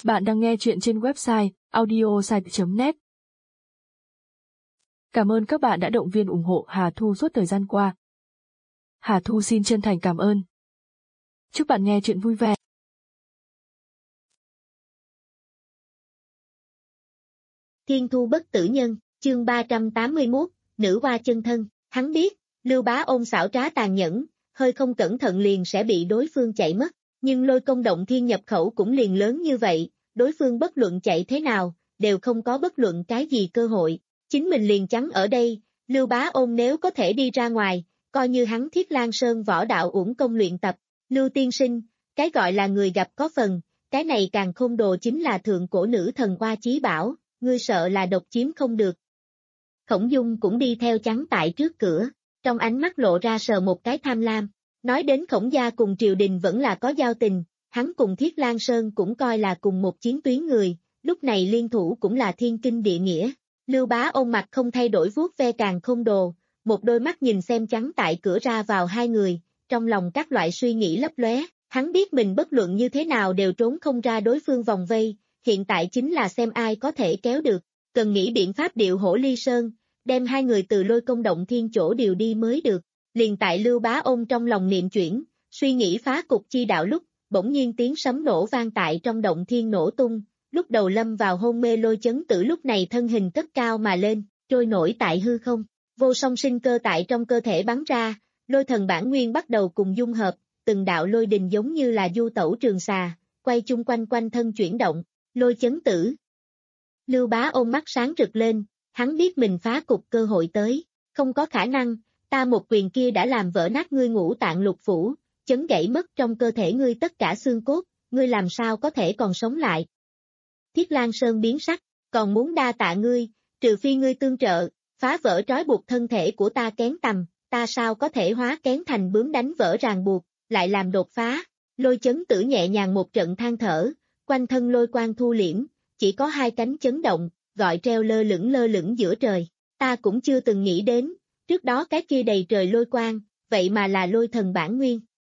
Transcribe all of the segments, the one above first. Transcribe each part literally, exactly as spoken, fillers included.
Bạn đang nghe chuyện trên website audiosite chấm net. Cảm ơn các bạn đã động viên ủng hộ Hà Thu suốt thời gian qua. Hà Thu xin chân thành cảm ơn. Chúc bạn nghe chuyện vui vẻ. Thiên Thu bất tử nhân, chương ba trăm tám mươi mốt, nữ hoa chân thân. Hắn biết, Lưu Bá Ôn xảo trá tàn nhẫn, hơi không cẩn thận liền sẽ bị đối phương chạy mất, nhưng Lôi Công động thiên nhập khẩu cũng liền lớn như vậy, đối phương bất luận chạy thế nào, đều không có bất luận cái gì cơ hội, chính mình liền chắn ở đây, Lưu Bá Ôn nếu có thể đi ra ngoài, coi như hắn Thiết Lang Sơn võ đạo uổng công luyện tập, Lưu tiên sinh, cái gọi là người gặp có phần, cái này càng khôn đồ chính là thượng cổ nữ thần hoa chí bảo, ngươi sợ là độc chiếm không được. Khổng Dung cũng đi theo chắn tại trước cửa, trong ánh mắt lộ ra sờ một cái tham lam, nói đến Khổng gia cùng triều đình vẫn là có giao tình, hắn cùng Thiết Lang Sơn cũng coi là cùng một chiến tuyến người, lúc này liên thủ cũng là thiên kinh địa nghĩa. Lưu Bá Ôn mặt không thay đổi vuốt ve càng không đồ, một đôi mắt nhìn xem chắn tại cửa ra vào hai người, trong lòng các loại suy nghĩ lấp lóe, hắn biết mình bất luận như thế nào đều trốn không ra đối phương vòng vây, hiện tại chính là xem ai có thể kéo được, cần nghĩ biện pháp điệu hổ ly sơn, đem hai người từ Lôi Công động thiên chỗ điều đi mới được. Liền tại Lưu Bá Ôn trong lòng niệm chuyển, suy nghĩ phá cục chi đạo lúc, bỗng nhiên tiếng sấm nổ vang tại trong động thiên nổ tung, lúc đầu lâm vào hôn mê Lôi Chấn Tử lúc này thân hình cất cao mà lên, trôi nổi tại hư không, vô song sinh cơ tại trong cơ thể bắn ra, lôi thần bản nguyên bắt đầu cùng dung hợp, từng đạo lôi đình giống như là du tẩu trường xà, quay chung quanh quanh thân chuyển động, Lôi Chấn Tử. Lưu Bá Ôn mắt sáng rực lên, hắn biết mình phá cục cơ hội tới, không có khả năng, ta một quyền kia đã làm vỡ nát ngươi ngũ tạng lục phủ, chấn gãy mất trong cơ thể ngươi tất cả xương cốt, ngươi làm sao có thể còn sống lại. Thiết Lang Sơn biến sắc, còn muốn đa tạ ngươi, trừ phi ngươi tương trợ, phá vỡ trói buộc thân thể của ta kén tầm, ta sao có thể hóa kén thành bướm đánh vỡ ràng buộc, lại làm đột phá. Lôi Chấn Tử nhẹ nhàng một trận than thở, quanh thân lôi quang thu liễm, chỉ có hai cánh chấn động, gọi treo lơ lửng lơ lửng giữa trời, ta cũng chưa từng nghĩ đến, trước đó cái kia đầy trời lôi quang, vậy mà là lôi thần bản nguyên.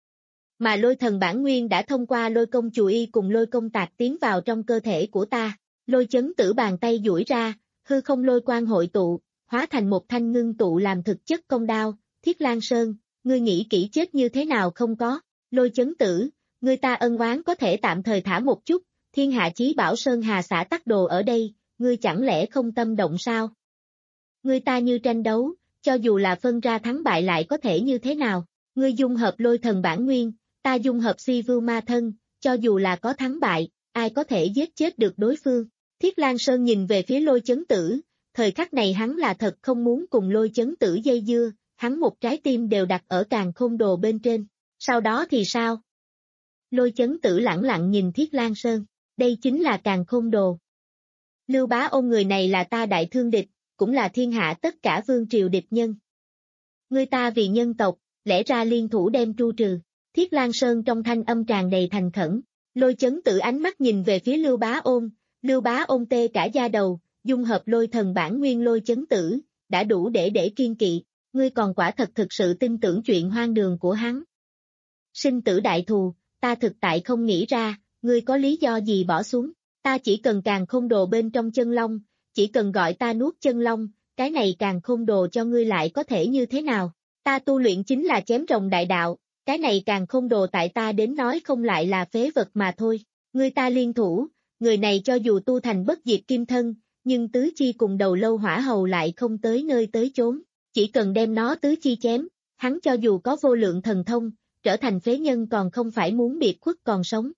Mà lôi thần bản nguyên đã thông qua lôi công chù y cùng lôi công tạc tiến vào trong cơ thể của ta, Lôi Chấn Tử bàn tay duỗi ra, hư không lôi quang hội tụ, hóa thành một thanh ngưng tụ làm thực chất công đao, Thiết Lang Sơn, ngươi nghĩ kỹ chết như thế nào không có, Lôi Chấn Tử, ngươi ta ân oán có thể tạm thời thả một chút, thiên hạ chí bảo Sơn Hà xã tắc đồ ở đây, ngươi chẳng lẽ không tâm động sao? Ngươi ta như tranh đấu, cho dù là phân ra thắng bại lại có thể như thế nào, ngươi dung hợp lôi thần bản nguyên, ta dung hợp si vưu ma thân, cho dù là có thắng bại, ai có thể giết chết được đối phương. Thiết Lang Sơn nhìn về phía Lôi Chấn Tử, thời khắc này hắn là thật không muốn cùng Lôi Chấn Tử dây dưa, hắn một trái tim đều đặt ở càn khôn đồ bên trên, sau đó thì sao? Lôi Chấn Tử lẳng lặng nhìn Thiết Lang Sơn, đây chính là càn khôn đồ. Lưu Bá Ôn người này là ta đại thương địch, cũng là thiên hạ tất cả vương triều địch nhân. Người ta vì nhân tộc, lẽ ra liên thủ đem tru trừ, Thiết Lang Sơn trong thanh âm tràn đầy thành khẩn, Lôi Chấn Tử ánh mắt nhìn về phía Lưu Bá Ôn, Lưu Bá Ôn tê cả da đầu, dung hợp lôi thần bản nguyên Lôi Chấn Tử, đã đủ để để kiên kỵ, ngươi còn quả thật thực sự tin tưởng chuyện hoang đường của hắn. Sinh tử đại thù, ta thực tại không nghĩ ra, ngươi có lý do gì bỏ xuống, ta chỉ cần càn khôn đồ bên trong chân long, chỉ cần gọi ta nuốt chân long, cái này càn khôn đồ cho ngươi lại có thể như thế nào, ta tu luyện chính là chém rồng đại đạo, cái này càn khôn đồ tại ta đến nói không lại là phế vật mà thôi, ngươi ta liên thủ, người này cho dù tu thành bất diệt kim thân, nhưng tứ chi cùng đầu lâu hỏa hầu lại không tới nơi tới chốn, chỉ cần đem nó tứ chi chém, hắn cho dù có vô lượng thần thông, trở thành phế nhân còn không phải muốn biệt khuất còn sống.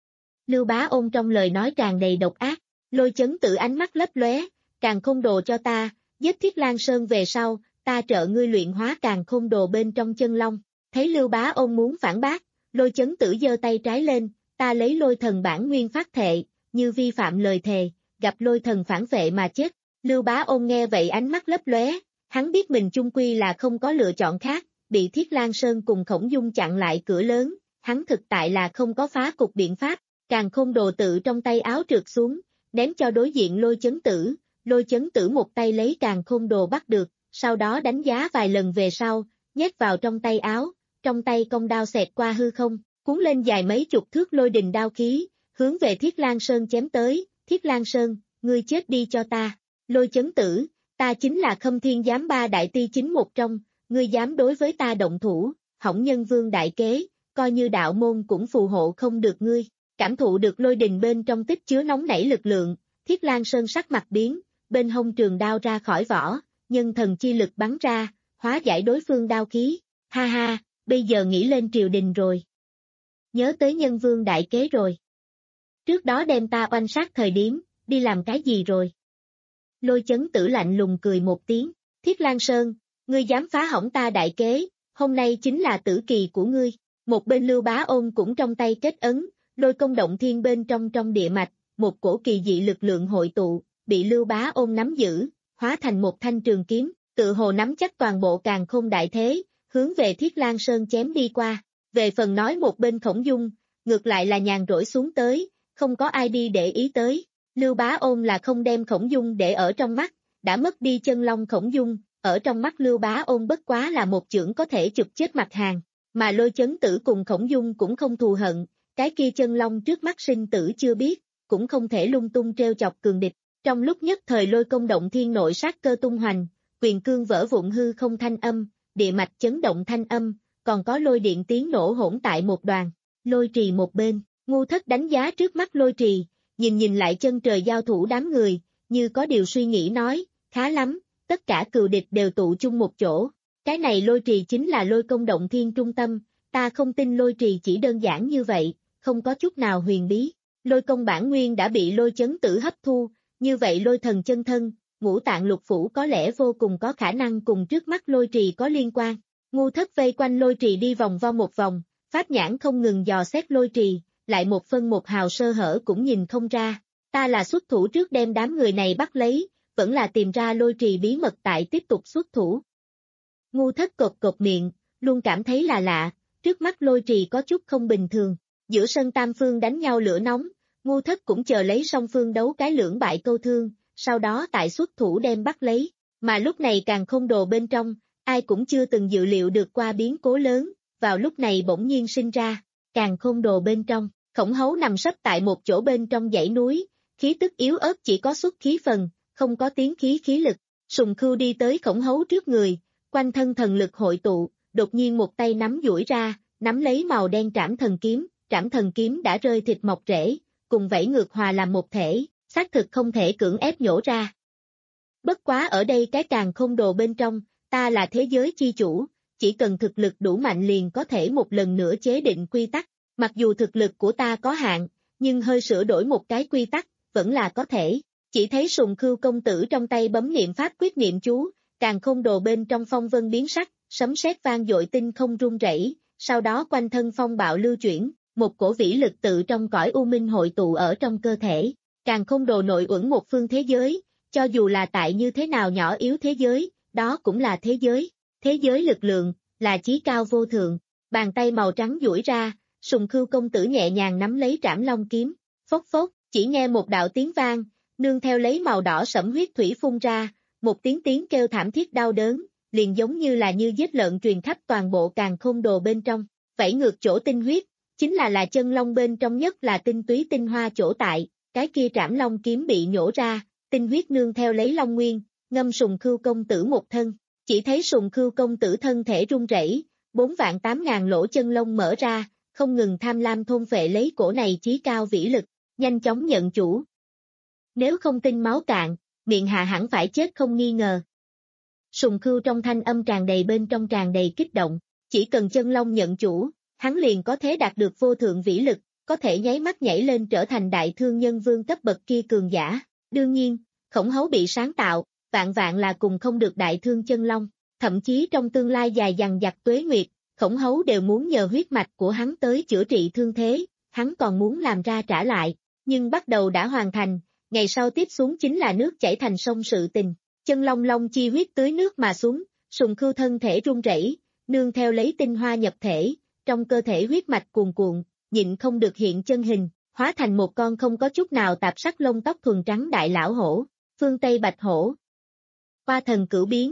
Lưu Bá Ôn trong lời nói tràn đầy độc ác, Lôi Chấn Tử ánh mắt lấp lóe, càn khôn đồ cho ta, giết Thiết Lang Sơn về sau, ta trợ ngươi luyện hóa càn khôn đồ bên trong chân long. Thấy Lưu Bá Ôn muốn phản bác, Lôi Chấn Tử giơ tay trái lên, ta lấy lôi thần bản nguyên phát thệ, như vi phạm lời thề, gặp lôi thần phản vệ mà chết. Lưu Bá Ôn nghe vậy ánh mắt lấp lóe, hắn biết mình chung quy là không có lựa chọn khác, bị Thiết Lang Sơn cùng Khổng Dung chặn lại cửa lớn, hắn thực tại là không có phá cục biện pháp, càn khôn đồ tự trong tay áo trượt xuống, ném cho đối diện Lôi Chấn Tử, Lôi Chấn Tử một tay lấy càn khôn đồ bắt được, sau đó đánh giá vài lần về sau, nhét vào trong tay áo, trong tay cong đao xẹt qua hư không, cuốn lên dài mấy chục thước lôi đình đao khí, hướng về Thiết Lang Sơn chém tới. Thiết Lang Sơn, ngươi chết đi cho ta. Lôi Chấn Tử, ta chính là Khâm Thiên Giám ba đại ti chính một trong, ngươi dám đối với ta động thủ, hỏng nhân vương đại kế, coi như đạo môn cũng phù hộ không được ngươi. Cảm thụ được lôi đình bên trong tích chứa nóng nảy lực lượng, Thiết Lang Sơn sắc mặt biến, bên hông trường đao ra khỏi vỏ, nhân thần chi lực bắn ra, hóa giải đối phương đao khí. Ha ha, bây giờ nghĩ lên triều đình rồi. Nhớ tới nhân vương đại kế rồi. Trước đó đem ta oanh sát thời điểm, đi làm cái gì rồi? Lôi Chấn Tử lạnh lùng cười một tiếng. Thiết Lang Sơn, ngươi dám phá hỏng ta đại kế, hôm nay chính là tử kỳ của ngươi. Một bên Lưu Bá Ôn cũng trong tay kết ấn, lôi công động thiên bên trong trong địa mạch, một cổ kỳ dị lực lượng hội tụ, bị Lưu Bá Ôn nắm giữ, hóa thành một thanh trường kiếm, tự hồ nắm chắc toàn bộ càn khôn đại thế, hướng về Thiết Lang Sơn chém đi qua. Về phần nói một bên Khổng Dung, ngược lại là nhàn rỗi xuống tới, không có ai đi để ý tới. Lưu Bá Ôn là không đem Khổng Dung để ở trong mắt, đã mất đi chân long Khổng Dung, ở trong mắt Lưu Bá Ôn bất quá là một chưởng có thể chụp chết mặt hàng, mà Lôi Chấn Tử cùng Khổng Dung cũng không thù hận, cái kia chân long trước mắt sinh tử chưa biết, cũng không thể lung tung treo chọc cường địch. Trong lúc nhất thời lôi công động thiên nội sát cơ tung hoành, quyền cương vỡ vụn hư không thanh âm, địa mạch chấn động thanh âm, còn có lôi điện tiếng nổ hỗn tại một đoàn. Lôi trì một bên, Ngu Thất đánh giá trước mắt lôi trì, nhìn nhìn lại chân trời giao thủ đám người, như có điều suy nghĩ nói, khá lắm, tất cả cừu địch đều tụ chung một chỗ. Cái này lôi trì chính là lôi công động thiên trung tâm, ta không tin lôi trì chỉ đơn giản như vậy, không có chút nào huyền bí. Lôi công bản nguyên đã bị Lôi Chấn Tử hấp thu, như vậy lôi thần chân thân, ngũ tạng lục phủ có lẽ vô cùng có khả năng cùng trước mắt lôi trì có liên quan. Ngu Thất vây quanh lôi trì đi vòng vo một vòng, pháp nhãn không ngừng dò xét lôi trì, lại một phân một hào sơ hở cũng nhìn không ra. Ta là xuất thủ trước đem đám người này bắt lấy, vẫn là tìm ra lôi trì bí mật tại tiếp tục xuất thủ. Ngu Thất cột cột miệng, luôn cảm thấy là lạ, trước mắt lôi trì có chút không bình thường. Giữa sân tam phương đánh nhau lửa nóng, Ngu Thất cũng chờ lấy song phương đấu cái lưỡng bại câu thương, sau đó tại xuất thủ đem bắt lấy. Mà lúc này càng không đồ bên trong, ai cũng chưa từng dự liệu được qua biến cố lớn, vào lúc này bỗng nhiên sinh ra. Càng không đồ bên trong, Khổng Hấu nằm sấp tại một chỗ bên trong dãy núi, khí tức yếu ớt chỉ có xuất khí phần, không có tiếng khí khí lực. Sùng Khưu đi tới Khổng Hấu trước người, quanh thân thần lực hội tụ, đột nhiên một tay nắm duỗi ra, nắm lấy màu đen trảm thần kiếm, trảm thần kiếm đã rơi thịt mọc rễ, cùng vảy ngược hòa làm một thể, xác thực không thể cưỡng ép nhổ ra. Bất quá ở đây cái càng không đồ bên trong, ta là thế giới chi chủ, chỉ cần thực lực đủ mạnh liền có thể một lần nữa chế định quy tắc, mặc dù thực lực của ta có hạn, nhưng hơi sửa đổi một cái quy tắc, vẫn là có thể. Chỉ thấy Sùng Khưu công tử trong tay bấm niệm pháp quyết niệm chú, càng không đồ bên trong phong vân biến sắc, sấm sét vang dội tinh không rung rẩy, sau đó quanh thân phong bạo lưu chuyển, một cổ vĩ lực tự trong cõi u minh hội tụ ở trong cơ thể. Càng không đồ nội uẩn một phương thế giới, cho dù là tại như thế nào nhỏ yếu thế giới, đó cũng là thế giới. Thế giới lực lượng, là chí cao vô thượng. Bàn tay màu trắng duỗi ra, Sùng Khưu công tử nhẹ nhàng nắm lấy trảm long kiếm, phốc phốc, chỉ nghe một đạo tiếng vang, nương theo lấy màu đỏ sẫm huyết thủy phun ra, một tiếng tiếng kêu thảm thiết đau đớn, liền giống như là như giết lợn truyền khắp toàn bộ càng không đồ bên trong. Vảy ngược chỗ tinh huyết, chính là là chân long bên trong nhất là tinh túy tinh hoa chỗ tại, cái kia trảm long kiếm bị nhổ ra, tinh huyết nương theo lấy long nguyên, ngâm Sùng Khưu công tử một thân. Chỉ thấy Sùng Khưu công tử thân thể run rẩy, bốn vạn tám ngàn lỗ chân lông mở ra, không ngừng tham lam thôn phệ lấy cổ này chí cao vĩ lực, nhanh chóng nhận chủ. Nếu không tin máu cạn, miệng hạ hẳn phải chết không nghi ngờ. Sùng Khưu trong thanh âm tràn đầy bên trong tràn đầy kích động, chỉ cần chân long nhận chủ, hắn liền có thể đạt được vô thượng vĩ lực, có thể nháy mắt nhảy lên trở thành đại thương nhân vương cấp bậc kia cường giả. Đương nhiên, Khổng Hấu bị sáng tạo, vạn vạn là cùng không được đại thương chân long, thậm chí trong tương lai dài dằng dặc tuế nguyệt, Khổng Hấu đều muốn nhờ huyết mạch của hắn tới chữa trị thương thế, hắn còn muốn làm ra trả lại, nhưng bắt đầu đã hoàn thành, ngày sau tiếp xuống chính là nước chảy thành sông sự tình. Chân long long chi huyết tưới nước mà xuống, Sùng Khưu thân thể run rẩy, nương theo lấy tinh hoa nhập thể, trong cơ thể huyết mạch cuồn cuộn, nhịn không được hiện chân hình, hóa thành một con không có chút nào tạp sắc lông tóc thuần trắng đại lão hổ, phương Tây bạch hổ. Hoa thần cửu biến.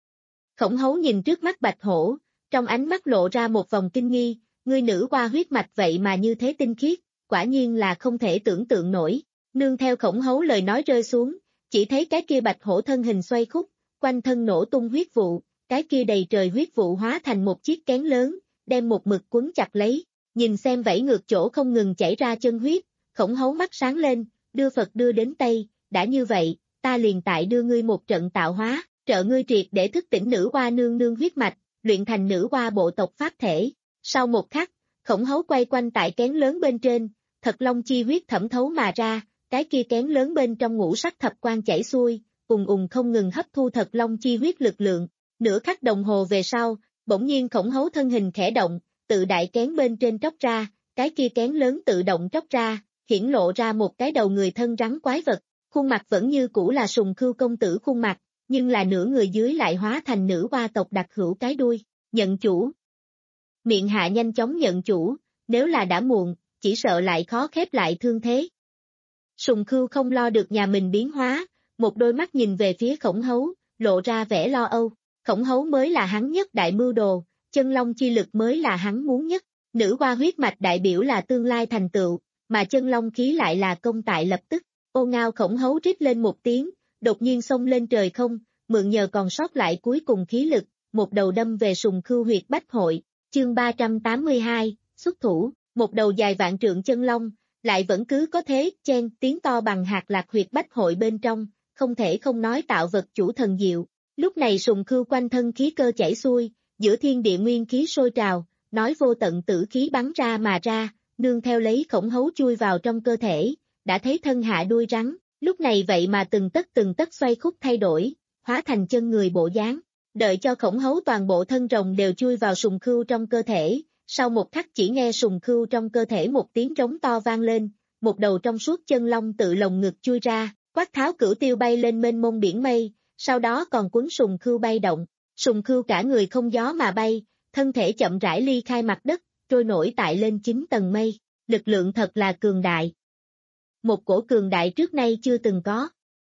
Khổng Hấu nhìn trước mắt bạch hổ, trong ánh mắt lộ ra một vòng kinh nghi, ngươi nữ hoa huyết mạch vậy mà như thế tinh khiết, quả nhiên là không thể tưởng tượng nổi. Nương theo Khổng Hấu lời nói rơi xuống, chỉ thấy cái kia bạch hổ thân hình xoay khúc, quanh thân nổ tung huyết vụ, cái kia đầy trời huyết vụ hóa thành một chiếc kén lớn, đem một mực quấn chặt lấy, nhìn xem vẫy ngược chỗ không ngừng chảy ra chân huyết, Khổng Hấu mắt sáng lên, đưa Phật đưa đến Tây, đã như vậy, ta liền tại đưa ngươi một trận tạo hóa, trợ ngươi triệt để thức tỉnh nữ oa nương nương huyết mạch, luyện thành nữ oa bộ tộc pháp thể. Sau một khắc, Khổng Hấu quay quanh tại kén lớn bên trên, thật long chi huyết thẩm thấu mà ra, cái kia kén lớn bên trong ngũ sắc thập quan chảy xuôi, ùng ùng không ngừng hấp thu thật long chi huyết lực lượng. Nửa khắc đồng hồ về sau, bỗng nhiên Khổng Hấu thân hình khẽ động, tự đại kén bên trên tróc ra, cái kia kén lớn tự động tróc ra, hiển lộ ra một cái đầu người thân rắn quái vật, khuôn mặt vẫn như cũ là Sùng Khưu công tử khuôn mặt, nhưng là nửa người dưới lại hóa thành nữ oa tộc đặc hữu cái đuôi, nhận chủ. Miệng hạ nhanh chóng nhận chủ, nếu là đã muộn, chỉ sợ lại khó khép lại thương thế. Sùng Khưu không lo được nhà mình biến hóa, một đôi mắt nhìn về phía Khổng Hấu, lộ ra vẻ lo âu. Khổng Hấu mới là hắn nhất đại mưu đồ, chân long chi lực mới là hắn muốn nhất, nữ oa huyết mạch đại biểu là tương lai thành tựu, mà chân long khí lại là công tại lập tức. Ô ngao Khổng Hấu rít lên một tiếng, đột nhiên xông lên trời không, mượn nhờ còn sót lại cuối cùng khí lực, một đầu đâm về Sùng Khưu huyệt bách hội, chương ba trăm tám mươi hai, xuất thủ, một đầu dài vạn trượng chân long, lại vẫn cứ có thế, chen, tiếng to bằng hạt lạc huyệt bách hội bên trong, không thể không nói tạo vật chủ thần diệu. Lúc này Sùng Khưu quanh thân khí cơ chảy xuôi, giữa thiên địa nguyên khí sôi trào, nói vô tận tử khí bắn ra mà ra, nương theo lấy Khổng Hấu chui vào trong cơ thể, đã thấy thân hạ đuôi rắn, lúc này vậy mà từng tấc từng tấc xoay khúc thay đổi, hóa thành chân người bộ dáng. Đợi cho Khổng Hấu toàn bộ thân rồng đều chui vào Sùng Khưu trong cơ thể, sau một khắc chỉ nghe Sùng Khưu trong cơ thể một tiếng trống to vang lên, một đầu trong suốt chân long tự lồng ngực chui ra, quát tháo cửu tiêu bay lên mênh mông biển mây, sau đó còn cuốn Sùng Khưu bay động. Sùng Khưu cả người không gió mà bay, thân thể chậm rãi ly khai mặt đất, trôi nổi tại lên chín tầng mây, lực lượng thật là cường đại. Một cổ cường đại trước nay chưa từng có.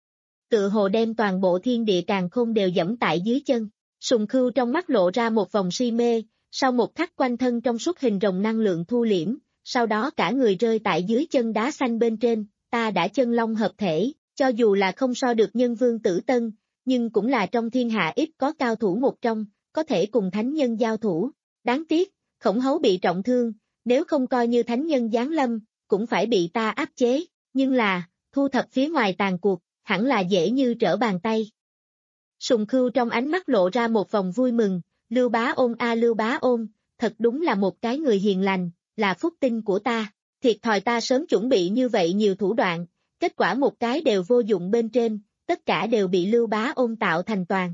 Tự hồ đem toàn bộ thiên địa càn khôn đều dẫm tại dưới chân. Sùng Khưu trong mắt lộ ra một vòng si mê, sau một khắc quanh thân trong suốt hình rồng năng lượng thu liễm, sau đó cả người rơi tại dưới chân đá xanh bên trên, ta đã chân long hợp thể, cho dù là không so được nhân vương Tử Tân, nhưng cũng là trong thiên hạ ít có cao thủ một trong, có thể cùng thánh nhân giao thủ. Đáng tiếc, Khổng Hấu bị trọng thương, nếu không coi như thánh nhân giáng lâm, cũng phải bị ta áp chế, nhưng là, thu thập phía ngoài tàn cuộc, hẳn là dễ như trở bàn tay. Sùng Khưu trong ánh mắt lộ ra một vòng vui mừng, Lưu Bá Ôn a Lưu Bá Ôn, thật đúng là một cái người hiền lành, là phúc tinh của ta, thiệt thòi ta sớm chuẩn bị như vậy nhiều thủ đoạn, kết quả một cái đều vô dụng bên trên, tất cả đều bị Lưu Bá Ôn tạo thành toàn.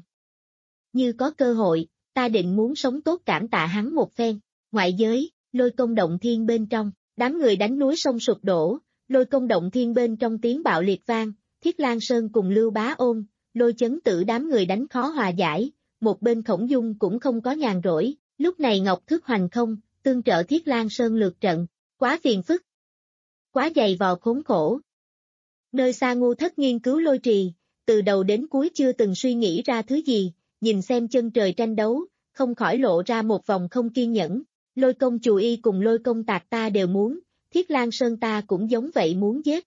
Như có cơ hội, ta định muốn sống tốt cảm tạ hắn một phen. Ngoại giới, Lôi Công động thiên bên trong, đám người đánh núi sông sụp đổ, Lôi Công động thiên bên trong tiếng bạo liệt vang, Thiết Lang Sơn cùng Lưu Bá Ôn, Lôi Chấn Tử đám người đánh khó hòa giải, một bên Khổng Dung cũng không có nhàn rỗi, lúc này Ngọc Thức hoành không, tương trợ Thiết Lang Sơn lượt trận, quá phiền phức, quá dày vò khốn khổ. Nơi xa Ngu Thất nghiên cứu lôi trì, từ đầu đến cuối chưa từng suy nghĩ ra thứ gì, nhìn xem chân trời tranh đấu, không khỏi lộ ra một vòng không kiên nhẫn. Lôi Công Chù Y cùng Lôi Công Tạc ta đều muốn, Thiết Lang Sơn ta cũng giống vậy muốn giết.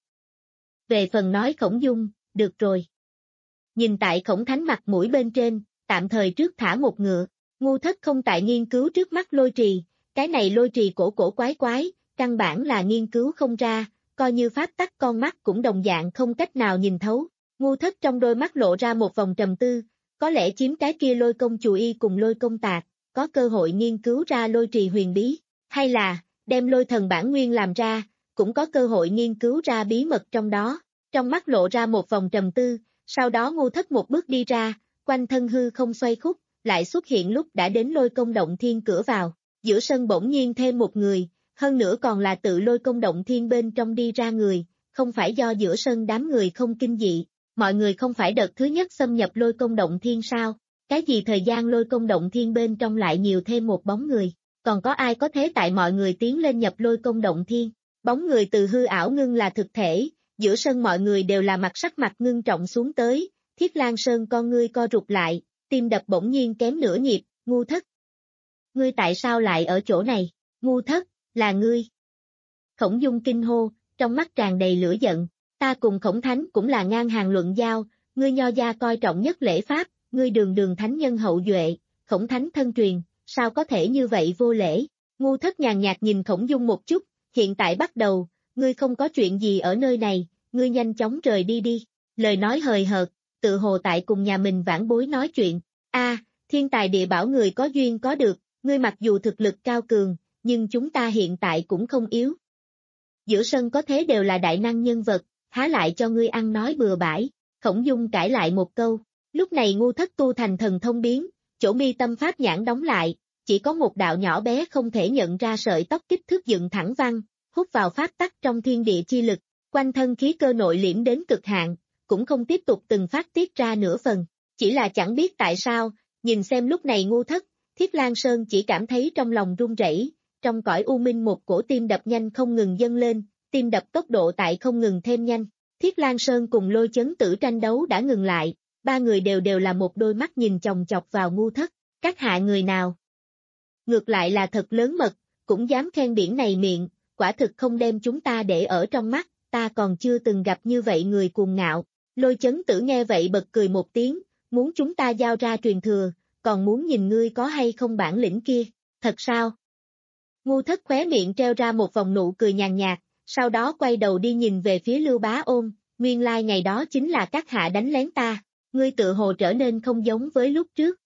Về phần nói Khổng Dung, được rồi. Nhìn tại Khổng Thánh mặt mũi bên trên, tạm thời trước thả một ngựa, Ngu Thất không tại nghiên cứu trước mắt lôi trì, cái này lôi trì cổ cổ quái quái, căn bản là nghiên cứu không ra, coi như pháp tắc con mắt cũng đồng dạng không cách nào nhìn thấu. Ngu Thất trong đôi mắt lộ ra một vòng trầm tư, có lẽ chiếm cái kia Lôi Công Chù Y cùng Lôi Công Tạc, có cơ hội nghiên cứu ra lôi trì huyền bí, hay là, đem lôi thần bản nguyên làm ra, cũng có cơ hội nghiên cứu ra bí mật trong đó. Trong mắt lộ ra một vòng trầm tư, sau đó Ngu Thất một bước đi ra, quanh thân hư không xoay khúc, lại xuất hiện lúc đã đến Lôi Công động thiên cửa vào, giữa sân bỗng nhiên thêm một người, hơn nữa còn là tự Lôi Công động thiên bên trong đi ra người, không phải do giữa sân đám người không kinh dị, mọi người không phải đợt thứ nhất xâm nhập Lôi Công động thiên sao, cái gì thời gian Lôi Công động thiên bên trong lại nhiều thêm một bóng người, còn có ai có thế tại mọi người tiến lên nhập Lôi Công động thiên, bóng người từ hư ảo ngưng là thực thể, giữa sân mọi người đều là mặt sắc mặt ngưng trọng xuống tới, Thiết Lang Sơn con ngươi co rụt lại, tim đập bỗng nhiên kém nửa nhịp, Ngu Thất. Ngươi tại sao lại ở chỗ này? Ngu Thất, là ngươi. Khổng Dung kinh hô, trong mắt tràn đầy lửa giận, ta cùng Khổng Thánh cũng là ngang hàng luận giao, ngươi Nho gia coi trọng nhất lễ pháp, ngươi đường đường thánh nhân hậu duệ, Khổng Thánh thân truyền, sao có thể như vậy vô lễ? Ngu Thất nhàn nhạt nhìn Khổng Dung một chút, hiện tại bắt đầu, ngươi không có chuyện gì ở nơi này, ngươi nhanh chóng rời đi đi. Lời nói hời hợt, tự hồ tại cùng nhà mình vãn bối nói chuyện. A, thiên tài địa bảo người có duyên có được, ngươi mặc dù thực lực cao cường, nhưng chúng ta hiện tại cũng không yếu. Giữa sân có thế đều là đại năng nhân vật, há lại cho ngươi ăn nói bừa bãi. Khổng Dung cãi lại một câu, lúc này Ngu Thất tu thành thần thông biến, chỗ mi tâm pháp nhãn đóng lại, chỉ có một đạo nhỏ bé không thể nhận ra sợi tóc kích thước dựng thẳng văng, hút vào pháp tắc trong thiên địa chi lực, quanh thân khí cơ nội liễm đến cực hạn, cũng không tiếp tục từng phát tiết ra nửa phần, chỉ là chẳng biết tại sao, nhìn xem lúc này Ngu Thất, Thiết Lan Sơn chỉ cảm thấy trong lòng run rẩy, trong cõi u minh một cổ tim đập nhanh không ngừng dâng lên, tim đập tốc độ tại không ngừng thêm nhanh. Thiết Lan Sơn cùng Lôi Chấn Tử tranh đấu đã ngừng lại, ba người đều đều là một đôi mắt nhìn chòng chọc vào Ngu Thất, các hạ người nào? Ngược lại là thật lớn mật, cũng dám khen biển này miệng, quả thực không đem chúng ta để ở trong mắt, ta còn chưa từng gặp như vậy người cuồng ngạo. Lôi Chấn Tử nghe vậy bật cười một tiếng, muốn chúng ta giao ra truyền thừa, còn muốn nhìn ngươi có hay không bản lĩnh kia, thật sao? Ngu Thất khóe miệng treo ra một vòng nụ cười nhàn nhạt, sau đó quay đầu đi nhìn về phía Lưu Bá Ôn, nguyên lai like ngày đó chính là các hạ đánh lén ta, ngươi tự hồ trở nên không giống với lúc trước.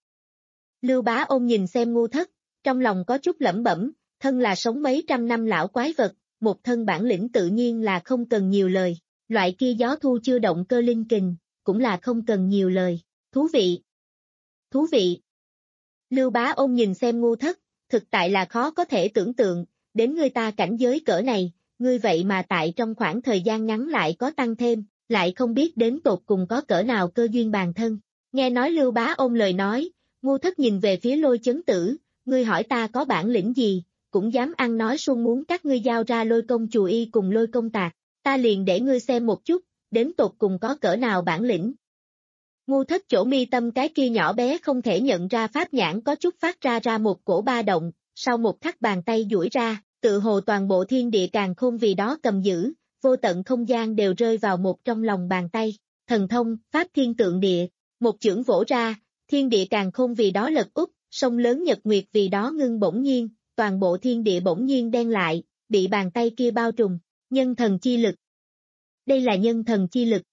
Lưu Bá Ôn nhìn xem Ngu Thất, trong lòng có chút lẩm bẩm, thân là sống mấy trăm năm lão quái vật, một thân bản lĩnh tự nhiên là không cần nhiều lời, loại kia gió thu chưa động cơ linh kình, cũng là không cần nhiều lời, thú vị. Thú vị. Lưu Bá Ôn nhìn xem Ngu Thất, thực tại là khó có thể tưởng tượng, đến người ta cảnh giới cỡ này, ngươi vậy mà tại trong khoảng thời gian ngắn lại có tăng thêm, lại không biết đến tột cùng có cỡ nào cơ duyên bàn thân. Nghe nói Lưu Bá Ôn lời nói, Ngu Thất nhìn về phía Lôi Chấn Tử, ngươi hỏi ta có bản lĩnh gì, cũng dám ăn nói suông muốn các ngươi giao ra Lôi Công Chù Y cùng Lôi Công Tạc, ta liền để ngươi xem một chút, đến tột cùng có cỡ nào bản lĩnh. Ngu Thất chỗ mi tâm cái kia nhỏ bé không thể nhận ra pháp nhãn có chút phát ra ra một cổ ba động, sau một khắc bàn tay duỗi ra, tự hồ toàn bộ thiên địa càn khôn vì đó cầm giữ, vô tận không gian đều rơi vào một trong lòng bàn tay, thần thông, pháp thiên tượng địa, một chưởng vỗ ra, thiên địa càn khôn vì đó lật úp, sông lớn nhật nguyệt vì đó ngưng bỗng nhiên, toàn bộ thiên địa bỗng nhiên đen lại, bị bàn tay kia bao trùm, nhân thần chi lực. Đây là nhân thần chi lực.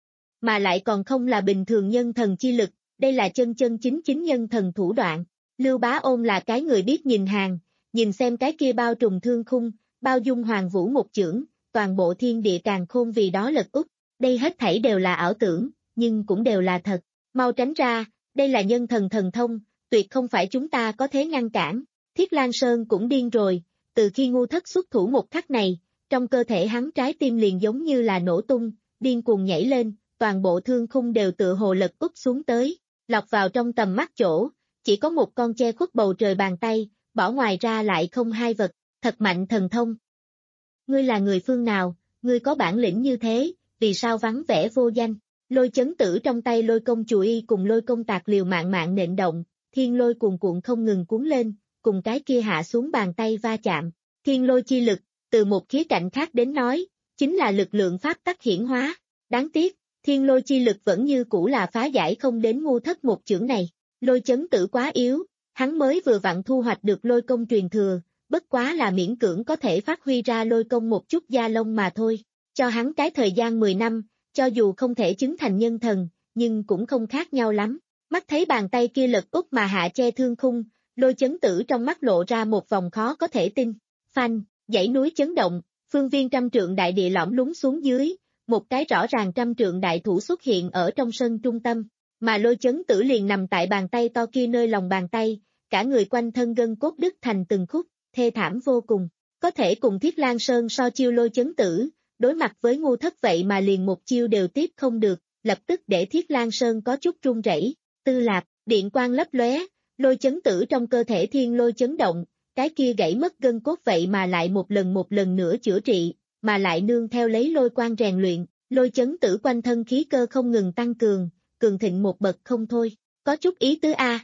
Mà lại còn không là bình thường nhân thần chi lực, đây là chân chân chính chính nhân thần thủ đoạn. Lưu Bá Ôn là cái người biết nhìn hàng, nhìn xem cái kia bao trùm thương khung, bao dung hoàng vũ một chưởng, toàn bộ thiên địa càn khôn vì đó lật úp. Đây hết thảy đều là ảo tưởng, nhưng cũng đều là thật. Mau tránh ra, đây là nhân thần thần thông, tuyệt không phải chúng ta có thể ngăn cản. Thiết Lan Sơn cũng điên rồi, từ khi Ngu Thất xuất thủ một khắc này, trong cơ thể hắn trái tim liền giống như là nổ tung, điên cuồng nhảy lên, toàn bộ thương khung đều tựa hồ lật úp xuống tới, lọc vào trong tầm mắt chỗ, chỉ có một con che khuất bầu trời bàn tay, bỏ ngoài ra lại không hai vật, thật mạnh thần thông. Ngươi là người phương nào, ngươi có bản lĩnh như thế, vì sao vắng vẻ vô danh? Lôi Chấn Tử trong tay Lôi Công Chù Y cùng Lôi Công Tạc liều mạng mạng nện động, thiên lôi cuồn cuộn không ngừng cuốn lên, cùng cái kia hạ xuống bàn tay va chạm. Thiên lôi chi lực, từ một khía cạnh khác đến nói, chính là lực lượng pháp tắc hiển hóa. Đáng tiếc, thiên lôi chi lực vẫn như cũ là phá giải không đến Ngu Thất một chưởng này. Lôi Chấn Tử quá yếu, hắn mới vừa vặn thu hoạch được lôi công truyền thừa, bất quá là miễn cưỡng có thể phát huy ra lôi công một chút da lông mà thôi. Cho hắn cái thời gian mười năm, cho dù không thể chứng thành nhân thần, nhưng cũng không khác nhau lắm. Mắt thấy bàn tay kia lật úp mà hạ che thương khung, Lôi Chấn Tử trong mắt lộ ra một vòng khó có thể tin. Phanh, dãy núi chấn động, phương viên trăm trượng đại địa lõm lún xuống dưới, một cái rõ ràng trăm trượng đại thủ xuất hiện ở trong sân trung tâm, mà Lôi Chấn Tử liền nằm tại bàn tay to kia nơi lòng bàn tay, cả người quanh thân gân cốt đứt thành từng khúc, thê thảm vô cùng. Có thể cùng Thiết Lan Sơn so chiêu Lôi Chấn Tử, đối mặt với Ngu Thất vậy mà liền một chiêu đều tiếp không được, lập tức để Thiết Lan Sơn có chút run rẩy. Tư Lạp, điện quang lấp lóe, Lôi Chấn Tử trong cơ thể thiên lôi chấn động, cái kia gãy mất gân cốt vậy mà lại một lần một lần nữa chữa trị, mà lại nương theo lấy lôi quang rèn luyện, Lôi Chấn Tử quanh thân khí cơ không ngừng tăng cường, cường thịnh một bậc không thôi, có chút ý tứ a.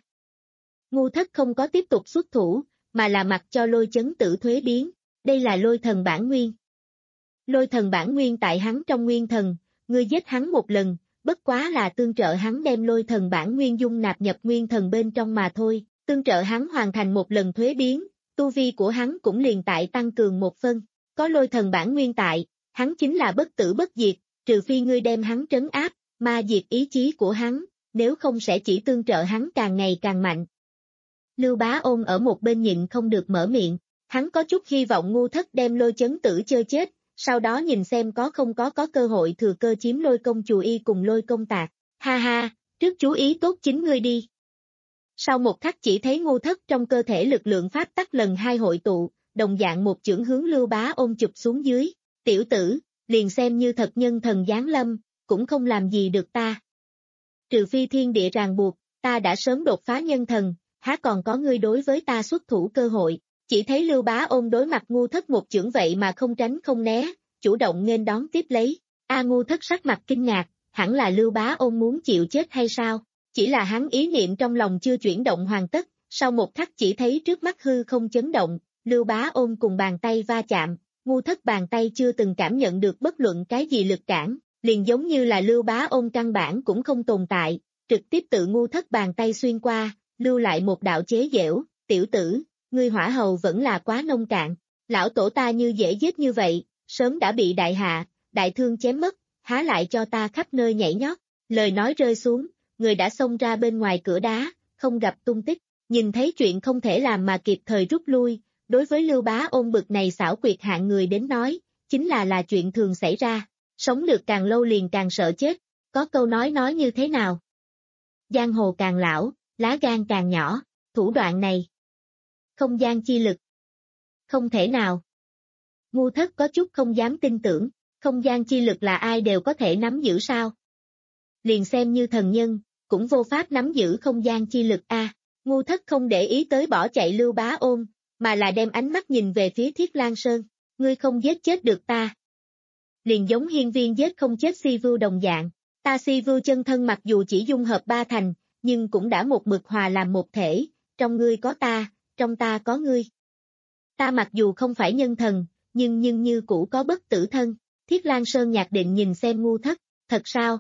Ngu Thất không có tiếp tục xuất thủ, mà là mặc cho Lôi Chấn Tử thuế biến, đây là lôi thần bản nguyên, Lôi thần bản nguyên tại hắn trong nguyên thần, ngươi giết hắn một lần, bất quá là tương trợ hắn đem lôi thần bản nguyên dung nạp nhập nguyên thần bên trong mà thôi, tương trợ hắn hoàn thành một lần thuế biến, tu vi của hắn cũng liền tại tăng cường một phân, có lôi thần bản nguyên tại, hắn chính là bất tử bất diệt, trừ phi ngươi đem hắn trấn áp, ma diệt ý chí của hắn, nếu không sẽ chỉ tương trợ hắn càng ngày càng mạnh. Lưu Bá Ôn ở một bên nhịn không được mở miệng, hắn có chút hy vọng ngu thất đem lôi chấn tử chơi chết, sau đó nhìn xem có không có có cơ hội thừa cơ chiếm lôi công chù y cùng lôi công tạc, ha ha, trước chú ý tốt chính ngươi đi. Sau một khắc chỉ thấy ngu thất trong cơ thể lực lượng pháp tắc lần hai hội tụ, đồng dạng một chưởng hướng Lưu Bá Ôn chụp xuống dưới, tiểu tử, liền xem như thật nhân thần giáng lâm, cũng không làm gì được ta. Trừ phi thiên địa ràng buộc, ta đã sớm đột phá nhân thần, há còn có ngươi đối với ta xuất thủ cơ hội, chỉ thấy Lưu Bá Ôn đối mặt ngu thất một chưởng vậy mà không tránh không né, chủ động nghênh đón tiếp lấy, a ngu thất sắc mặt kinh ngạc, hẳn là Lưu Bá Ôn muốn chịu chết hay sao, chỉ là hắn ý niệm trong lòng chưa chuyển động hoàn tất, sau một khắc chỉ thấy trước mắt hư không chấn động, Lưu Bá Ôn cùng bàn tay va chạm, ngu thất bàn tay chưa từng cảm nhận được bất luận cái gì lực cản, liền giống như là Lưu Bá Ôn căn bản cũng không tồn tại, trực tiếp tự ngu thất bàn tay xuyên qua, lưu lại một đạo chế giễu, tiểu tử, ngươi hỏa hầu vẫn là quá nông cạn, lão tổ ta như dễ giết như vậy, sớm đã bị đại hạ, đại thương chém mất, há lại cho ta khắp nơi nhảy nhót, lời nói rơi xuống, người đã xông ra bên ngoài cửa đá, không gặp tung tích, nhìn thấy chuyện không thể làm mà kịp thời rút lui, đối với Lưu Bá Ôn bực này xảo quyệt hạng người đến nói, chính là là chuyện thường xảy ra, sống được càng lâu liền càng sợ chết, có câu nói nói như thế nào? Giang hồ càng lão, lá gan càng nhỏ, thủ đoạn này. Không gian chi lực. Không thể nào. Ngu thất có chút không dám tin tưởng, không gian chi lực là ai đều có thể nắm giữ sao? Liền xem như thần nhân, cũng vô pháp nắm giữ không gian chi lực a. À, ngu thất không để ý tới bỏ chạy Lưu Bá Ôn, mà là đem ánh mắt nhìn về phía Thiết Lang Sơn, ngươi không giết chết được ta. Liền giống hiên viên giết không chết si vưu đồng dạng, ta si vưu chân thân mặc dù chỉ dung hợp ba thành, nhưng cũng đã một mực hòa làm một thể, trong ngươi có ta, trong ta có ngươi. Ta mặc dù không phải nhân thần, nhưng nhưng như cũ có bất tử thân, Thiết Lang Sơn nhạc định nhìn xem ngu thất, thật sao?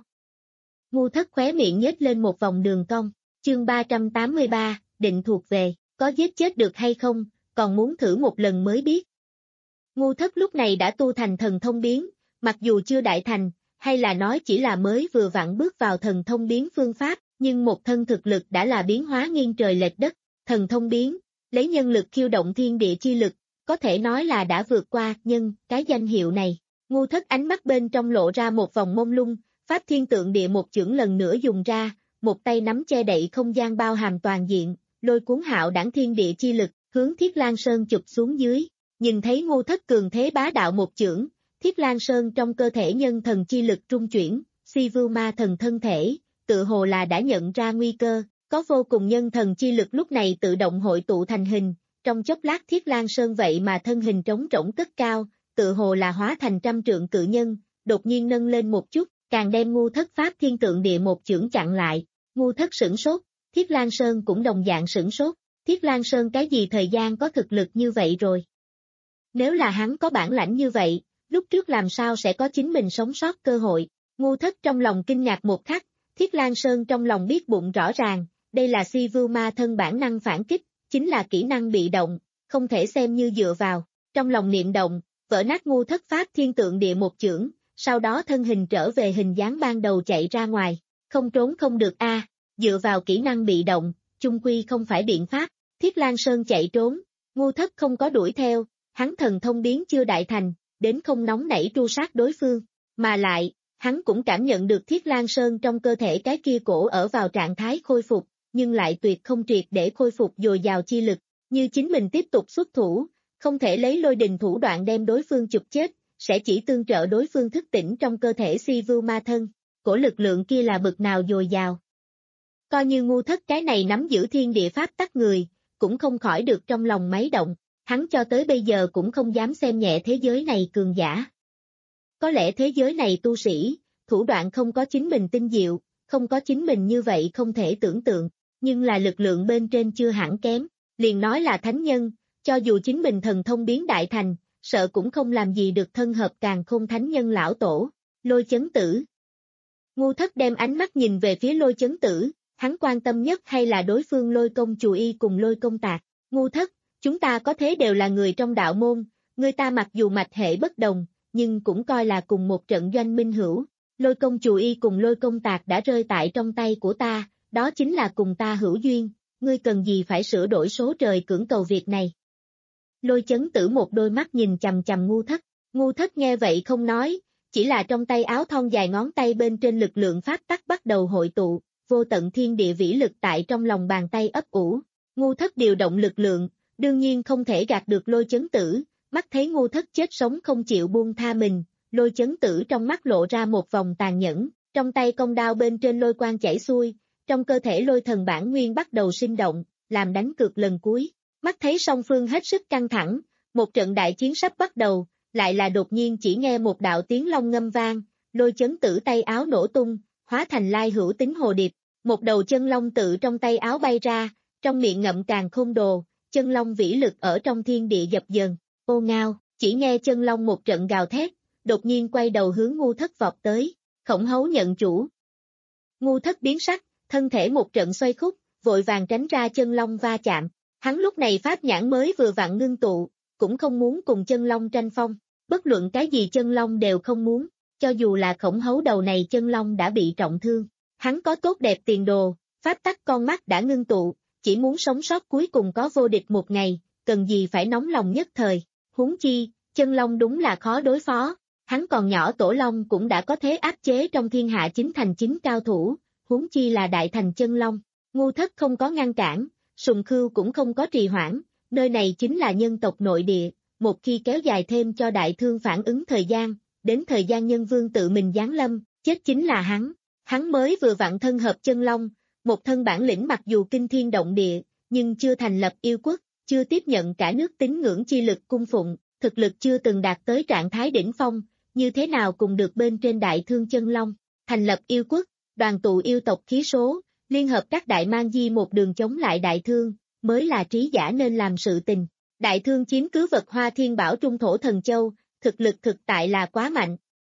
Ngu thất khóe miệng nhếch lên một vòng đường cong, chương ba trăm tám mươi ba, định thuộc về, có giết chết được hay không, còn muốn thử một lần mới biết. Ngu thất lúc này đã tu thành thần thông biến, mặc dù chưa đại thành, hay là nói chỉ là mới vừa vặn bước vào thần thông biến phương pháp, nhưng một thân thực lực đã là biến hóa nghiêng trời lệch đất, thần thông biến, lấy nhân lực khiêu động thiên địa chi lực, có thể nói là đã vượt qua nhân cái danh hiệu này. Ngu thất ánh mắt bên trong lộ ra một vòng mông lung, pháp thiên tượng địa một chưởng lần nữa dùng ra, một tay nắm che đậy không gian bao hàm toàn diện, lôi cuốn hạo đảng thiên địa chi lực, hướng Thiết Lang Sơn chụp xuống dưới, nhìn thấy ngu thất cường thế bá đạo một chưởng, Thiết Lang Sơn trong cơ thể nhân thần chi lực trung chuyển, si vưu ma thần thân thể, tự hồ là đã nhận ra nguy cơ, có vô cùng nhân thần chi lực lúc này tự động hội tụ thành hình, trong chốc lát Thiết Lang Sơn vậy mà thân hình trống rỗng cất cao, tự hồ là hóa thành trăm trượng cự nhân, đột nhiên nâng lên một chút, càng đem ngu thất pháp thiên tượng địa một chưởng chặn lại, ngu thất sửng sốt, Thiết Lang Sơn cũng đồng dạng sửng sốt, Thiết Lang Sơn cái gì thời gian có thực lực như vậy rồi. Nếu là hắn có bản lãnh như vậy, lúc trước làm sao sẽ có chính mình sống sót cơ hội, ngu thất trong lòng kinh ngạc một khắc, Thiết Lang Sơn trong lòng biết bụng rõ ràng, đây là si vưu ma thân bản năng phản kích, chính là kỹ năng bị động, không thể xem như dựa vào, trong lòng niệm động, vỡ nát ngu thất pháp thiên tượng địa một chưởng, sau đó thân hình trở về hình dáng ban đầu chạy ra ngoài, không trốn không được a, à, dựa vào kỹ năng bị động, chung quy không phải biện pháp, Thiết Lang Sơn chạy trốn, ngu thất không có đuổi theo, hắn thần thông biến chưa đại thành, đến không nóng nảy tru sát đối phương, mà lại, hắn cũng cảm nhận được Thiết Lang Sơn trong cơ thể cái kia cổ ở vào trạng thái khôi phục, nhưng lại tuyệt không triệt để khôi phục dồi dào chi lực, như chính mình tiếp tục xuất thủ, không thể lấy lôi đình thủ đoạn đem đối phương chụp chết, sẽ chỉ tương trợ đối phương thức tỉnh trong cơ thể si vưu ma thân, cổ lực lượng kia là bực nào dồi dào. Coi như ngu thất cái này nắm giữ thiên địa pháp tắc người, cũng không khỏi được trong lòng máy động, hắn cho tới bây giờ cũng không dám xem nhẹ thế giới này cường giả. Có lẽ thế giới này tu sĩ, thủ đoạn không có chính mình tinh diệu, không có chính mình như vậy không thể tưởng tượng, nhưng là lực lượng bên trên chưa hẳn kém, liền nói là thánh nhân, cho dù chính mình thần thông biến đại thành, sợ cũng không làm gì được thân hợp càn khôn thánh nhân lão tổ, Lôi Chấn Tử. Ngu Thất đem ánh mắt nhìn về phía Lôi Chấn Tử, hắn quan tâm nhất hay là đối phương Lôi Công Chù Y cùng Lôi Công Tạc. Ngu Thất, chúng ta có thế đều là người trong đạo môn, người ta mặc dù mạch hệ bất đồng, nhưng cũng coi là cùng một trận doanh minh hữu. Lôi Công Chù Y cùng Lôi Công Tạc đã rơi tại trong tay của ta, đó chính là cùng ta hữu duyên, ngươi cần gì phải sửa đổi số trời cưỡng cầu việc này. Lôi Chấn Tử một đôi mắt nhìn chằm chằm Ngu Thất, Ngu Thất nghe vậy không nói, chỉ là trong tay áo thon dài ngón tay bên trên lực lượng pháp tắc bắt đầu hội tụ, vô tận thiên địa vĩ lực tại trong lòng bàn tay ấp ủ. Ngu Thất điều động lực lượng, đương nhiên không thể gạt được Lôi Chấn Tử, mắt thấy Ngu Thất chết sống không chịu buông tha mình, Lôi Chấn Tử trong mắt lộ ra một vòng tàn nhẫn, trong tay cong đao bên trên lôi quang chảy xuôi, trong cơ thể lôi thần bản nguyên bắt đầu sinh động, làm đánh cược lần cuối. Mắt thấy song phương hết sức căng thẳng, một trận đại chiến sắp bắt đầu, lại là đột nhiên chỉ nghe một đạo tiếng long ngâm vang, Lôi Chấn Tử tay áo nổ tung, hóa thành lai hữu tính hồ điệp, một đầu chân long tự trong tay áo bay ra, trong miệng ngậm càn khôn đồ, chân long vĩ lực ở trong thiên địa dập dần, ô ngao, chỉ nghe chân long một trận gào thét, đột nhiên quay đầu hướng Ngu Thất vọt tới, Khổng Hấu nhận chủ. Ngu Thất biến sắc, thân thể một trận xoay khúc, vội vàng tránh ra chân long va chạm. Hắn lúc này pháp nhãn mới vừa vặn ngưng tụ, cũng không muốn cùng chân long tranh phong, bất luận cái gì chân long đều không muốn, cho dù là Khổng Hấu đầu này chân long đã bị trọng thương. Hắn có tốt đẹp tiền đồ, pháp tắc con mắt đã ngưng tụ, chỉ muốn sống sót cuối cùng có vô địch một ngày, cần gì phải nóng lòng nhất thời. Huống chi, chân long đúng là khó đối phó, hắn còn nhỏ tổ long cũng đã có thế áp chế trong thiên hạ chính thành chính cao thủ, huống chi là đại thành chân long. Ngu Thất không có ngăn cản, Sùng Khưu cũng không có trì hoãn, nơi này chính là nhân tộc nội địa, một khi kéo dài thêm cho đại thương phản ứng thời gian, đến thời gian nhân vương tự mình giáng lâm, chết chính là hắn. Hắn mới vừa vặn thân hợp chân long, một thân bản lĩnh mặc dù kinh thiên động địa, nhưng chưa thành lập yêu quốc, chưa tiếp nhận cả nước tín ngưỡng chi lực cung phụng, thực lực chưa từng đạt tới trạng thái đỉnh phong, như thế nào cùng được bên trên đại thương chân long. Thành lập yêu quốc, đoàn tụ yêu tộc khí số, liên hợp các đại mang di một đường chống lại đại thương, mới là trí giả nên làm sự tình. Đại thương chiếm cứ vật Hoa Thiên Bảo Trung Thổ Thần Châu, thực lực thực tại là quá mạnh.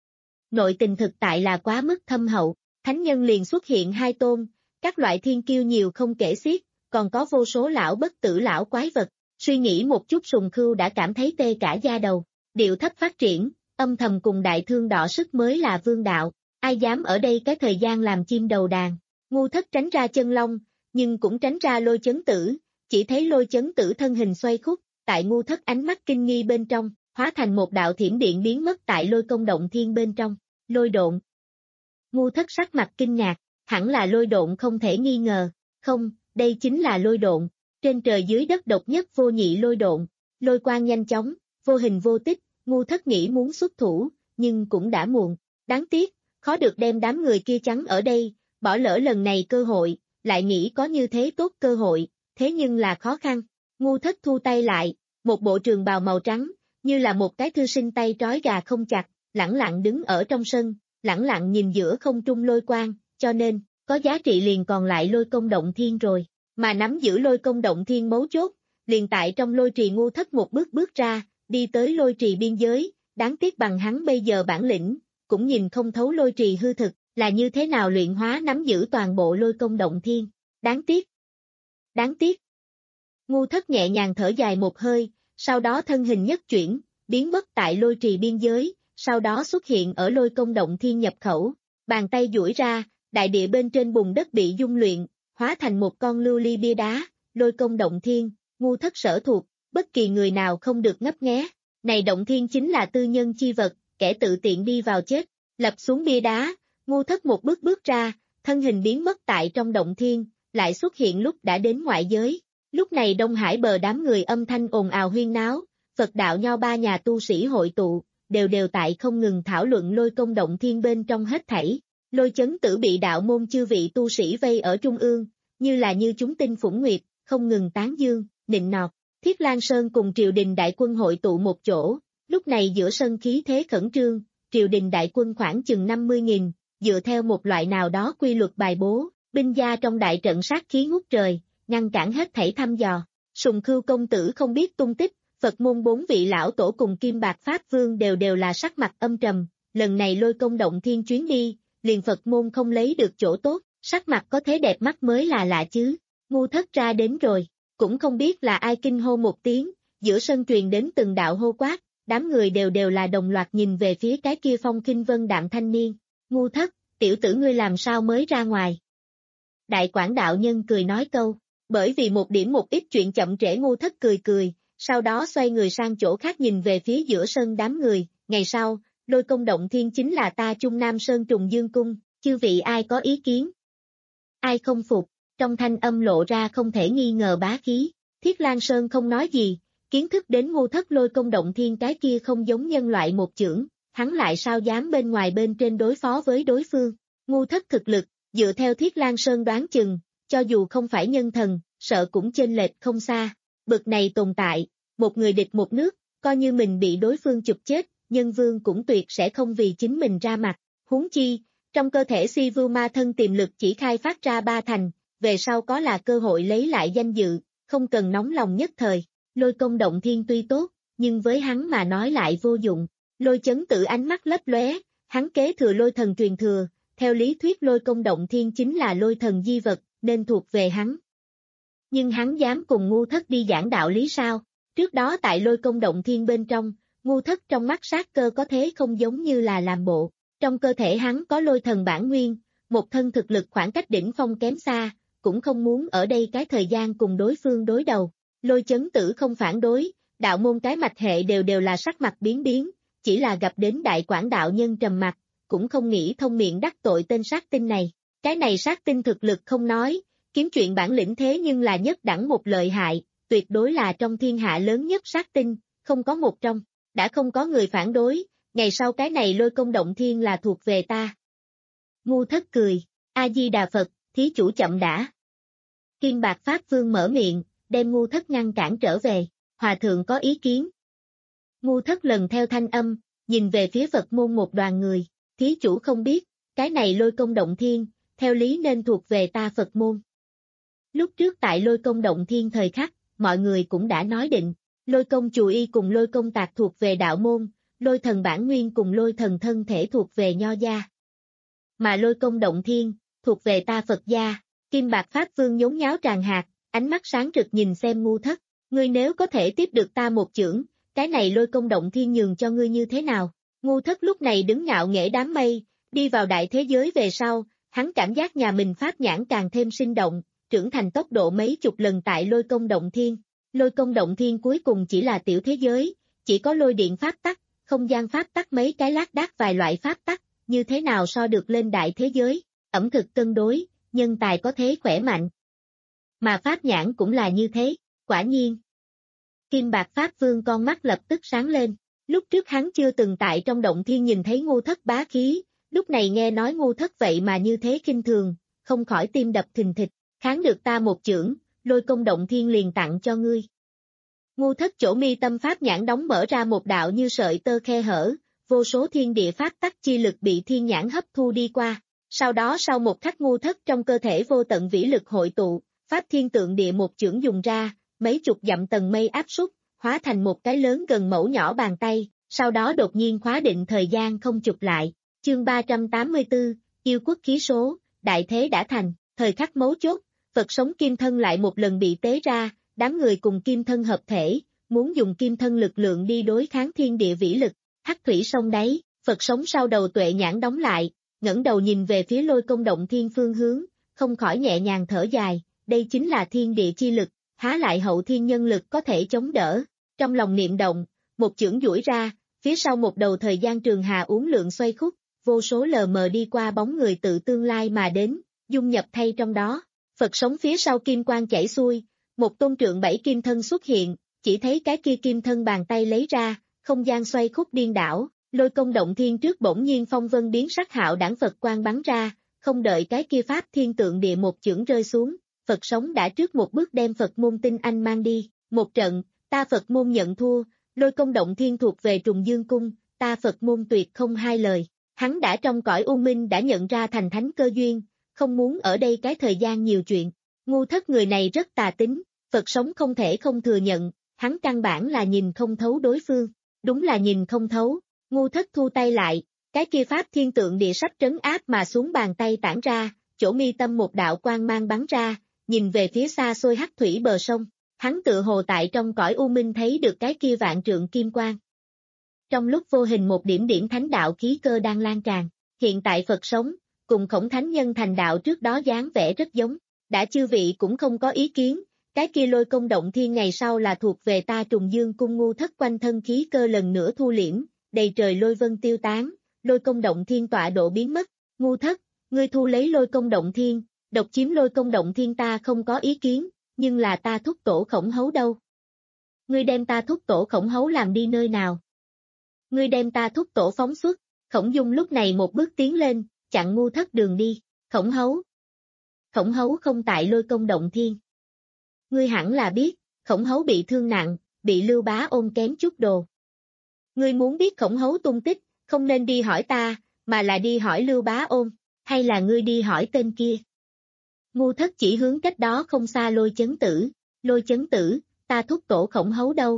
Nội tình thực tại là quá mức thâm hậu, thánh nhân liền xuất hiện hai tôn, các loại thiên kiêu nhiều không kể xiết, còn có vô số lão bất tử lão quái vật. Suy nghĩ một chút Sùng Khưu đã cảm thấy tê cả da đầu, điệu thấp phát triển, âm thầm cùng đại thương đọ sức mới là vương đạo, ai dám ở đây cái thời gian làm chim đầu đàn. Ngu Thất tránh ra chân long, nhưng cũng tránh ra Lôi Chấn Tử, chỉ thấy Lôi Chấn Tử thân hình xoay khúc, tại Ngu Thất ánh mắt kinh nghi bên trong, hóa thành một đạo thiểm điện biến mất tại Lôi Công Động Thiên bên trong, lôi độn. Ngu Thất sắc mặt kinh ngạc, hẳn là lôi độn không thể nghi ngờ, không, đây chính là lôi độn, trên trời dưới đất độc nhất vô nhị lôi độn, lôi quang nhanh chóng, vô hình vô tích, Ngu Thất nghĩ muốn xuất thủ, nhưng cũng đã muộn, đáng tiếc, khó được đem đám người kia chắn ở đây, bỏ lỡ lần này cơ hội, lại nghĩ có như thế tốt cơ hội, thế nhưng là khó khăn. Ngu Thất thu tay lại, một bộ trường bào màu trắng, như là một cái thư sinh tay trói gà không chặt, lẳng lặng đứng ở trong sân, lẳng lặng nhìn giữa không trung lôi quang, cho nên, có giá trị liền còn lại Lôi Công Động Thiên rồi, mà nắm giữ Lôi Công Động Thiên mấu chốt, liền tại trong lôi trì. Ngu Thất một bước bước ra, đi tới lôi trì biên giới, đáng tiếc bằng hắn bây giờ bản lĩnh, cũng nhìn không thấu lôi trì hư thực, là như thế nào luyện hóa nắm giữ toàn bộ Lôi Công Động Thiên, đáng tiếc, đáng tiếc. Ngu Thất nhẹ nhàng thở dài một hơi, sau đó thân hình nhất chuyển, biến mất tại lôi trì biên giới, sau đó xuất hiện ở Lôi Công Động Thiên nhập khẩu, bàn tay duỗi ra, đại địa bên trên bùn đất bị dung luyện, hóa thành một con lưu ly bia đá, Lôi Công Động Thiên, Ngu Thất sở thuộc, bất kỳ người nào không được ngấp nghé, này động thiên chính là tư nhân chi vật, kẻ tự tiện đi vào chết, lập xuống bia đá, Ngu Thất một bước bước ra, thân hình biến mất tại trong động thiên, lại xuất hiện lúc đã đến ngoại giới. Lúc này Đông Hải bờ đám người âm thanh ồn ào huyên náo, Phật đạo nho ba nhà tu sĩ hội tụ, đều đều tại không ngừng thảo luận Lôi Công Động Thiên bên trong hết thảy. Lôi Chấn Tử bị đạo môn chư vị tu sĩ vây ở trung ương, như là như chúng tinh phủng nguyệt, không ngừng tán dương, nịnh nọt. Thiết Lan Sơn cùng triều đình đại quân hội tụ một chỗ, lúc này giữa sân khí thế khẩn trương, triều đình đại quân khoảng chừng năm mươi nghìn, dựa theo một loại nào đó quy luật bài bố, binh gia trong đại trận sát khí ngút trời, ngăn cản hết thảy thăm dò. Sùng Khưu công tử không biết tung tích, Phật môn bốn vị lão tổ cùng Kim Bạc Pháp Vương đều đều là sắc mặt âm trầm, lần này Lôi Công Động Thiên chuyến đi, liền Phật môn không lấy được chỗ tốt, sắc mặt có thế đẹp mắt mới là lạ chứ. Ngu Thất ra đến rồi, cũng không biết là ai kinh hô một tiếng, giữa sân truyền đến từng đạo hô quát, đám người đều đều là đồng loạt nhìn về phía cái kia phong khinh vân đạm thanh niên. Ngu Thất, tiểu tử ngươi làm sao mới ra ngoài? Đại Quảng đạo nhân cười nói câu, bởi vì một điểm một ít chuyện chậm trễ. Ngu Thất cười cười, sau đó xoay người sang chỗ khác nhìn về phía giữa sân đám người. Ngày sau, Lôi Công Động Thiên chính là ta Trung Nam Sơn Trùng Dương Cung, chư vị ai có ý kiến? Ai không phục? Trong thanh âm lộ ra không thể nghi ngờ bá khí. Thiết Lan Sơn không nói gì, kiến thức đến Ngu Thất Lôi Công Động Thiên cái kia không giống nhân loại một chưởng, hắn lại sao dám bên ngoài bên trên đối phó với đối phương. Ngu Thất thực lực, dựa theo Thiết Lan Sơn đoán chừng, cho dù không phải nhân thần, sợ cũng chênh lệch không xa. Bực này tồn tại, một người địch một nước, coi như mình bị đối phương chụp chết, nhân vương cũng tuyệt sẽ không vì chính mình ra mặt. Huống chi, trong cơ thể Si Vưu Ma thân tiềm lực chỉ khai phát ra ba thành, về sau có là cơ hội lấy lại danh dự, không cần nóng lòng nhất thời. Lôi Công Động Thiên tuy tốt, nhưng với hắn mà nói lại vô dụng. Lôi Chấn Tử ánh mắt lấp lóe, hắn kế thừa lôi thần truyền thừa, theo lý thuyết Lôi Công Động Thiên chính là lôi thần di vật, nên thuộc về hắn. Nhưng hắn dám cùng Ngu Thất đi giảng đạo lý sao? Trước đó tại Lôi Công Động Thiên bên trong, Ngu Thất trong mắt sát cơ có thế không giống như là làm bộ. Trong cơ thể hắn có lôi thần bản nguyên, một thân thực lực khoảng cách đỉnh phong kém xa, cũng không muốn ở đây cái thời gian cùng đối phương đối đầu. Lôi Chấn Tử không phản đối, đạo môn cái mạch hệ đều đều là sắc mặt biến biến, chỉ là gặp đến Đại Quảng đạo nhân trầm mặt, cũng không nghĩ thông miệng đắc tội tên sát tinh này. Cái này sát tinh thực lực không nói, kiếm chuyện bản lĩnh thế nhưng là nhất đẳng một lợi hại, tuyệt đối là trong thiên hạ lớn nhất sát tinh, không có một trong. Đã không có người phản đối, ngày sau cái này Lôi Công Động Thiên là thuộc về ta. Ngu Thất cười, A-di-đà Phật, thí chủ chậm đã. Kim Bạc Pháp Vương mở miệng, đem Ngu Thất ngăn cản trở về, hòa thượng có ý kiến. Ngu Thất lần theo thanh âm, nhìn về phía Phật môn một đoàn người, thí chủ không biết, cái này Lôi Công Động Thiên, theo lý nên thuộc về ta Phật môn. Lúc trước tại Lôi Công Động Thiên thời khắc, mọi người cũng đã nói định, Lôi Công Chù Y cùng Lôi Công Tạc thuộc về đạo môn, Lôi Thần Bản Nguyên cùng Lôi Thần thân thể thuộc về Nho gia. Mà Lôi Công Động Thiên, thuộc về ta Phật gia. Kim Bạc Pháp Vương nhốn nháo tràn hạt, ánh mắt sáng rực nhìn xem Ngu Thất, ngươi nếu có thể tiếp được ta một chưởng, cái này Lôi Công Động Thiên nhường cho ngươi như thế nào? Ngu Thất lúc này đứng ngạo nghễ đám mây, đi vào đại thế giới về sau, hắn cảm giác nhà mình pháp nhãn càng thêm sinh động, trưởng thành tốc độ mấy chục lần tại Lôi Công Động Thiên. Lôi Công Động Thiên cuối cùng chỉ là tiểu thế giới, chỉ có lôi điện pháp tắc, không gian pháp tắc mấy cái lác đác vài loại pháp tắc, như thế nào so được lên đại thế giới, ẩm thực cân đối, nhân tài có thế khỏe mạnh. Mà pháp nhãn cũng là như thế, quả nhiên. Kim Bạc Pháp Vương con mắt lập tức sáng lên, lúc trước hắn chưa từng tại trong Động Thiên nhìn thấy Ngu Thất bá khí, lúc này nghe nói Ngu Thất vậy mà như thế kinh thường, không khỏi tim đập thình thịch, kháng được ta một chưởng, Lôi Công Động Thiên liền tặng cho ngươi. Ngu Thất chỗ mi tâm pháp nhãn đóng mở ra một đạo như sợi tơ khe hở, vô số thiên địa pháp tắc chi lực bị thiên nhãn hấp thu đi qua. Sau đó sau một khắc Ngu Thất trong cơ thể vô tận vĩ lực hội tụ, pháp thiên tượng địa một chưởng dùng ra, mấy chục dặm tầng mây áp súc, hóa thành một cái lớn gần mẫu nhỏ bàn tay, sau đó đột nhiên khóa định thời gian không chụp lại. Chương ba trăm tám mươi tư, yêu quốc khí số, đại thế đã thành, thời khắc mấu chốt, Phật sống kim thân lại một lần bị tế ra, đám người cùng kim thân hợp thể, muốn dùng kim thân lực lượng đi đối kháng thiên địa vĩ lực, hắc thủy sông đáy, Phật sống sau đầu tuệ nhãn đóng lại, ngẩng đầu nhìn về phía Lôi Công Động Thiên phương hướng, không khỏi nhẹ nhàng thở dài, đây chính là thiên địa chi lực, há lại hậu thiên nhân lực có thể chống đỡ. Trong lòng niệm động, một chưởng duỗi ra, phía sau một đầu thời gian trường hà uốn lượn xoay khúc, vô số lờ mờ đi qua bóng người tự tương lai mà đến, dung nhập thay trong đó. Phật sống phía sau kim quang chảy xuôi, một tôn trượng bảy kim thân xuất hiện, chỉ thấy cái kia kim thân bàn tay lấy ra, không gian xoay khúc điên đảo, Lôi Công Động Thiên trước bỗng nhiên phong vân biến sắc hạo đảng Phật quang bắn ra, không đợi cái kia pháp thiên tượng địa một chưởng rơi xuống, Phật sống đã trước một bước đem Phật môn tinh anh mang đi, một trận, ta Phật môn nhận thua, Lôi Công Động Thiên thuộc về Trùng Dương Cung, ta Phật môn tuyệt không hai lời, hắn đã trong cõi u minh đã nhận ra thành thánh cơ duyên, không muốn ở đây cái thời gian nhiều chuyện. Ngu Thất người này rất tà tính, Phật sống không thể không thừa nhận, hắn căn bản là nhìn không thấu đối phương, đúng là nhìn không thấu, ngu thất thu tay lại, cái kia pháp thiên tượng địa sắp trấn áp mà xuống bàn tay tản ra, chỗ mi tâm một đạo quang mang bắn ra, nhìn về phía xa xôi hắc thủy bờ sông, hắn tựa hồ tại trong cõi u minh thấy được cái kia vạn trượng kim quang. Trong lúc vô hình một điểm điểm thánh đạo khí cơ đang lan tràn, hiện tại Phật sống, cùng Khổng Thánh Nhân thành đạo trước đó dáng vẻ rất giống, đã chư vị cũng không có ý kiến, cái kia Lôi Công Động Thiên ngày sau là thuộc về ta Trùng Dương Cung. Ngu thất quanh thân khí cơ lần nữa thu liễm, đầy trời lôi vân tiêu tán, Lôi Công Động Thiên tọa độ biến mất. Ngu thất, ngươi thu lấy Lôi Công Động Thiên, độc chiếm Lôi Công Động Thiên ta không có ý kiến, nhưng là ta thúc tổ Khổng Hấu đâu? Ngươi đem ta thúc tổ Khổng Hấu làm đi nơi nào? Ngươi đem ta thúc tổ phóng xuất. Khổng Dung lúc này một bước tiến lên, chặn ngu thất đường đi. Khổng Hấu. Khổng Hấu không tại Lôi Công Động Thiên. Ngươi hẳn là biết, Khổng Hấu bị thương nặng, bị Lưu Bá ôm kém chút đồ. Ngươi muốn biết Khổng Hấu tung tích, không nên đi hỏi ta, mà là đi hỏi Lưu Bá ôm, hay là ngươi đi hỏi tên kia? Ngu thất chỉ hướng cách đó không xa Lôi Chấn Tử. Lôi Chấn Tử, ta thúc tổ Khổng Hấu đâu?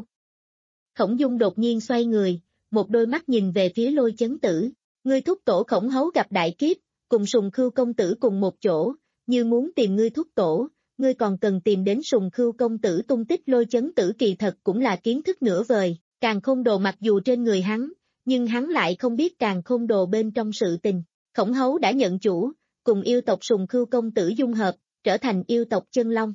Khổng Dung đột nhiên xoay người, một đôi mắt nhìn về phía Lôi Chấn Tử. Ngươi thúc tổ Khổng Hấu gặp đại kiếp, cùng Sùng Khưu công tử cùng một chỗ, như muốn tìm ngươi thúc tổ, ngươi còn cần tìm đến Sùng Khưu công tử tung tích. Lôi Chấn Tử kỳ thật cũng là kiến thức nửa vời, càn khôn đồ mặc dù trên người hắn, nhưng hắn lại không biết càn khôn đồ bên trong sự tình. Khổng Hấu đã nhận chủ, cùng yêu tộc Sùng Khưu công tử dung hợp, trở thành yêu tộc chân long.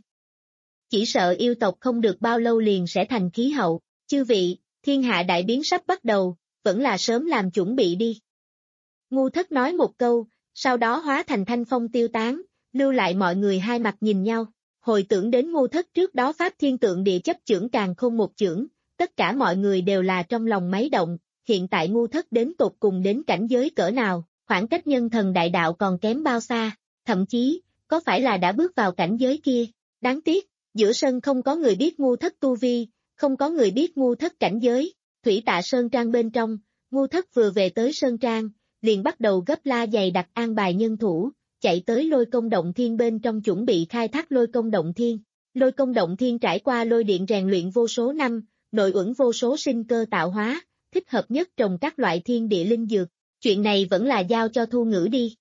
Chỉ sợ yêu tộc không được bao lâu liền sẽ thành khí hậu. Chư vị, thiên hạ đại biến sắp bắt đầu, vẫn là sớm làm chuẩn bị đi. Ngu thất nói một câu, sau đó hóa thành thanh phong tiêu tán, lưu lại mọi người hai mặt nhìn nhau. Hồi tưởng đến ngu thất trước đó pháp thiên tượng địa chấp chưởng càn khôn một chưởng, tất cả mọi người đều là trong lòng máy động. Hiện tại ngu thất đến tột cùng đến cảnh giới cỡ nào, khoảng cách nhân thần đại đạo còn kém bao xa, thậm chí, có phải là đã bước vào cảnh giới kia. Đáng tiếc, giữa sân không có người biết ngu thất tu vi, không có người biết ngu thất cảnh giới. Thủy Tạ Sơn Trang bên trong, ngu thất vừa về tới Sơn Trang, liền bắt đầu gấp la dày đặt an bài nhân thủ, chạy tới Lôi Công Động Thiên bên trong chuẩn bị khai thác Lôi Công Động Thiên. Lôi Công Động Thiên trải qua lôi điện rèn luyện vô số năm, nội uẩn vô số sinh cơ tạo hóa, thích hợp nhất trồng các loại thiên địa linh dược. Chuyện này vẫn là giao cho Thu Ngữ đi.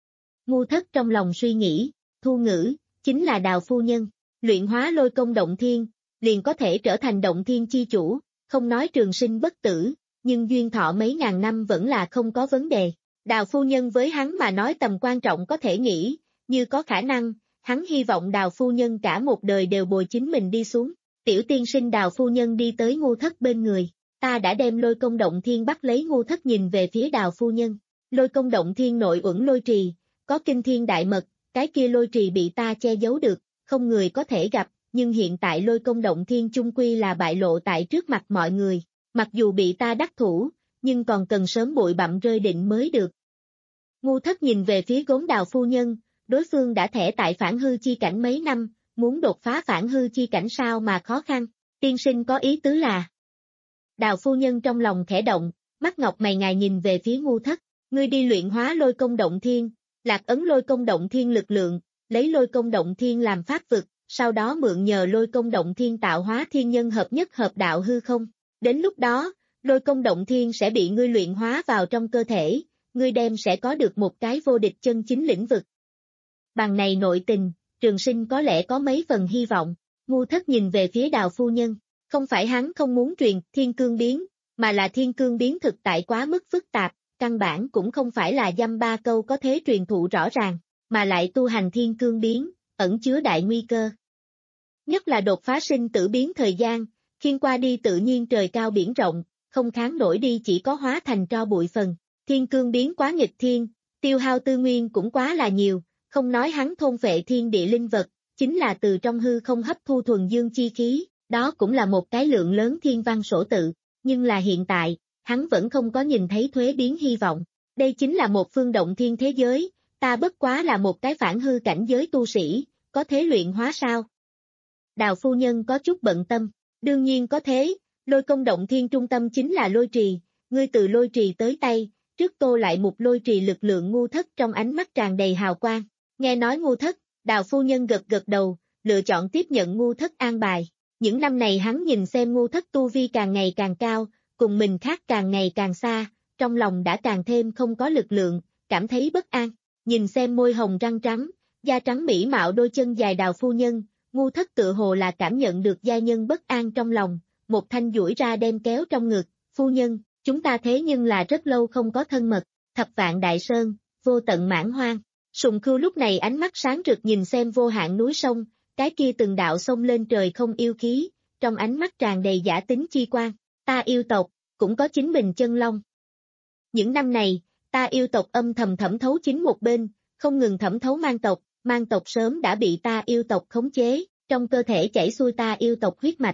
Ngu thất trong lòng suy nghĩ, Thu Ngữ, chính là Đào phu nhân, luyện hóa Lôi Công Động Thiên, liền có thể trở thành Động Thiên chi chủ, không nói trường sinh bất tử, nhưng duyên thọ mấy ngàn năm vẫn là không có vấn đề. Đào phu nhân với hắn mà nói tầm quan trọng có thể nghĩ, như có khả năng, hắn hy vọng Đào phu nhân cả một đời đều bồi chính mình đi xuống. Tiểu tiên sinh Đào phu nhân đi tới ngu thất bên người, ta đã đem Lôi Công Động Thiên bắt lấy. Ngu thất nhìn về phía Đào phu nhân, Lôi Công Động Thiên nội uẩn lôi trì, có kinh thiên đại mật, cái kia lôi trì bị ta che giấu được, không người có thể gặp, nhưng hiện tại Lôi Công Động Thiên chung quy là bại lộ tại trước mặt mọi người, mặc dù bị ta đắc thủ, nhưng còn cần sớm bụi bặm rơi định mới được. Ngu thất nhìn về phía gốm Đào phu nhân, đối phương đã thẻ tại phản hư chi cảnh mấy năm, muốn đột phá phản hư chi cảnh sao mà khó khăn, tiên sinh có ý tứ là. Đào phu nhân trong lòng khẽ động, mắt ngọc mày ngài nhìn về phía ngu thất, ngươi đi luyện hóa Lôi Công Động Thiên, lạc ấn Lôi Công Động Thiên lực lượng, lấy Lôi Công Động Thiên làm pháp vực, sau đó mượn nhờ Lôi Công Động Thiên tạo hóa thiên nhân hợp nhất hợp đạo hư không. Đến lúc đó, Lôi Công Động Thiên sẽ bị ngươi luyện hóa vào trong cơ thể, ngươi đem sẽ có được một cái vô địch chân chính lĩnh vực. Bằng này nội tình, trường sinh có lẽ có mấy phần hy vọng. Ngu thất nhìn về phía Đào phu nhân, không phải hắn không muốn truyền thiên cương biến, mà là thiên cương biến thực tại quá mức phức tạp, căn bản cũng không phải là dăm ba câu có thế truyền thụ rõ ràng, mà lại tu hành thiên cương biến, ẩn chứa đại nguy cơ. Nhất là đột phá sinh tử biến thời gian, khiên qua đi tự nhiên trời cao biển rộng, không kháng nổi đi chỉ có hóa thành tro bụi phần. Thiên cương biến quá nghịch thiên, tiêu hao tư nguyên cũng quá là nhiều, không nói hắn thôn phệ thiên địa linh vật, chính là từ trong hư không hấp thu thuần dương chi khí, đó cũng là một cái lượng lớn thiên văn sổ tự, nhưng là hiện tại, hắn vẫn không có nhìn thấy thuế biến hy vọng. Đây chính là một phương động thiên thế giới, ta bất quá là một cái phản hư cảnh giới tu sĩ, có thế luyện hóa sao? Đào phu nhân có chút bận tâm, đương nhiên có thế, Lôi Công Động Thiên trung tâm chính là lôi trì, ngươi từ lôi trì tới tay, trước tô lại một lôi trì lực lượng. Ngu thất trong ánh mắt tràn đầy hào quang, nghe nói ngu thất, Đào phu nhân gật gật đầu, lựa chọn tiếp nhận ngu thất an bài. Những năm này hắn nhìn xem Ngưu Thất tu vi càng ngày càng cao, cùng mình khác càng ngày càng xa, trong lòng đã càng thêm không có lực lượng, cảm thấy bất an. Nhìn xem môi hồng răng trắng, da trắng mỹ mạo đôi chân dài đào phu nhân, Ngưu Thất tự hồ là cảm nhận được gia nhân bất an trong lòng, một thanh duỗi ra đem kéo trong ngực, phu nhân, chúng ta thế nhưng là rất lâu không có thân mật, thập vạn đại sơn, vô tận mãn hoang. Sùng Khưu lúc này ánh mắt sáng rực nhìn xem vô hạn núi sông, cái kia từng đạo sông lên trời không yêu khí, trong ánh mắt tràn đầy giả tính chi quan, ta yêu tộc, cũng có chính mình chân long. Những năm này, ta yêu tộc âm thầm thẩm thấu chính một bên, không ngừng thẩm thấu mang tộc, mang tộc sớm đã bị ta yêu tộc khống chế, trong cơ thể chảy xuôi ta yêu tộc huyết mạch.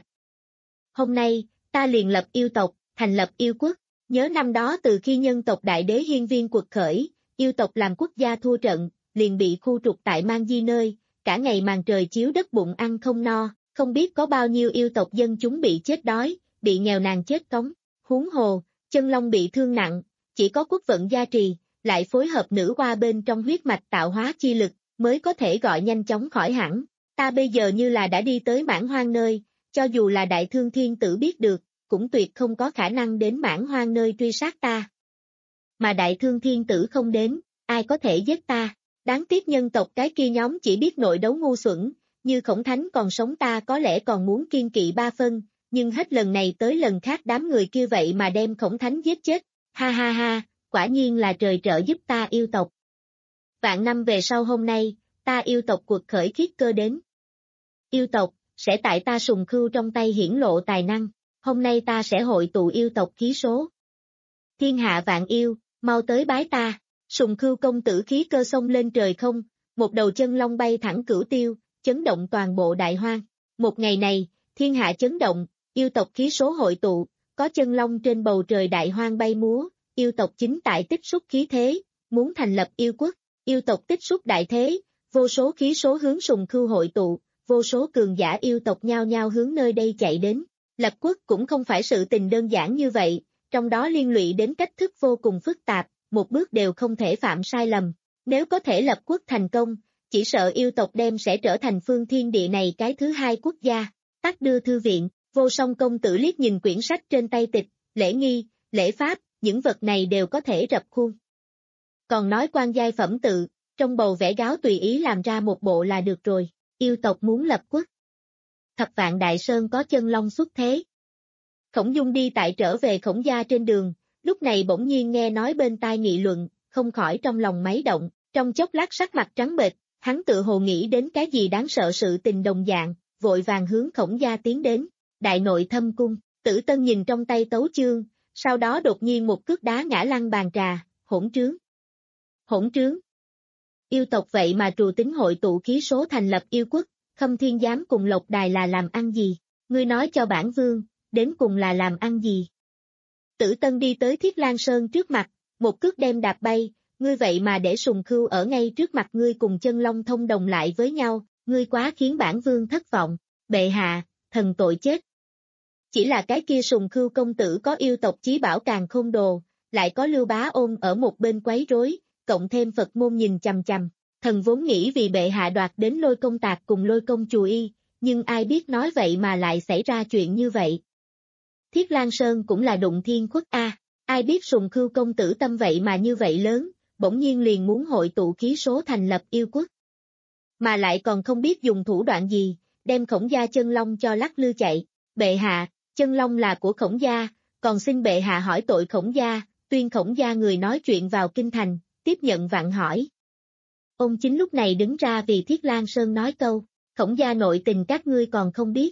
Hôm nay, ta liền lập yêu tộc, thành lập yêu quốc, nhớ năm đó từ khi nhân tộc đại đế hiên viên quật khởi, yêu tộc làm quốc gia thua trận, liền bị khu trục tại mang di nơi, cả ngày màn trời chiếu đất bụng ăn không no, không biết có bao nhiêu yêu tộc dân chúng bị chết đói, bị nghèo nàn chết cống, huống hồ, chân long bị thương nặng, chỉ có quốc vận gia trì, lại phối hợp nữ hoa bên trong huyết mạch tạo hóa chi lực, mới có thể gọi nhanh chóng khỏi hẳn. Ta bây giờ như là đã đi tới mãn hoang nơi, cho dù là đại thương thiên tử biết được, cũng tuyệt không có khả năng đến mãn hoang nơi truy sát ta. Mà đại thương thiên tử không đến, ai có thể giết ta? Đáng tiếc nhân tộc cái kia nhóm chỉ biết nội đấu ngu xuẩn, như Khổng Thánh còn sống ta có lẽ còn muốn kiên kỵ ba phân, nhưng hết lần này tới lần khác đám người kia vậy mà đem Khổng Thánh giết chết, ha ha ha, quả nhiên là trời trợ giúp ta yêu tộc. Vạn năm về sau hôm nay, ta yêu tộc cuộc khởi khiết cơ đến. Yêu tộc, sẽ tại ta Sùng Khưu trong tay hiển lộ tài năng, hôm nay ta sẽ hội tụ yêu tộc khí số. Thiên hạ vạn yêu, mau tới bái ta, Sùng Khưu công tử khí cơ xông lên trời không, một đầu chân long bay thẳng cửu tiêu, chấn động toàn bộ đại hoang. Một ngày này, thiên hạ chấn động, yêu tộc khí số hội tụ, có chân long trên bầu trời đại hoang bay múa, yêu tộc chính tại tích xúc khí thế, muốn thành lập yêu quốc, yêu tộc tích xúc đại thế, vô số khí số hướng Sùng Khưu hội tụ, vô số cường giả yêu tộc nhao nhao hướng nơi đây chạy đến. Lập quốc cũng không phải sự tình đơn giản như vậy, trong đó liên lụy đến cách thức vô cùng phức tạp, một bước đều không thể phạm sai lầm. Nếu có thể lập quốc thành công, chỉ sợ yêu tộc đem sẽ trở thành phương thiên địa này cái thứ hai quốc gia. Tắc đưa thư viện, Vô Song công tử liếc nhìn quyển sách trên tay tịch, lễ nghi, lễ pháp, những vật này đều có thể rập khuôn. Còn nói quan giai phẩm tự, trong bầu vẽ gáo tùy ý làm ra một bộ là được rồi, yêu tộc muốn lập quốc. Thập vạn đại sơn có chân long xuất thế. Khổng Dung đi tại trở về Khổng gia trên đường, lúc này bỗng nhiên nghe nói bên tai nghị luận, không khỏi trong lòng máy động, trong chốc lát sắc mặt trắng bệch, hắn tự hồ nghĩ đến cái gì đáng sợ sự tình đồng dạng, vội vàng hướng Khổng gia tiến đến, đại nội thâm cung, Tử Tân nhìn trong tay tấu chương, sau đó đột nhiên một cước đá ngã lăn bàn trà, hỗn trướng. Hỗn trướng. Yêu tộc vậy mà trù tính hội tụ khí số thành lập yêu quốc, Khâm Thiên Giám cùng Lộc Đài là làm ăn gì? Ngươi nói cho bản vương, đến cùng là làm ăn gì? Tử Tân đi tới Thiết Lan Sơn trước mặt, một cước đem đạp bay, ngươi vậy mà để Sùng Khưu ở ngay trước mặt ngươi cùng chân long thông đồng lại với nhau, ngươi quá khiến bản vương thất vọng, bệ hạ, thần tội chết. Chỉ là cái kia Sùng Khưu công tử có yêu tộc chí bảo càng khôn đồ, lại có Lưu Bá Ôn ở một bên quấy rối, cộng thêm Phật môn nhìn chằm chằm. Thần vốn nghĩ vì bệ hạ đoạt đến Lôi Công Tạc cùng Lôi Công Chù Y, nhưng ai biết nói vậy mà lại xảy ra chuyện như vậy. Thiết Lan Sơn cũng là đụng thiên khuất a, ai biết Sùng Khưu công tử tâm vậy mà như vậy lớn, bỗng nhiên liền muốn hội tụ khí số thành lập yêu quốc. Mà lại còn không biết dùng thủ đoạn gì, đem Khổng gia chân long cho lắc lư chạy, bệ hạ, chân long là của Khổng gia, còn xin bệ hạ hỏi tội Khổng gia, tuyên Khổng gia người nói chuyện vào kinh thành, tiếp nhận vặn hỏi. Ông chính lúc này đứng ra vì Thiết Lan Sơn nói câu, Khổng gia nội tình các ngươi còn không biết.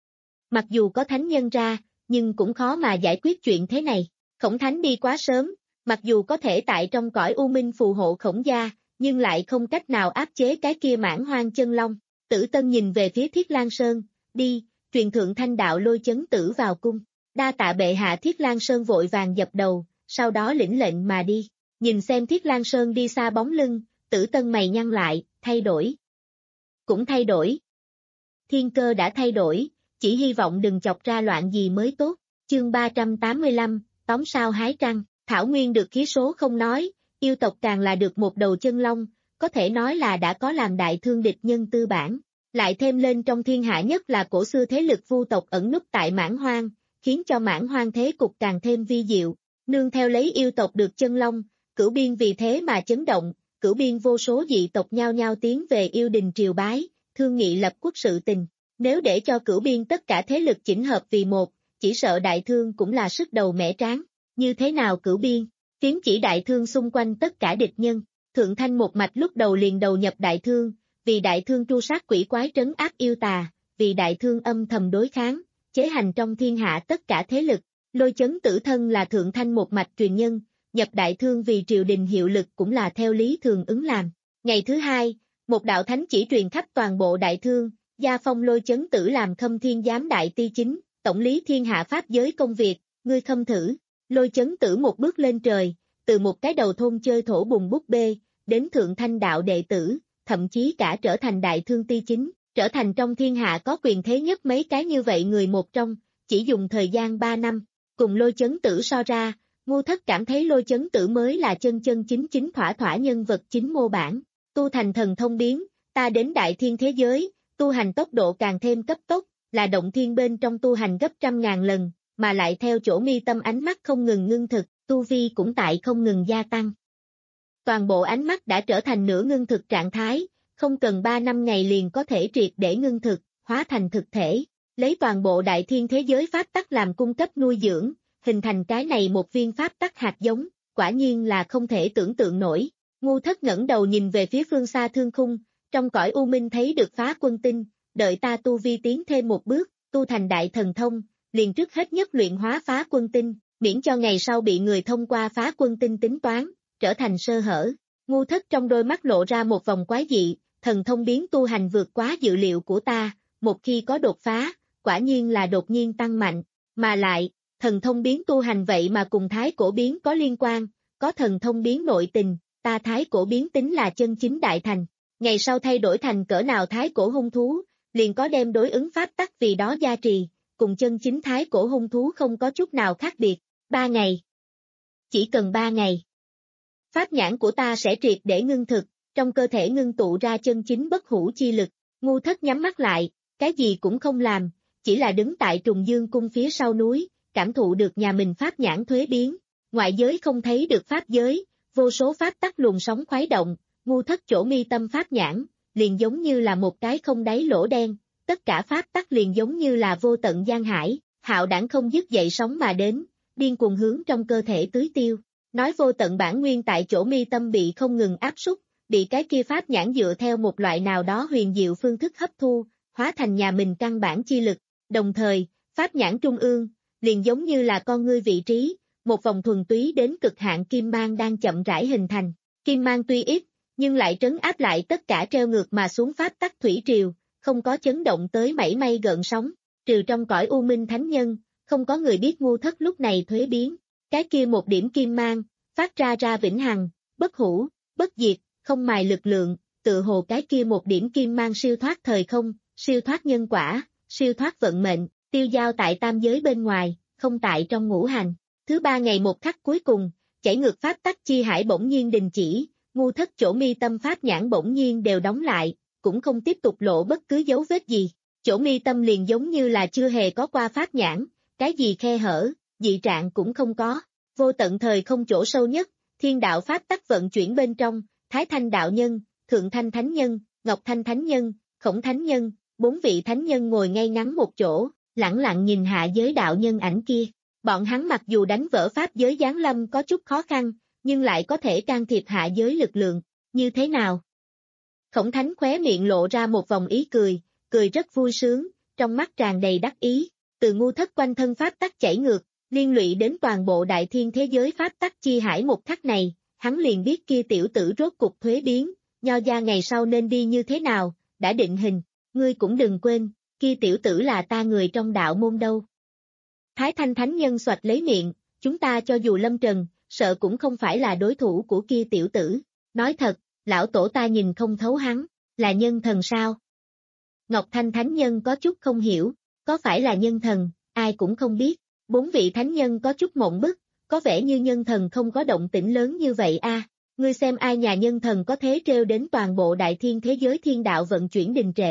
Mặc dù có thánh nhân ra, nhưng cũng khó mà giải quyết chuyện thế này. Khổng Thánh đi quá sớm, mặc dù có thể tại trong cõi u minh phù hộ Khổng gia, nhưng lại không cách nào áp chế cái kia mãn hoang chân long. Tử Tân nhìn về phía Thiết Lan Sơn, đi, truyền thượng thanh đạo lôi chấn tử vào cung. Đa tạ bệ hạ. Thiết Lan Sơn vội vàng dập đầu, sau đó lĩnh lệnh mà đi. Nhìn xem Thiết Lan Sơn đi xa bóng lưng, Tử Tân mày nhăn lại, thay đổi. Cũng thay đổi. Thiên cơ đã thay đổi, chỉ hy vọng đừng chọc ra loạn gì mới tốt. Chương ba trăm tám mươi lăm, tóm sao hái trăng, Thảo Nguyên được khí số không nói, yêu tộc càng là được một đầu chân long, có thể nói là đã có làm đại thương địch nhân tư bản. Lại thêm lên trong thiên hạ nhất là cổ xưa thế lực vu tộc ẩn núp tại Mãn Hoang, khiến cho Mãn Hoang thế cục càng thêm vi diệu, nương theo lấy yêu tộc được chân long, Cửu Biên vì thế mà chấn động, Cửu Biên vô số dị tộc nhao nhao tiến về yêu đình triều bái, thương nghị lập quốc sự tình. Nếu để cho Cửu Biên tất cả thế lực chỉnh hợp vì một, chỉ sợ đại thương cũng là sức đầu mẻ tráng. Như thế nào Cửu Biên? Phím chỉ đại thương xung quanh tất cả địch nhân. Thượng Thanh một mạch lúc đầu liền đầu nhập đại thương, vì đại thương tru sát quỷ quái trấn áp yêu tà, vì đại thương âm thầm đối kháng, chế hành trong thiên hạ tất cả thế lực. Lôi Chấn Tử thân là Thượng Thanh một mạch truyền nhân, nhập đại thương vì triều đình hiệu lực cũng là theo lý thường ứng làm. Ngày thứ hai, một đạo thánh chỉ truyền khắp toàn bộ đại thương, gia phong Lôi Chấn Tử làm Khâm Thiên giám đại ti chính, tổng lý thiên hạ pháp giới công việc, ngươi khâm thử. Lôi Chấn Tử một bước lên trời, từ một cái đầu thôn chơi thổ bùn búp bê, đến Thượng Thanh đạo đệ tử, thậm chí cả trở thành đại thương ti chính, trở thành trong thiên hạ có quyền thế nhất mấy cái như vậy người một trong, chỉ dùng thời gian ba năm. Cùng Lôi Chấn Tử so ra, Ngu Thất cảm thấy Lôi Chấn Tử mới là chân chân chính chính thỏa thỏa nhân vật chính mô bản, tu thành thần thông biến, ta đến đại thiên thế giới, tu hành tốc độ càng thêm cấp tốc, là động thiên bên trong tu hành gấp trăm ngàn lần, mà lại theo chỗ mi tâm ánh mắt không ngừng ngưng thực, tu vi cũng tại không ngừng gia tăng. Toàn bộ ánh mắt đã trở thành nửa ngưng thực trạng thái, không cần ba năm ngày liền có thể triệt để ngưng thực, hóa thành thực thể, lấy toàn bộ đại thiên thế giới pháp tắc làm cung cấp nuôi dưỡng, hình thành cái này một viên pháp tắc hạt giống, quả nhiên là không thể tưởng tượng nổi. Ngu Thất ngẩng đầu nhìn về phía phương xa thương khung, trong cõi u minh thấy được Phá Quân Tinh, đợi ta tu vi tiến thêm một bước, tu thành đại thần thông, liền trước hết nhất luyện hóa Phá Quân Tinh, miễn cho ngày sau bị người thông qua Phá Quân Tinh tính toán, trở thành sơ hở. Ngu Thất trong đôi mắt lộ ra một vòng quái dị, thần thông biến tu hành vượt quá dự liệu của ta, một khi có đột phá, quả nhiên là đột nhiên tăng mạnh, mà lại, thần thông biến tu hành vậy mà cùng thái cổ biến có liên quan, có thần thông biến nội tình, ta thái cổ biến tính là chân chính đại thành, ngày sau thay đổi thành cỡ nào thái cổ hung thú, liền có đem đối ứng pháp tắc vì đó gia trì, cùng chân chính thái cổ hung thú không có chút nào khác biệt, ba ngày. Chỉ cần ba ngày. Pháp nhãn của ta sẽ triệt để ngưng thực, trong cơ thể ngưng tụ ra chân chính bất hủ chi lực, Ngu Thất nhắm mắt lại, cái gì cũng không làm, chỉ là đứng tại Trùng Dương cung phía sau núi, cảm thụ được nhà mình pháp nhãn thuế biến, ngoại giới không thấy được pháp giới, vô số pháp tắc luồng sóng khoái động, Ngu Thất chỗ mi tâm pháp nhãn, liền giống như là một cái không đáy lỗ đen, tất cả pháp tắc liền giống như là vô tận giang hải, hạo đảng không dứt dậy sóng mà đến, điên cuồng hướng trong cơ thể tưới tiêu. Nói vô tận bản nguyên tại chỗ mi tâm bị không ngừng áp súc, bị cái kia pháp nhãn dựa theo một loại nào đó huyền diệu phương thức hấp thu, hóa thành nhà mình căn bản chi lực, đồng thời, pháp nhãn trung ương, liền giống như là con ngươi vị trí, một vòng thuần túy đến cực hạn kim mang đang chậm rãi hình thành, kim mang tuy ít, nhưng lại trấn áp lại tất cả treo ngược mà xuống pháp tắc thủy triều, không có chấn động tới mảy may gợn sóng, trừ trong cõi u minh thánh nhân, không có người biết Ngu Thất lúc này thuế biến. Cái kia một điểm kim mang, phát ra ra vĩnh hằng, bất hủ, bất diệt, không mài lực lượng, tự hồ cái kia một điểm kim mang siêu thoát thời không, siêu thoát nhân quả, siêu thoát vận mệnh, tiêu giao tại tam giới bên ngoài, không tại trong ngũ hành. Thứ ba ngày một khắc cuối cùng, chảy ngược pháp tắc chi hải bỗng nhiên đình chỉ, Ngu Thất chỗ mi tâm pháp nhãn bỗng nhiên đều đóng lại, cũng không tiếp tục lộ bất cứ dấu vết gì. Chỗ mi tâm liền giống như là chưa hề có qua pháp nhãn, cái gì khe hở, dị trạng cũng không có, vô tận thời không chỗ sâu nhất, thiên đạo pháp tắc vận chuyển bên trong, Thái Thanh đạo nhân, Thượng Thanh thánh nhân, Ngọc Thanh thánh nhân, Khổng thánh nhân, bốn vị thánh nhân ngồi ngay ngắn một chỗ, lẳng lặng nhìn hạ giới đạo nhân ảnh kia. Bọn hắn mặc dù đánh vỡ pháp giới giáng lâm có chút khó khăn, nhưng lại có thể can thiệp hạ giới lực lượng, như thế nào? Khổng thánh khóe miệng lộ ra một vòng ý cười, cười rất vui sướng, trong mắt tràn đầy đắc ý, từ Ngu Thất quanh thân pháp tắc chảy ngược, liên lụy đến toàn bộ đại thiên thế giới pháp tắc chi hải một khắc này, hắn liền biết kia tiểu tử rốt cục thuế biến, Nho gia ngày sau nên đi như thế nào, đã định hình, ngươi cũng đừng quên, kia tiểu tử là ta người trong đạo môn đâu. Thái Thanh thánh nhân xoạch lấy miệng, chúng ta cho dù lâm trần, sợ cũng không phải là đối thủ của kia tiểu tử, nói thật, lão tổ ta nhìn không thấu hắn, là nhân thần sao? Ngọc Thanh thánh nhân có chút không hiểu, có phải là nhân thần, ai cũng không biết. Bốn vị thánh nhân có chút mộng bức, có vẻ như nhân thần không có động tĩnh lớn như vậy a. À. Ngươi xem ai nhà nhân thần có thế trêu đến toàn bộ đại thiên thế giới thiên đạo vận chuyển đình trệ,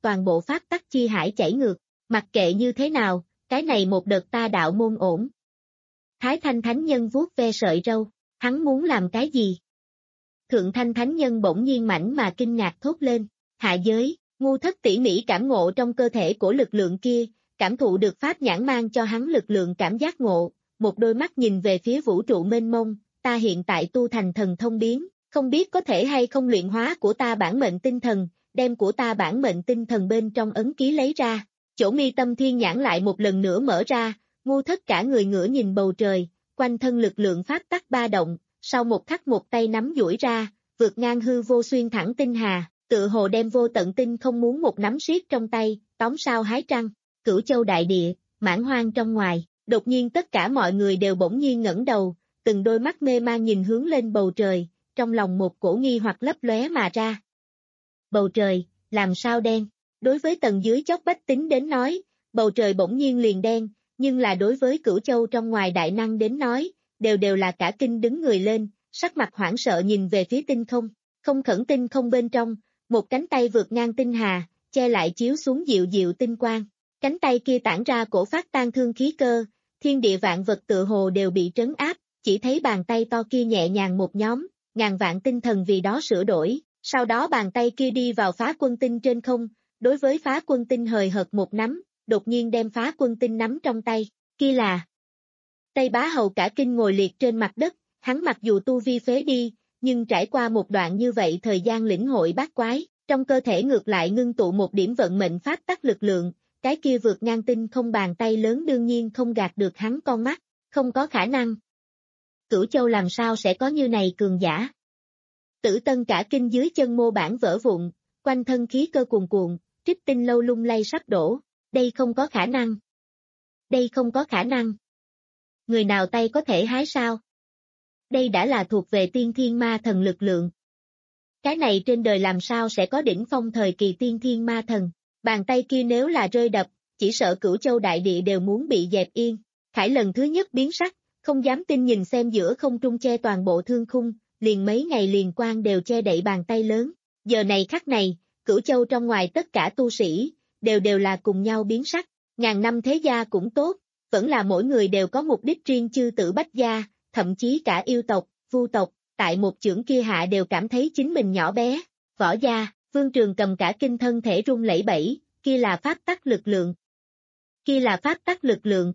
toàn bộ pháp tắc chi hải chảy ngược, mặc kệ như thế nào, cái này một đợt ta đạo môn ổn. Thái Thanh Thánh Nhân vuốt ve sợi râu, hắn muốn làm cái gì? Thượng Thanh Thánh Nhân bỗng nhiên mảnh mà kinh ngạc thốt lên, hạ giới, ngu thất tỉ mỉ cảm ngộ trong cơ thể của lực lượng kia, cảm thụ được pháp nhãn mang cho hắn lực lượng cảm giác ngộ, một đôi mắt nhìn về phía vũ trụ mênh mông, ta hiện tại tu thành thần thông biến, không biết có thể hay không luyện hóa của ta bản mệnh tinh thần, đem của ta bản mệnh tinh thần bên trong ấn ký lấy ra, chỗ mi tâm thiên nhãn lại một lần nữa mở ra, ngu thất cả người ngửa nhìn bầu trời, quanh thân lực lượng pháp tắc ba động, sau một khắc một tay nắm duỗi ra, vượt ngang hư vô xuyên thẳng tinh hà, tự hồ đem vô tận tinh không muốn một nắm siết trong tay, tóm sao hái trăng, cửu châu đại địa, mãn hoang trong ngoài, đột nhiên tất cả mọi người đều bỗng nhiên ngẩng đầu, từng đôi mắt mê man nhìn hướng lên bầu trời, trong lòng một cổ nghi hoặc lấp lóe mà ra. Bầu trời, làm sao đen? Đối với tầng dưới chót bách tính đến nói, bầu trời bỗng nhiên liền đen, nhưng là đối với cửu châu trong ngoài đại năng đến nói, đều đều là cả kinh đứng người lên, sắc mặt hoảng sợ nhìn về phía tinh không, không khẩn tinh không bên trong, một cánh tay vượt ngang tinh hà, che lại chiếu xuống dịu dịu tinh quang, cánh tay kia tản ra cổ phát tan thương khí cơ, thiên địa vạn vật tự hồ đều bị trấn áp, chỉ thấy bàn tay to kia nhẹ nhàng một nhóm, ngàn vạn tinh thần vì đó sửa đổi, sau đó bàn tay kia đi vào phá quân tinh trên không, đối với phá quân tinh hời hợt một nắm, đột nhiên đem phá quân tinh nắm trong tay, kia là Tây Bá Hầu cả kinh ngồi liệt trên mặt đất, hắn mặc dù tu vi phế đi, nhưng trải qua một đoạn như vậy thời gian lĩnh hội bát quái, trong cơ thể ngược lại ngưng tụ một điểm vận mệnh pháp tắc lực lượng, cái kia vượt ngang tinh không bàn tay lớn đương nhiên không gạt được hắn con mắt, không có khả năng. Cửu Châu làm sao sẽ có như này cường giả? Tử Tân cả kinh dưới chân mô bản vỡ vụn, quanh thân khí cơ cuồn cuộn, Trích Tinh Lâu lung lay sắp đổ, đây không có khả năng. Đây không có khả năng. Người nào tay có thể hái sao? Đây đã là thuộc về tiên thiên ma thần lực lượng. Cái này trên đời làm sao sẽ có đỉnh phong thời kỳ tiên thiên ma thần, bàn tay kia nếu là rơi đập, chỉ sợ Cửu Châu đại địa đều muốn bị dẹp yên. Khải lần thứ nhất biến sắc, không dám tin nhìn xem giữa không trung che toàn bộ thương khung, liền mấy ngày liền quang đều che đậy bàn tay lớn. Giờ này khắc này, Cửu Châu trong ngoài tất cả tu sĩ, đều đều là cùng nhau biến sắc, ngàn năm thế gia cũng tốt, vẫn là mỗi người đều có mục đích riêng chư tử bách gia, thậm chí cả yêu tộc, vu tộc, tại một chưởng kia hạ đều cảm thấy chính mình nhỏ bé. Võ gia, Vương Trường cầm cả kinh thân thể run lẩy bẩy, kia là pháp tắc lực lượng. Kia là pháp tắc lực lượng.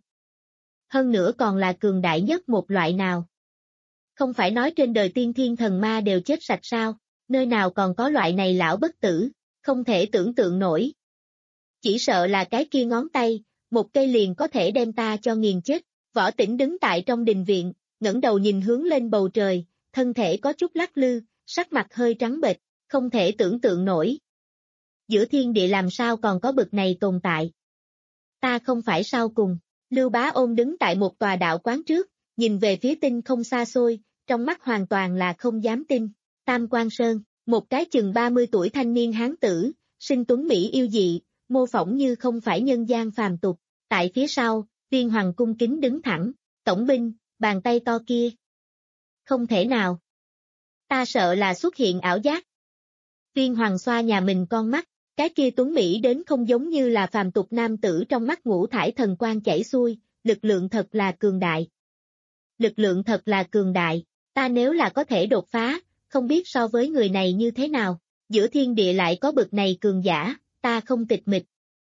Hơn nữa còn là cường đại nhất một loại nào. Không phải nói trên đời tiên thiên thần ma đều chết sạch sao, nơi nào còn có loại này lão bất tử, không thể tưởng tượng nổi. Chỉ sợ là cái kia ngón tay, một cây liền có thể đem ta cho nghiền chết. Võ Tĩnh đứng tại trong đình viện, ngẩng đầu nhìn hướng lên bầu trời, thân thể có chút lắc lư, sắc mặt hơi trắng bệch, không thể tưởng tượng nổi. Giữa thiên địa làm sao còn có bực này tồn tại. Ta không phải sau cùng. Lưu Bá Ôn đứng tại một tòa đạo quán trước, nhìn về phía tinh không xa xôi, trong mắt hoàn toàn là không dám tin. Tam Quan Sơn, một cái chừng ba mươi tuổi thanh niên hán tử, sinh tuấn Mỹ yêu dị, mô phỏng như không phải nhân gian phàm tục. Tại phía sau, Viên Hoàng cung kính đứng thẳng, tổng binh, bàn tay to kia. Không thể nào. Ta sợ là xuất hiện ảo giác. Viên Hoàng xoa nhà mình con mắt, cái kia tuấn Mỹ đến không giống như là phàm tục nam tử trong mắt ngũ thải thần quang chảy xuôi, lực lượng thật là cường đại. Lực lượng thật là cường đại, ta nếu là có thể đột phá, không biết so với người này như thế nào, giữa thiên địa lại có bực này cường giả, ta không tịch mịch.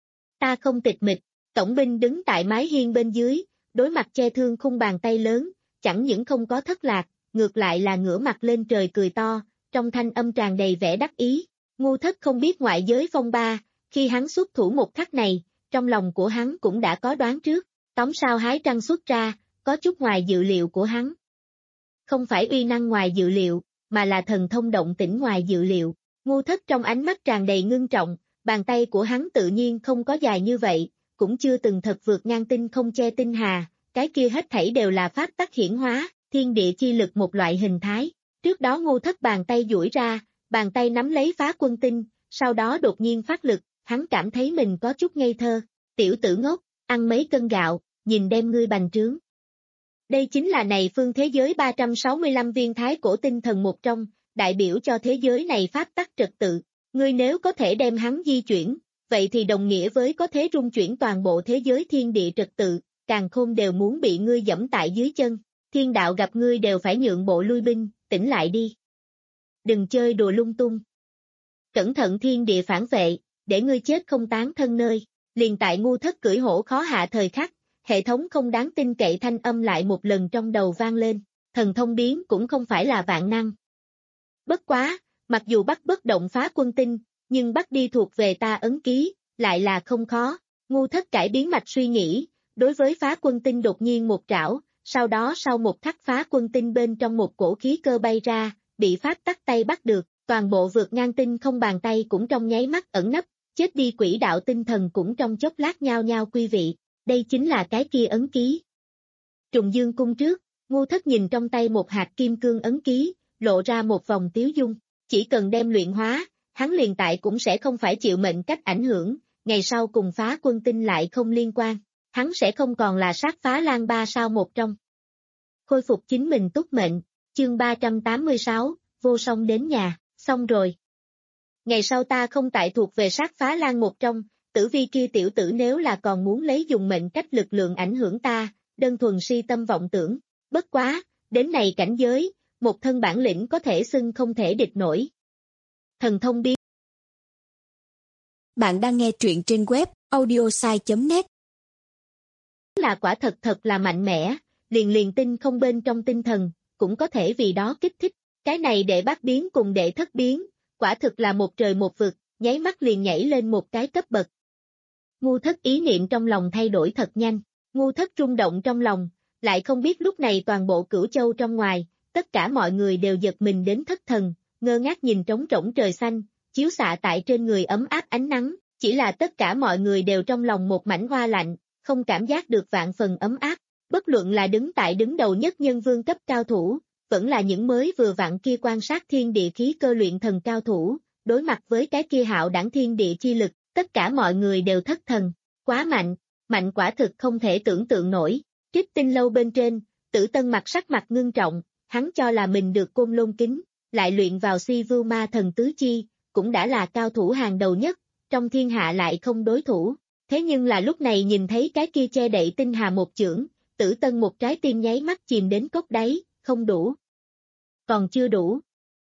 Ta không tịch mịch, tổng binh đứng tại mái hiên bên dưới, đối mặt che thương khung bàn tay lớn, chẳng những không có thất lạc, ngược lại là ngửa mặt lên trời cười to, trong thanh âm tràn đầy vẻ đắc ý. Ngu Thất không biết ngoại giới phong ba, khi hắn xuất thủ một khắc này, trong lòng của hắn cũng đã có đoán trước, tóm sao hái trăng xuất ra, có chút ngoài dự liệu của hắn. Không phải uy năng ngoài dự liệu, mà là thần thông động tĩnh ngoài dự liệu. Ngu Thất trong ánh mắt tràn đầy ngưng trọng, bàn tay của hắn tự nhiên không có dài như vậy, cũng chưa từng thật vượt ngang tinh không che tinh hà, cái kia hết thảy đều là pháp tắc hiển hóa, thiên địa chi lực một loại hình thái. Trước đó Ngu Thất bàn tay duỗi ra, bàn tay nắm lấy phá quân tinh, sau đó đột nhiên phát lực, hắn cảm thấy mình có chút ngây thơ. Tiểu tử ngốc, ăn mấy cân gạo, nhìn đem ngươi bành trướng. Đây chính là này phương thế giới ba trăm sáu mươi lăm viên thái cổ tinh thần một trong, đại biểu cho thế giới này pháp tắc trật tự. Ngươi nếu có thể đem hắn di chuyển, vậy thì đồng nghĩa với có thế rung chuyển toàn bộ thế giới thiên địa trật tự, càn khôn đều muốn bị ngươi giẫm tại dưới chân, thiên đạo gặp ngươi đều phải nhượng bộ lui binh, tỉnh lại đi. Đừng chơi đùa lung tung. Cẩn thận thiên địa phản vệ, để ngươi chết không tán thân nơi, liền tại ngu thất cưỡi hổ khó hạ thời khắc, hệ thống không đáng tin cậy thanh âm lại một lần trong đầu vang lên, thần thông biến cũng không phải là vạn năng. Bất quá, mặc dù bắt bất động phá quân tinh, nhưng bắt đi thuộc về ta ấn ký, lại là không khó, ngu thất cải biến mạch suy nghĩ, đối với phá quân tinh đột nhiên một trảo, sau đó sau một khắc phá quân tinh bên trong một cổ khí cơ bay ra, bị pháp tắc tay bắt được, toàn bộ vượt ngang tinh không bàn tay cũng trong nháy mắt ẩn nấp, chết đi quỷ đạo tinh thần cũng trong chốc lát nhao nhao quy vị, đây chính là cái kia ấn ký. Trùng Dương cung trước, ngu thất nhìn trong tay một hạt kim cương ấn ký, lộ ra một vòng tiếu dung, chỉ cần đem luyện hóa, hắn liền tại cũng sẽ không phải chịu mệnh cách ảnh hưởng, ngày sau cùng phá quân tinh lại không liên quan, hắn sẽ không còn là sát phá lan ba sao một trong. Khôi phục chính mình túc mệnh, chương ba trăm tám mươi sáu, vô song đến nhà, xong rồi. Ngày sau ta không tại thuộc về sát phá lan một trong, tử vi kia tiểu tử nếu là còn muốn lấy dùng mệnh cách lực lượng ảnh hưởng ta, đơn thuần si tâm vọng tưởng, bất quá, đến này cảnh giới, một thân bản lĩnh có thể xưng không thể địch nổi. Thần thông biến. Bạn đang nghe truyện trên web audiosai chấm net. Là quả thật thật là mạnh mẽ, liền liền tinh không bên trong tinh thần, cũng có thể vì đó kích thích, cái này đệ bát biến cùng đệ thất biến, quả thực là một trời một vực, nháy mắt liền nhảy lên một cái cấp bậc. Ngu thất ý niệm trong lòng thay đổi thật nhanh, ngu thất rung động trong lòng, lại không biết lúc này toàn bộ Cửu Châu trong ngoài, tất cả mọi người đều giật mình đến thất thần, ngơ ngác nhìn trống rỗng trời xanh, chiếu xạ tại trên người ấm áp ánh nắng, chỉ là tất cả mọi người đều trong lòng một mảnh hoa lạnh, không cảm giác được vạn phần ấm áp, bất luận là đứng tại đứng đầu nhất nhân vương cấp cao thủ, vẫn là những mới vừa vặn kia quan sát thiên địa khí cơ luyện thần cao thủ, đối mặt với cái kia hạo đẳng thiên địa chi lực, tất cả mọi người đều thất thần, quá mạnh, mạnh quả thực không thể tưởng tượng nổi, Trích Tinh lâu bên trên, Tử Tân mặt sắc mặt ngưng trọng, hắn cho là mình được Côn Lôn kính, lại luyện vào Si Vưu Ma thần tứ chi, cũng đã là cao thủ hàng đầu nhất, trong thiên hạ lại không đối thủ, thế nhưng là lúc này nhìn thấy cái kia che đậy tinh hà một chưởng, Tử Tân một trái tim nháy mắt chìm đến cốc đáy, không đủ. Còn chưa đủ.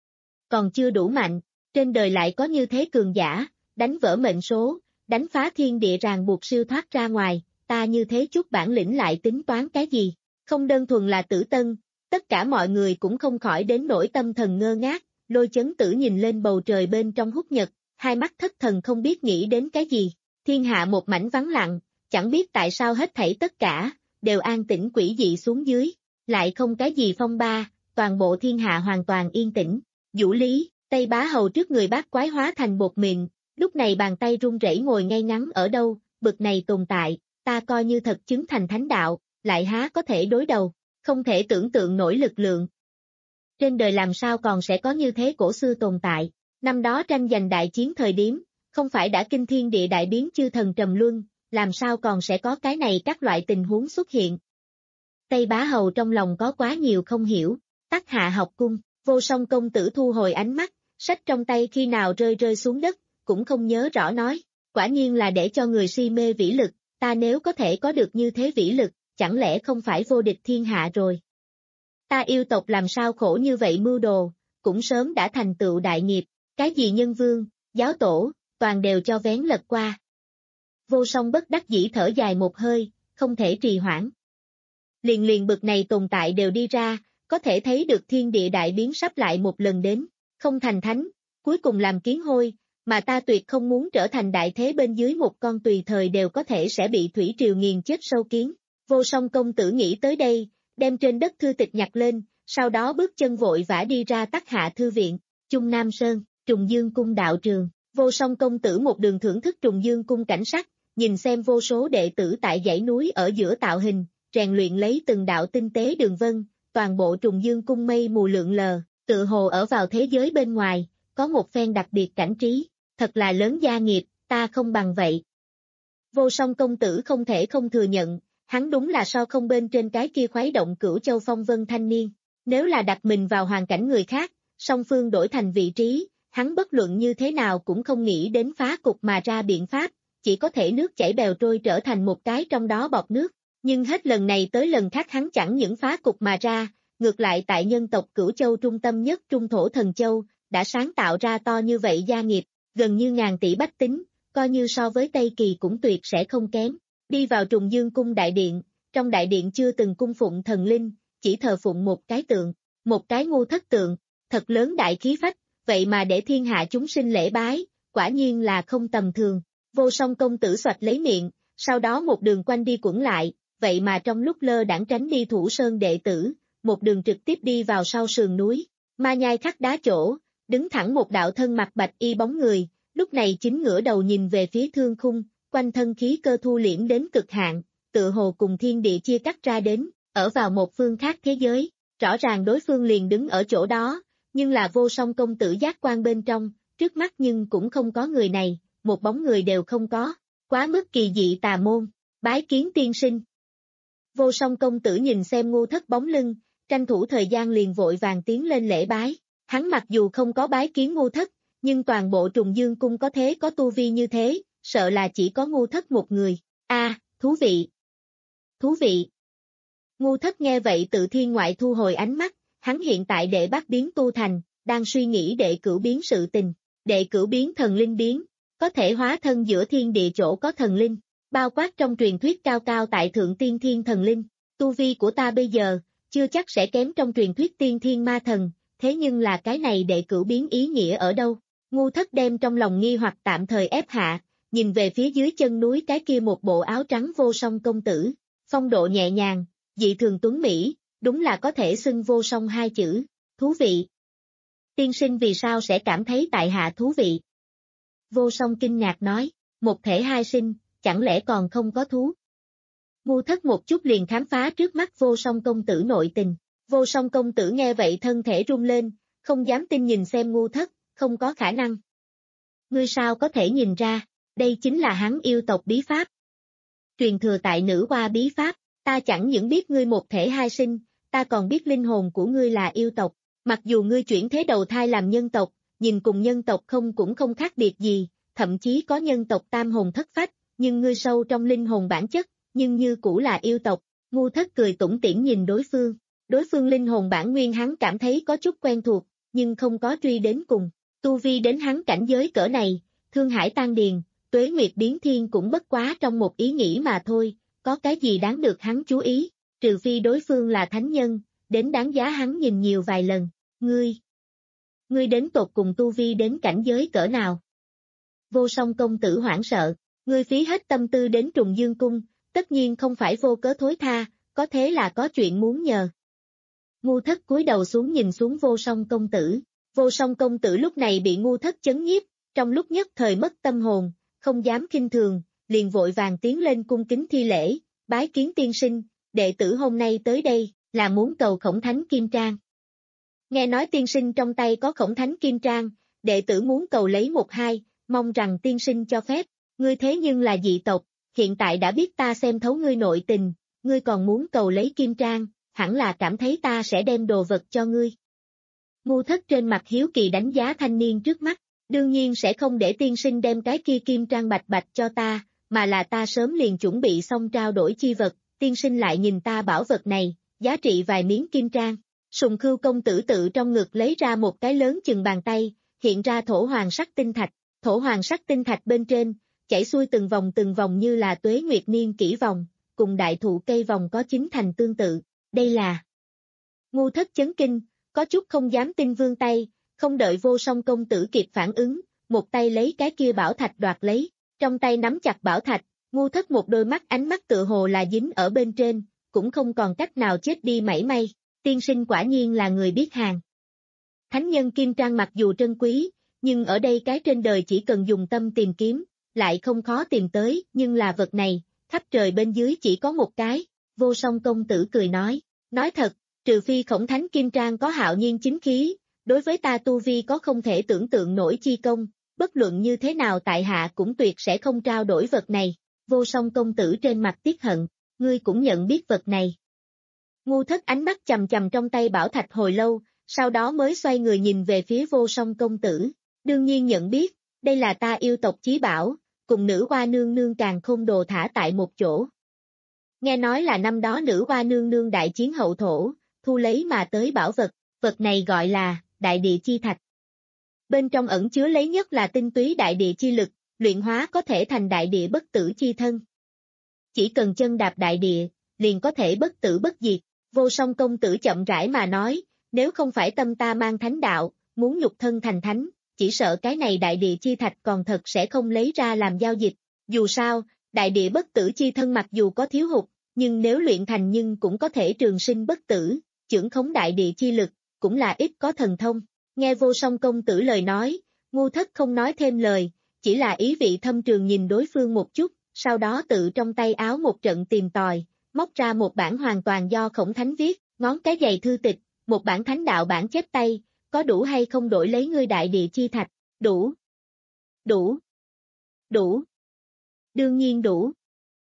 Còn chưa đủ mạnh, trên đời lại có như thế cường giả, đánh vỡ mệnh số, đánh phá thiên địa ràng buộc siêu thoát ra ngoài, ta như thế chút bản lĩnh lại tính toán cái gì, không đơn thuần là Tử Tân, tất cả mọi người cũng không khỏi đến nỗi tâm thần ngơ ngác, Lôi Chấn Tử nhìn lên bầu trời bên trong hút nhật, hai mắt thất thần không biết nghĩ đến cái gì, thiên hạ một mảnh vắng lặng, chẳng biết tại sao hết thảy tất cả, đều an tĩnh quỷ dị xuống dưới, lại không cái gì phong ba, toàn bộ thiên hạ hoàn toàn yên tĩnh, Vũ Lý, Tây Bá Hầu trước người bác quái hóa thành bột mịn, lúc này bàn tay run rẩy ngồi ngay ngắn ở đâu, bực này tồn tại, ta coi như thật chứng thành thánh đạo, lại há có thể đối đầu, không thể tưởng tượng nổi lực lượng. Trên đời làm sao còn sẽ có như thế cổ xưa tồn tại, năm đó tranh giành đại chiến thời điểm, không phải đã kinh thiên địa đại biến chư thần trầm luân, làm sao còn sẽ có cái này các loại tình huống xuất hiện. Tây Bá Hầu trong lòng có quá nhiều không hiểu, Tắc Hạ học cung, Vô Song công tử thu hồi ánh mắt, sách trong tay khi nào rơi rơi xuống đất, cũng không nhớ rõ nói, quả nhiên là để cho người si mê vĩ lực, ta nếu có thể có được như thế vĩ lực, chẳng lẽ không phải vô địch thiên hạ rồi. Ta yêu tộc làm sao khổ như vậy mưu đồ, cũng sớm đã thành tựu đại nghiệp, cái gì nhân vương, giáo tổ, toàn đều cho vén lật qua. Vô Song bất đắc dĩ thở dài một hơi, không thể trì hoãn. Liền liền bực này tồn tại đều đi ra, có thể thấy được thiên địa đại biến sắp lại một lần đến, không thành thánh, cuối cùng làm kiến hôi, mà ta tuyệt không muốn trở thành đại thế bên dưới một con tùy thời đều có thể sẽ bị thủy triều nghiền chết sâu kiến. Vô Song công tử nghĩ tới đây, đem trên đất thư tịch nhặt lên, sau đó bước chân vội vã đi ra Tắc Hạ thư viện, Trung Nam Sơn, Trùng Dương cung đạo trường. Vô Song công tử một đường thưởng thức Trùng Dương cung cảnh sắc, nhìn xem vô số đệ tử tại dãy núi ở giữa tạo hình, rèn luyện lấy từng đạo tinh tế đường vân, toàn bộ Trùng Dương cung mây mù lượn lờ, tự hồ ở vào thế giới bên ngoài, có một phen đặc biệt cảnh trí, thật là lớn gia nghiệp, ta không bằng vậy. Vô Song công tử không thể không thừa nhận, hắn đúng là so không bên trên cái kia khuấy động Cửu Châu phong vân thanh niên, nếu là đặt mình vào hoàn cảnh người khác, song phương đổi thành vị trí, hắn bất luận như thế nào cũng không nghĩ đến phá cục mà ra biện pháp, chỉ có thể nước chảy bèo trôi trở thành một cái trong đó bọt nước, nhưng hết lần này tới lần khác hắn chẳng những phá cục mà ra, ngược lại tại nhân tộc Cửu Châu trung tâm nhất Trung Thổ Thần Châu, đã sáng tạo ra to như vậy gia nghiệp, gần như ngàn tỷ bách tính, coi như so với Tây Kỳ cũng tuyệt sẽ không kém. Đi vào Trùng Dương cung đại điện, trong đại điện chưa từng cung phụng thần linh, chỉ thờ phụng một cái tượng, một cái ngu thất tượng, thật lớn đại khí phách, vậy mà để thiên hạ chúng sinh lễ bái, quả nhiên là không tầm thường. Vô Song công tử xoạch lấy miệng, sau đó một đường quanh đi quẩn lại, vậy mà trong lúc lơ đãng tránh đi Thủ Sơn đệ tử, một đường trực tiếp đi vào sau sườn núi, ma nhai khắc đá chỗ, đứng thẳng một đạo thân mặc bạch y bóng người, lúc này chính ngửa đầu nhìn về phía thương khung, quanh thân khí cơ thu liễm đến cực hạn, tự hồ cùng thiên địa chia cắt ra đến, ở vào một phương khác thế giới, rõ ràng đối phương liền đứng ở chỗ đó, nhưng là Vô Song công tử giác quan bên trong, trước mắt nhưng cũng không có người này, một bóng người đều không có, quá mức kỳ dị tà môn, bái kiến tiên sinh. Vô Song công tử nhìn xem ngu thất bóng lưng, tranh thủ thời gian liền vội vàng tiến lên lễ bái, hắn mặc dù không có bái kiến ngu thất, nhưng toàn bộ Trùng Dương cung có thế có tu vi như thế, sợ là chỉ có ngu thất một người, a à, thú vị, thú vị. Ngu thất nghe vậy tự thiên ngoại thu hồi ánh mắt, hắn hiện tại đệ bắt biến tu thành, đang suy nghĩ đệ cửu biến sự tình, đệ cửu biến thần linh biến, có thể hóa thân giữa thiên địa chỗ có thần linh, bao quát trong truyền thuyết cao cao tại thượng tiên thiên thần linh, tu vi của ta bây giờ, chưa chắc sẽ kém trong truyền thuyết tiên thiên ma thần, thế nhưng là cái này đệ cửu biến ý nghĩa ở đâu? Ngu thất đem trong lòng nghi hoặc tạm thời ép hạ, nhìn về phía dưới chân núi cái kia một bộ áo trắng Vô Song công tử, phong độ nhẹ nhàng, dị thường tuấn mỹ, đúng là có thể xưng Vô Song hai chữ, thú vị. Tiên sinh vì sao sẽ cảm thấy tại hạ thú vị? Vô Song kinh ngạc nói, một thể hai sinh, chẳng lẽ còn không có thú? Ngu thất một chút liền khám phá trước mắt Vô Song công tử nội tình, Vô Song công tử nghe vậy thân thể rung lên, không dám tin nhìn xem ngu thất, không có khả năng. Ngươi sao có thể nhìn ra, đây chính là hắn yêu tộc bí pháp. Truyền thừa tại nữ hoa bí pháp, ta chẳng những biết ngươi một thể hai sinh, ta còn biết linh hồn của ngươi là yêu tộc, mặc dù ngươi chuyển thế đầu thai làm nhân tộc, nhìn cùng nhân tộc không cũng không khác biệt gì, thậm chí có nhân tộc tam hồn thất phách, nhưng ngươi sâu trong linh hồn bản chất, nhưng như cũ là yêu tộc. Ngu thất cười tủm tỉm nhìn đối phương, đối phương linh hồn bản nguyên hắn cảm thấy có chút quen thuộc, nhưng không có truy đến cùng, tu vi đến hắn cảnh giới cỡ này, thương hải tan điền, tuế nguyệt biến thiên cũng bất quá trong một ý nghĩ mà thôi, có cái gì đáng được hắn chú ý, trừ phi đối phương là thánh nhân, đến đáng giá hắn nhìn nhiều vài lần, ngươi, ngươi đến tột cùng tu vi đến cảnh giới cỡ nào? Vô Song công tử hoảng sợ, ngươi phí hết tâm tư đến Trùng Dương cung, tất nhiên không phải vô cớ thối tha, có thế là có chuyện muốn nhờ. Ngu thất cúi đầu xuống nhìn xuống Vô Song công tử, Vô Song công tử lúc này bị ngu thất chấn nhiếp, trong lúc nhất thời mất tâm hồn, không dám khinh thường, liền vội vàng tiến lên cung kính thi lễ, bái kiến tiên sinh, đệ tử hôm nay tới đây, là muốn cầu Khổng Thánh Kim Trang. Nghe nói tiên sinh trong tay có Khổng Thánh Kim Trang, đệ tử muốn cầu lấy một hai, mong rằng tiên sinh cho phép, ngươi thế nhưng là dị tộc, hiện tại đã biết ta xem thấu ngươi nội tình, ngươi còn muốn cầu lấy Kim Trang, hẳn là cảm thấy ta sẽ đem đồ vật cho ngươi. Ngu thất trên mặt hiếu kỳ đánh giá thanh niên trước mắt, đương nhiên sẽ không để tiên sinh đem cái kia Kim Trang bạch bạch cho ta, mà là ta sớm liền chuẩn bị xong trao đổi chi vật, tiên sinh lại nhìn ta bảo vật này, giá trị vài miếng Kim Trang. Sùng Khưu công tử tự trong ngực lấy ra một cái lớn chừng bàn tay, hiện ra thổ hoàng sắc tinh thạch, thổ hoàng sắc tinh thạch bên trên, chảy xuôi từng vòng từng vòng như là tuế nguyệt niên kỷ vòng, cùng đại thụ cây vòng có chính thành tương tự, đây là. Ngu thất chấn kinh, có chút không dám tin vươn tay, không đợi Vô Song công tử kịp phản ứng, một tay lấy cái kia bảo thạch đoạt lấy, trong tay nắm chặt bảo thạch, ngu thất một đôi mắt ánh mắt tựa hồ là dính ở bên trên, cũng không còn cách nào chết đi mảy may, tiên sinh quả nhiên là người biết hàng. Thánh nhân Kim Trang mặc dù trân quý, nhưng ở đây cái trên đời chỉ cần dùng tâm tìm kiếm, lại không khó tìm tới, nhưng là vật này, khắp trời bên dưới chỉ có một cái, Vô Song công tử cười nói, nói thật, trừ phi Khổng Thánh Kim Trang có hạo nhiên chính khí, đối với ta tu vi có không thể tưởng tượng nổi chi công, bất luận như thế nào tại hạ cũng tuyệt sẽ không trao đổi vật này. Vô Song công tử trên mặt tiếc hận, ngươi cũng nhận biết vật này. Ngu thất ánh mắt chầm chầm trong tay bảo thạch hồi lâu, sau đó mới xoay người nhìn về phía Vô Song công tử, đương nhiên nhận biết, đây là ta yêu tộc chí bảo, cùng nữ hoa nương nương Càn Khôn Đồ thả tại một chỗ. Nghe nói là năm đó nữ hoa nương nương đại chiến hậu thổ, thu lấy mà tới bảo vật, vật này gọi là đại địa chi thạch. Bên trong ẩn chứa lấy nhất là tinh túy đại địa chi lực, luyện hóa có thể thành đại địa bất tử chi thân. Chỉ cần chân đạp đại địa, liền có thể bất tử bất diệt. Vô Song công tử chậm rãi mà nói, nếu không phải tâm ta mang thánh đạo, muốn nhục thân thành thánh, chỉ sợ cái này đại địa chi thạch còn thật sẽ không lấy ra làm giao dịch. Dù sao, đại địa bất tử chi thân mặc dù có thiếu hụt, nhưng nếu luyện thành nhưng cũng có thể trường sinh bất tử, chưởng khống đại địa chi lực, cũng là ít có thần thông. Nghe Vô Song công tử lời nói, Ngu Thất không nói thêm lời, chỉ là ý vị thâm trường nhìn đối phương một chút, sau đó tự trong tay áo một trận tìm tòi, móc ra một bản hoàn toàn do Khổng Thánh viết, ngón cái dày thư tịch, một bản thánh đạo bản chép tay, có đủ hay không đổi lấy ngươi đại địa chi thạch? Đủ. Đủ. Đủ. Đương nhiên đủ.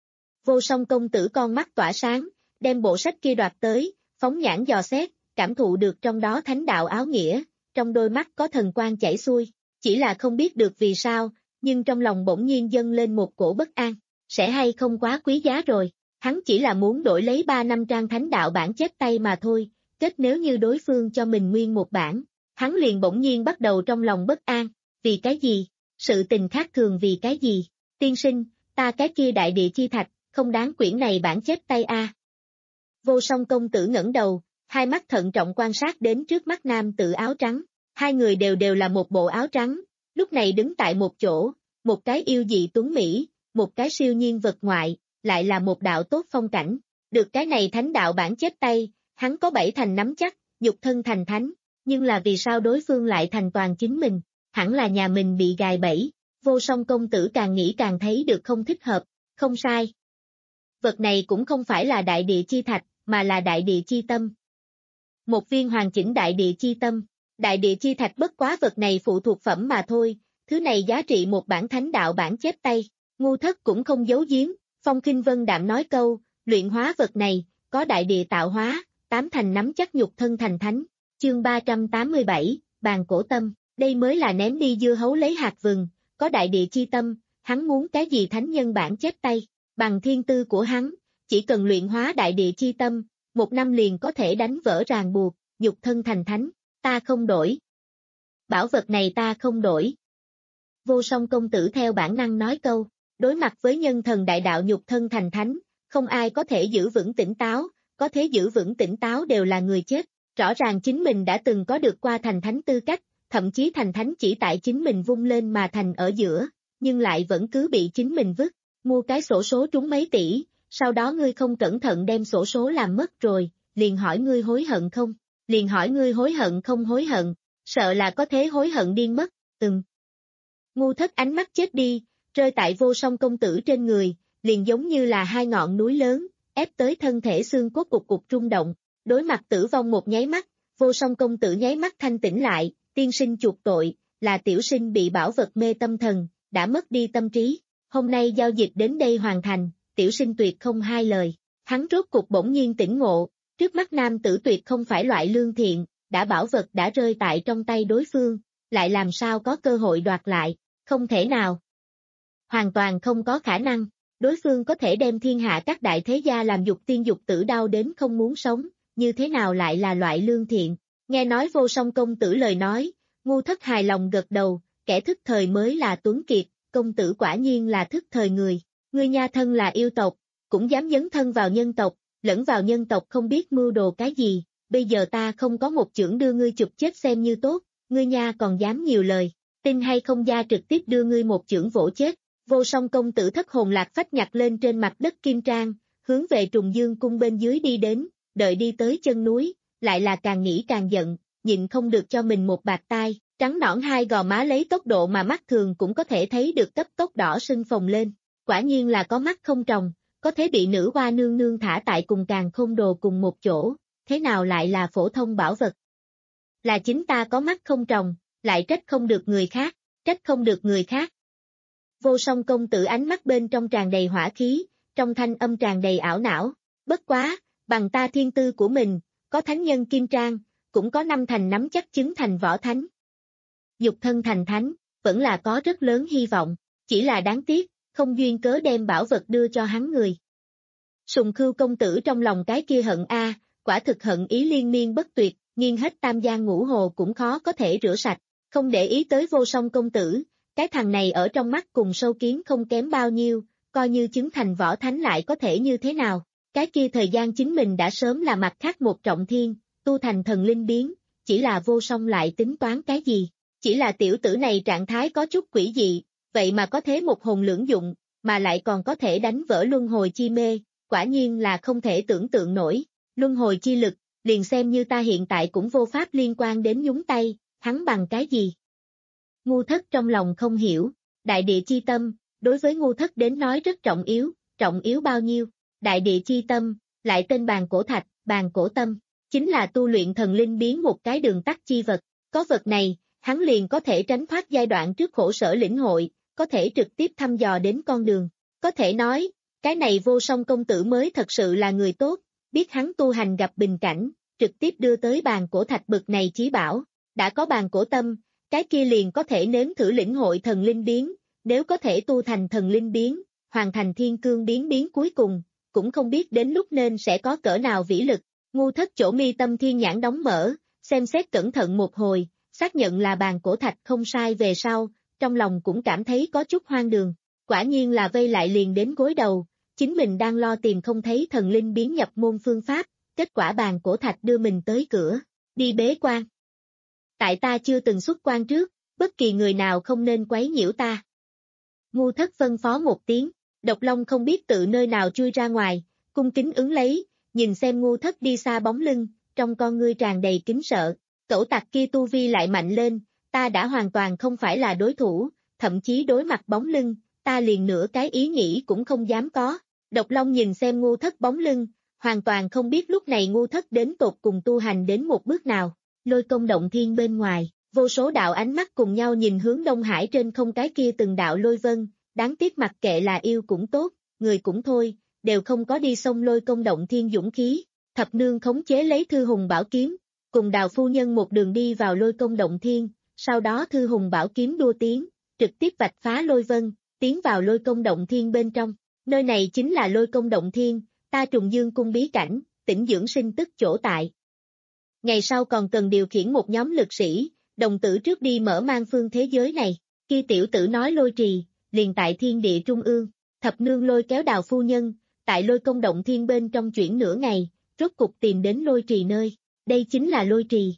Vô Song công tử con mắt tỏa sáng, đem bộ sách kia đoạt tới, phóng nhãn dò xét, cảm thụ được trong đó thánh đạo áo nghĩa, trong đôi mắt có thần quang chảy xuôi, chỉ là không biết được vì sao, nhưng trong lòng bỗng nhiên dâng lên một cổ bất an, sẽ hay không quá quý giá rồi, hắn chỉ là muốn đổi lấy ba năm trang thánh đạo bản chép tay mà thôi, kết nếu như đối phương cho mình nguyên một bản, hắn liền bỗng nhiên bắt đầu trong lòng bất an, vì cái gì, sự tình khác thường vì cái gì, tiên sinh, ta cái kia đại địa chi thạch, không đáng quyển này bản chép tay a. À. Vô Song công tử ngẩng đầu, hai mắt thận trọng quan sát đến trước mắt nam tử áo trắng, hai người đều đều là một bộ áo trắng, lúc này đứng tại một chỗ, một cái yêu dị tuấn mỹ, một cái siêu nhiên vật ngoại, lại là một đạo tốt phong cảnh, được cái này thánh đạo bản chép tay, hắn có bảy thành nắm chắc, nhục thân thành thánh, nhưng là vì sao đối phương lại thành toàn chính mình, hẳn là nhà mình bị gài bẫy, Vô Song công tử càng nghĩ càng thấy được không thích hợp, không sai. Vật này cũng không phải là đại địa chi thạch, mà là đại địa chi tâm. Một viên hoàn chỉnh đại địa chi tâm, đại địa chi thạch bất quá vật này phụ thuộc phẩm mà thôi, thứ này giá trị một bản thánh đạo bản chép tay, Ngu Thất cũng không giấu giếm, Phong Khinh Vân đạm nói câu, luyện hóa vật này, có đại địa tạo hóa, tám thành nắm chắc nhục thân thành thánh, chương ba trăm tám mươi bảy, bàn cổ tâm, đây mới là ném đi dưa hấu lấy hạt vừng, có đại địa chi tâm, hắn muốn cái gì thánh nhân bản chép tay, bằng thiên tư của hắn, chỉ cần luyện hóa đại địa chi tâm, một năm liền có thể đánh vỡ ràng buộc, nhục thân thành thánh, ta không đổi. Bảo vật này ta không đổi. Vô Song công tử theo bản năng nói câu, đối mặt với nhân thần đại đạo nhục thân thành thánh, không ai có thể giữ vững tỉnh táo, có thể giữ vững tỉnh táo đều là người chết, rõ ràng chính mình đã từng có được qua thành thánh tư cách, thậm chí thành thánh chỉ tại chính mình vung lên mà thành ở giữa, nhưng lại vẫn cứ bị chính mình vứt, mua cái sổ số trúng mấy tỷ, sau đó ngươi không cẩn thận đem sổ số làm mất rồi, liền hỏi ngươi hối hận không, liền hỏi ngươi hối hận không hối hận, sợ là có thế hối hận điên mất, ừm. Ngu Thất ánh mắt chết đi, rơi tại Vô Song công tử trên người, liền giống như là hai ngọn núi lớn, ép tới thân thể xương cốt cục cục rung động, đối mặt tử vong một nháy mắt, Vô Song công tử nháy mắt thanh tỉnh lại, tiên sinh chuộc tội, là tiểu sinh bị bảo vật mê tâm thần, đã mất đi tâm trí, hôm nay giao dịch đến đây hoàn thành, tiểu sinh tuyệt không hai lời, hắn rốt cục bỗng nhiên tỉnh ngộ, trước mắt nam tử tuyệt không phải loại lương thiện, đã bảo vật đã rơi tại trong tay đối phương, lại làm sao có cơ hội đoạt lại, không thể nào. Hoàn toàn không có khả năng, đối phương có thể đem thiên hạ các đại thế gia làm dục tiên dục tử đau đến không muốn sống, như thế nào lại là loại lương thiện, nghe nói Vô Song công tử lời nói, Ngu Thất hài lòng gật đầu, kẻ thức thời mới là tuấn kiệt, công tử quả nhiên là thức thời người, ngươi nha thân là yêu tộc, cũng dám dấn thân vào nhân tộc, lẫn vào nhân tộc không biết mưu đồ cái gì, bây giờ ta không có một chưởng đưa ngươi chụp chết xem như tốt, ngươi nha còn dám nhiều lời, tin hay không gia trực tiếp đưa ngươi một chưởng vỗ chết. Vô Song công tử thất hồn lạc phách nhặt lên trên mặt đất kim trang, hướng về Trùng Dương cung bên dưới đi đến, đợi đi tới chân núi, lại là càng nghĩ càng giận, nhịn không được cho mình một bạt tai, trắng nõn hai gò má lấy tốc độ mà mắt thường cũng có thể thấy được cấp tốc đỏ sưng phồng lên, quả nhiên là có mắt không tròng, có thể bị nữ hoa nương nương thả tại cùng Càn Khôn Đồ cùng một chỗ, thế nào lại là phổ thông bảo vật? Là chính ta có mắt không tròng, lại trách không được người khác, trách không được người khác. Vô Song công tử ánh mắt bên trong tràn đầy hỏa khí, trong thanh âm tràn đầy ảo não, bất quá, bằng ta thiên tư của mình, có thánh nhân kim trang, cũng có năm thành nắm chắc chứng thành võ thánh. Dục thân thành thánh, vẫn là có rất lớn hy vọng, chỉ là đáng tiếc, không duyên cớ đem bảo vật đưa cho hắn người. Sùng Khưu công tử trong lòng cái kia hận a, quả thực hận ý liên miên bất tuyệt, nghiêng hết tam giang ngũ hồ cũng khó có thể rửa sạch, không để ý tới Vô Song công tử, cái thằng này ở trong mắt cùng sâu kiến không kém bao nhiêu, coi như chứng thành võ thánh lại có thể như thế nào, cái kia thời gian chính mình đã sớm là mặt khác một trọng thiên, tu thành thần linh biến, chỉ là Vô Song lại tính toán cái gì, chỉ là tiểu tử này trạng thái có chút quỷ dị, vậy mà có thế một hồn lưỡng dụng, mà lại còn có thể đánh vỡ luân hồi chi mê, quả nhiên là không thể tưởng tượng nổi, luân hồi chi lực, liền xem như ta hiện tại cũng vô pháp liên quan đến nhúng tay, hắn bằng cái gì? Ngu Thất trong lòng không hiểu, đại địa chi tâm, đối với Ngu Thất đến nói rất trọng yếu, trọng yếu bao nhiêu, đại địa chi tâm, lại tên bàn cổ thạch, bàn cổ tâm, chính là tu luyện thần linh biến một cái đường tắt chi vật, có vật này, hắn liền có thể tránh thoát giai đoạn trước khổ sở lĩnh hội, có thể trực tiếp thăm dò đến con đường, có thể nói, cái này Vô Song công tử mới thật sự là người tốt, biết hắn tu hành gặp bình cảnh, trực tiếp đưa tới bàn cổ thạch bực này chí bảo, đã có bàn cổ tâm, cái kia liền có thể nếm thử lĩnh hội thần linh biến, nếu có thể tu thành thần linh biến, hoàn thành thiên cương biến biến cuối cùng, cũng không biết đến lúc nên sẽ có cỡ nào vĩ lực, Ngu Thất chỗ mi tâm thiên nhãn đóng mở, xem xét cẩn thận một hồi, xác nhận là bàn cổ thạch không sai về sau, trong lòng cũng cảm thấy có chút hoang đường, quả nhiên là vây lại liền đến gối đầu, chính mình đang lo tìm không thấy thần linh biến nhập môn phương pháp, kết quả bàn cổ thạch đưa mình tới cửa, đi bế quan. Tại ta chưa từng xuất quan trước, bất kỳ người nào không nên quấy nhiễu ta. Ngu Thất phân phó một tiếng, Độc Long không biết tự nơi nào chui ra ngoài, cung kính ứng lấy, nhìn xem Ngu Thất đi xa bóng lưng, trong con ngươi tràn đầy kính sợ, cẩu tặc kia tu vi lại mạnh lên, ta đã hoàn toàn không phải là đối thủ, thậm chí đối mặt bóng lưng, ta liền nửa cái ý nghĩ cũng không dám có. Độc Long nhìn xem Ngu Thất bóng lưng, hoàn toàn không biết lúc này Ngu Thất đến tột cùng tu hành đến một bước nào, Lôi Công động thiên bên ngoài, vô số đạo ánh mắt cùng nhau nhìn hướng Đông Hải trên không cái kia từng đạo lôi vân, đáng tiếc mặc kệ là yêu cũng tốt, người cũng thôi, đều không có đi xông Lôi Công động thiên dũng khí, Thập Nương khống chế lấy Thư Hùng Bảo Kiếm, cùng Đào phu nhân một đường đi vào Lôi Công động thiên, sau đó Thư Hùng Bảo Kiếm đua tiếng, trực tiếp vạch phá lôi vân, tiến vào Lôi Công động thiên bên trong, nơi này chính là Lôi Công động thiên, ta Trùng Dương cung bí cảnh, tĩnh dưỡng sinh tức chỗ tại. Ngày sau còn cần điều khiển một nhóm lực sĩ, đồng tử trước đi mở mang phương thế giới này, kia tiểu tử nói lôi trì, liền tại thiên địa trung ương, Thập Nương lôi kéo Đào phu nhân, tại Lôi Công động thiên bên trong chuyển nửa ngày, rốt cục tìm đến lôi trì nơi, đây chính là lôi trì.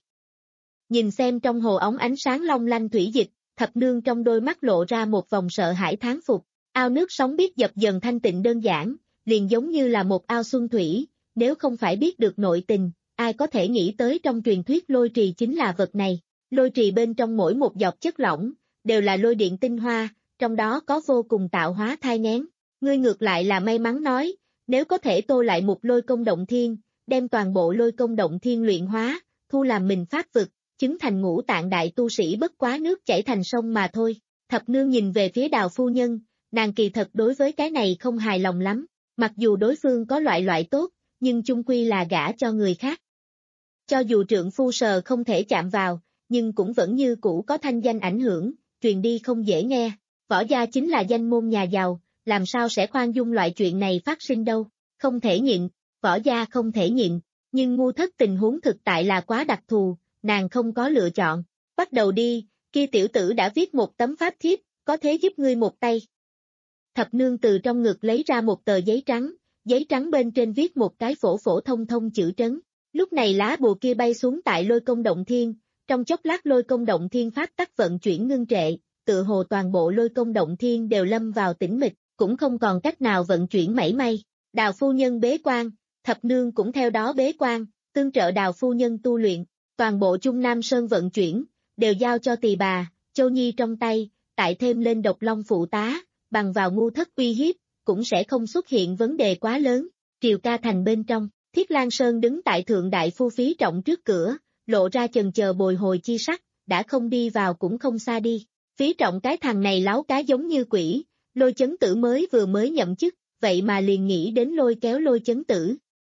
Nhìn xem trong hồ ống ánh sáng long lanh thủy dịch, Thập Nương trong đôi mắt lộ ra một vòng sợ hãi thán phục, ao nước sóng biết dập dần thanh tịnh đơn giản, liền giống như là một ao xuân thủy, nếu không phải biết được nội tình, ai có thể nghĩ tới trong truyền thuyết lôi trì chính là vật này, lôi trì bên trong mỗi một giọt chất lỏng, đều là lôi điện tinh hoa, trong đó có vô cùng tạo hóa thai nghén, ngươi ngược lại là may mắn nói, nếu có thể tô lại một Lôi Công động thiên, đem toàn bộ Lôi Công động thiên luyện hóa, thu làm mình pháp vực, chứng thành ngũ tạng đại tu sĩ bất quá nước chảy thành sông mà thôi. Thập Nương nhìn về phía Đào phu nhân, nàng kỳ thật đối với cái này không hài lòng lắm, mặc dù đối phương có loại loại tốt, nhưng chung quy là gả cho người khác. Cho dù trượng phu sờ không thể chạm vào, nhưng cũng vẫn như cũ có thanh danh ảnh hưởng, truyền đi không dễ nghe, Võ gia chính là danh môn nhà giàu, làm sao sẽ khoan dung loại chuyện này phát sinh đâu, không thể nhịn, Võ gia không thể nhịn, nhưng Ngu Thất tình huống thực tại là quá đặc thù, nàng không có lựa chọn, bắt đầu đi, kia tiểu tử đã viết một tấm pháp thiếp, có thể giúp ngươi một tay. Thập Nương từ trong ngực lấy ra một tờ giấy trắng, giấy trắng bên trên viết một cái phổ phổ thông thông chữ trấn, lúc này lá bùa kia bay xuống tại Lôi Công động thiên, trong chốc lát Lôi Công động thiên pháp tắc vận chuyển ngưng trệ, tự hồ toàn bộ Lôi Công động thiên đều lâm vào tĩnh mịch, cũng không còn cách nào vận chuyển mảy may. Đào phu nhân bế quan, Thập Nương cũng theo đó bế quan, tương trợ Đào phu nhân tu luyện, toàn bộ Trung Nam Sơn vận chuyển, đều giao cho Tỳ bà, Châu Nhi trong tay, tại thêm lên Độc Long phụ tá, bằng vào Ngu Thất uy hiếp, cũng sẽ không xuất hiện vấn đề quá lớn. Triều Ca thành bên trong, Thiết Lan Sơn đứng tại thượng đại phu Phí Trọng trước cửa, lộ ra chần chờ bồi hồi chi sắc, đã không đi vào cũng không xa đi. Phí Trọng cái thằng này láo cá giống như quỷ, Lôi Chấn Tử mới vừa mới nhậm chức, vậy mà liền nghĩ đến lôi kéo Lôi Chấn Tử.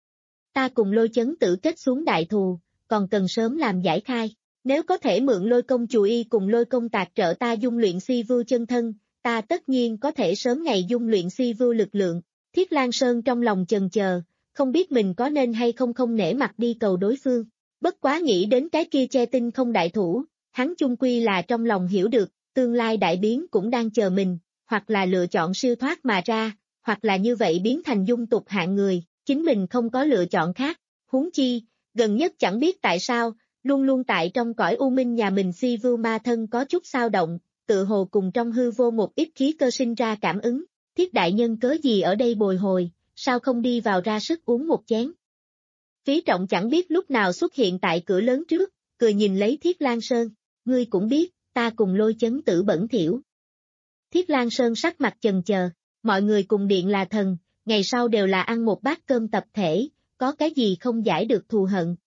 Ta cùng Lôi Chấn Tử kết xuống đại thù, còn cần sớm làm giải khai, nếu có thể mượn Lôi Công chủ y cùng Lôi Công tạc trợ ta dung luyện si vưu chân thân, ta tất nhiên có thể sớm ngày dung luyện si vưu lực lượng. Thiết Lang Sơn trong lòng chần chờ, không biết mình có nên hay không không nể mặt đi cầu đối phương. Bất quá nghĩ đến cái kia che tinh không đại thủ, hắn chung quy là trong lòng hiểu được, tương lai đại biến cũng đang chờ mình, hoặc là lựa chọn siêu thoát mà ra, hoặc là như vậy biến thành dung tục hạng người, chính mình không có lựa chọn khác. Huống chi, gần nhất chẳng biết tại sao, luôn luôn tại trong cõi u minh nhà mình si vưu ma thân có chút xao động, tự hồ cùng trong hư vô một ít khí cơ sinh ra cảm ứng. Thiết đại nhân cớ gì ở đây bồi hồi, sao không đi vào ra sức uống một chén. Phí Trọng chẳng biết lúc nào xuất hiện tại cửa lớn trước, cười nhìn lấy Thiết Lang Sơn, ngươi cũng biết, ta cùng Lôi Chấn Tử bẩn thỉu. Thiết Lang Sơn sắc mặt chần chờ, mọi người cùng điện là thần, ngày sau đều là ăn một bát cơm tập thể, có cái gì không giải được thù hận.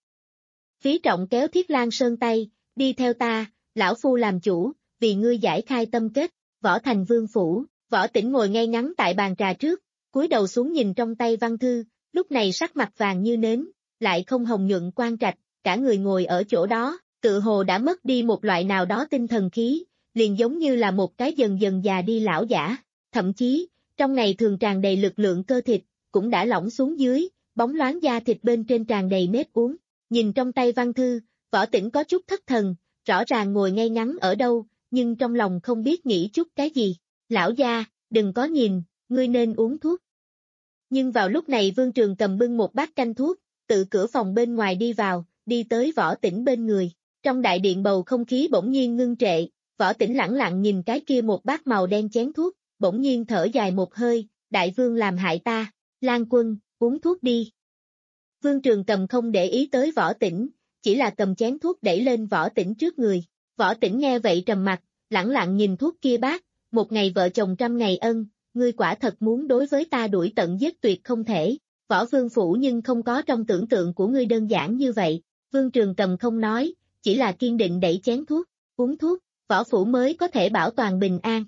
Phí Trọng kéo Thiết Lang Sơn tay, đi theo ta, lão phu làm chủ, vì ngươi giải khai tâm kết. Võ Thành Vương phủ, Võ Tĩnh ngồi ngay ngắn tại bàn trà trước, cúi đầu xuống nhìn trong tay văn thư, lúc này sắc mặt vàng như nến, lại không hồng nhuận quan trạch, cả người ngồi ở chỗ đó, tự hồ đã mất đi một loại nào đó tinh thần khí, liền giống như là một cái dần dần già đi lão giả, thậm chí, trong ngày thường tràn đầy lực lượng cơ thịt, cũng đã lỏng xuống dưới, bóng loáng da thịt bên trên tràn đầy nếp uốn. Nhìn trong tay văn thư, Võ Tĩnh có chút thất thần, rõ ràng ngồi ngay ngắn ở đâu, nhưng trong lòng không biết nghĩ chút cái gì. Lão gia, đừng có nhìn, ngươi nên uống thuốc. Nhưng vào lúc này Vương Trường cầm bưng một bát canh thuốc, tự cửa phòng bên ngoài đi vào, đi tới Võ Tĩnh bên người. Trong đại điện bầu không khí bỗng nhiên ngưng trệ, Võ Tĩnh lẳng lặng nhìn cái kia một bát màu đen chén thuốc, bỗng nhiên thở dài một hơi, đại vương làm hại ta, Lan Quân, uống thuốc đi. Vương Trường cầm không để ý tới Võ Tĩnh, chỉ là cầm chén thuốc đẩy lên Võ Tĩnh trước người. Võ Tĩnh nghe vậy trầm mặt, lẳng lặng nhìn thuốc kia bát, một ngày vợ chồng trăm ngày ân, ngươi quả thật muốn đối với ta đuổi tận giết tuyệt không thể. Võ Vương phủ nhưng không có trong tưởng tượng của ngươi đơn giản như vậy. Vương Trường cầm không nói, chỉ là kiên định đẩy chén thuốc, uống thuốc, võ phủ mới có thể bảo toàn bình an.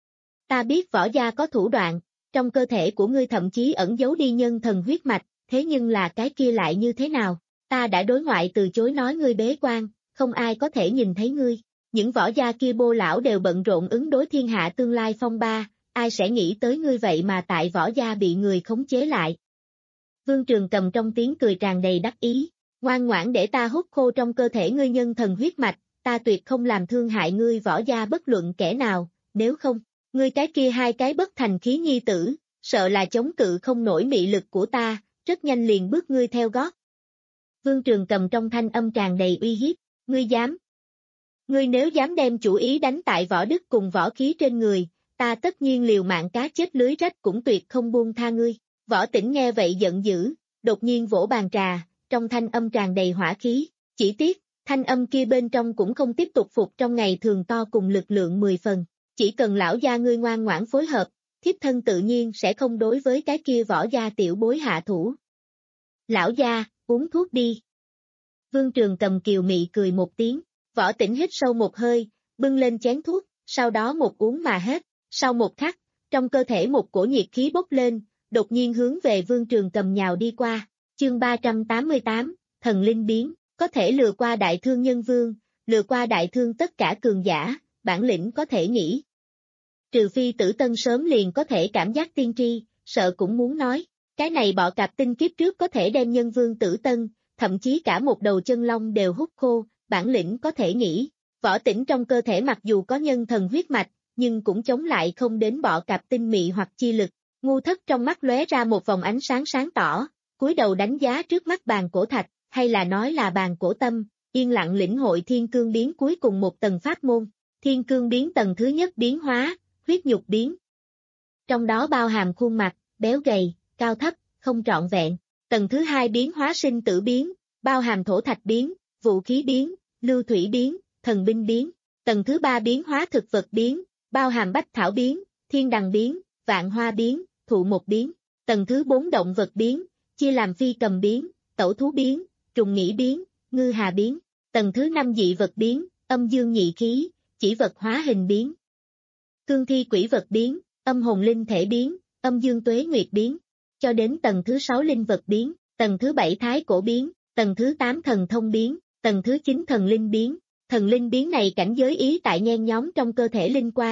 Ta biết võ gia có thủ đoạn, trong cơ thể của ngươi thậm chí ẩn giấu đi nhân thần huyết mạch, thế nhưng là cái kia lại như thế nào? Ta đã đối ngoại từ chối nói ngươi bế quan, không ai có thể nhìn thấy ngươi. Những võ gia kia bô lão đều bận rộn ứng đối thiên hạ tương lai phong ba, ai sẽ nghĩ tới ngươi vậy mà tại võ gia bị người khống chế lại. Vương Trường cầm trong tiếng cười tràn đầy đắc ý, ngoan ngoãn để ta hút khô trong cơ thể ngươi nhân thần huyết mạch, ta tuyệt không làm thương hại ngươi võ gia bất luận kẻ nào, nếu không, ngươi cái kia hai cái bất thành khí nhi tử, sợ là chống cự không nổi mị lực của ta, rất nhanh liền bước ngươi theo gót. Vương Trường cầm trong thanh âm tràn đầy uy hiếp, ngươi dám. Ngươi nếu dám đem chủ ý đánh tại võ đức cùng võ khí trên người, ta tất nhiên liều mạng cá chết lưới rách cũng tuyệt không buông tha ngươi. Võ Tĩnh nghe vậy giận dữ, đột nhiên vỗ bàn trà, trong thanh âm tràn đầy hỏa khí, chỉ tiếc, thanh âm kia bên trong cũng không tiếp tục phục trong ngày thường to cùng lực lượng mười phần, chỉ cần lão gia ngươi ngoan ngoãn phối hợp, thiếp thân tự nhiên sẽ không đối với cái kia võ gia tiểu bối hạ thủ. Lão gia, uống thuốc đi. Vương Trường cầm kiều mị cười một tiếng, Võ Tĩnh hít sâu một hơi, bưng lên chén thuốc, sau đó một uống mà hết, sau một khắc, trong cơ thể một cổ nhiệt khí bốc lên, đột nhiên hướng về Vương Trường cầm nhào đi qua, chương ba trăm tám mươi tám, thần linh biến, có thể lừa qua đại thương nhân vương, lừa qua đại thương tất cả cường giả, bản lĩnh có thể nghĩ. Trừ phi Tử Tân sớm liền có thể cảm giác tiên tri, sợ cũng muốn nói, cái này bọ cạp tinh kiếp trước có thể đem nhân vương Tử Tân, thậm chí cả một đầu chân long đều hút khô, bản lĩnh có thể nghĩ. Võ Tĩnh trong cơ thể mặc dù có nhân thần huyết mạch, nhưng cũng chống lại không đến bọ cạp tinh mị hoặc chi lực. Ngu Thất trong mắt lóe ra một vòng ánh sáng sáng tỏ, cúi đầu đánh giá trước mắt bàn cổ thạch, hay là nói là bàn cổ tâm, yên lặng lĩnh hội thiên cương biến cuối cùng một tầng pháp môn. Thiên cương biến tầng thứ nhất biến hóa, huyết nhục biến. Trong đó bao hàm khuôn mặt, béo gầy, cao thấp, không trọn vẹn. Tầng thứ hai biến hóa sinh tử biến, bao hàm thổ thạch biến, vũ khí biến, lưu thủy biến, thần binh biến. Tầng thứ ba biến hóa thực vật biến, bao hàm bách thảo biến, thiên đằng biến, vạn hoa biến, thụ một biến. Tầng thứ bốn động vật biến, chia làm phi cầm biến, tẩu thú biến, trùng nhĩ biến, ngư hà biến. Tầng thứ năm dị vật biến, âm dương nhị khí, chỉ vật hóa hình biến. Cương thi quỷ vật biến, âm hồn linh thể biến, âm dương tuế nguyệt biến. Cho đến tầng thứ sáu linh vật biến, tầng thứ bảy thái cổ biến, tầng thứ tám thần thông biến, tầng thứ chín thần linh biến. Thần linh biến này cảnh giới ý tại nhen nhóm trong cơ thể linh quang,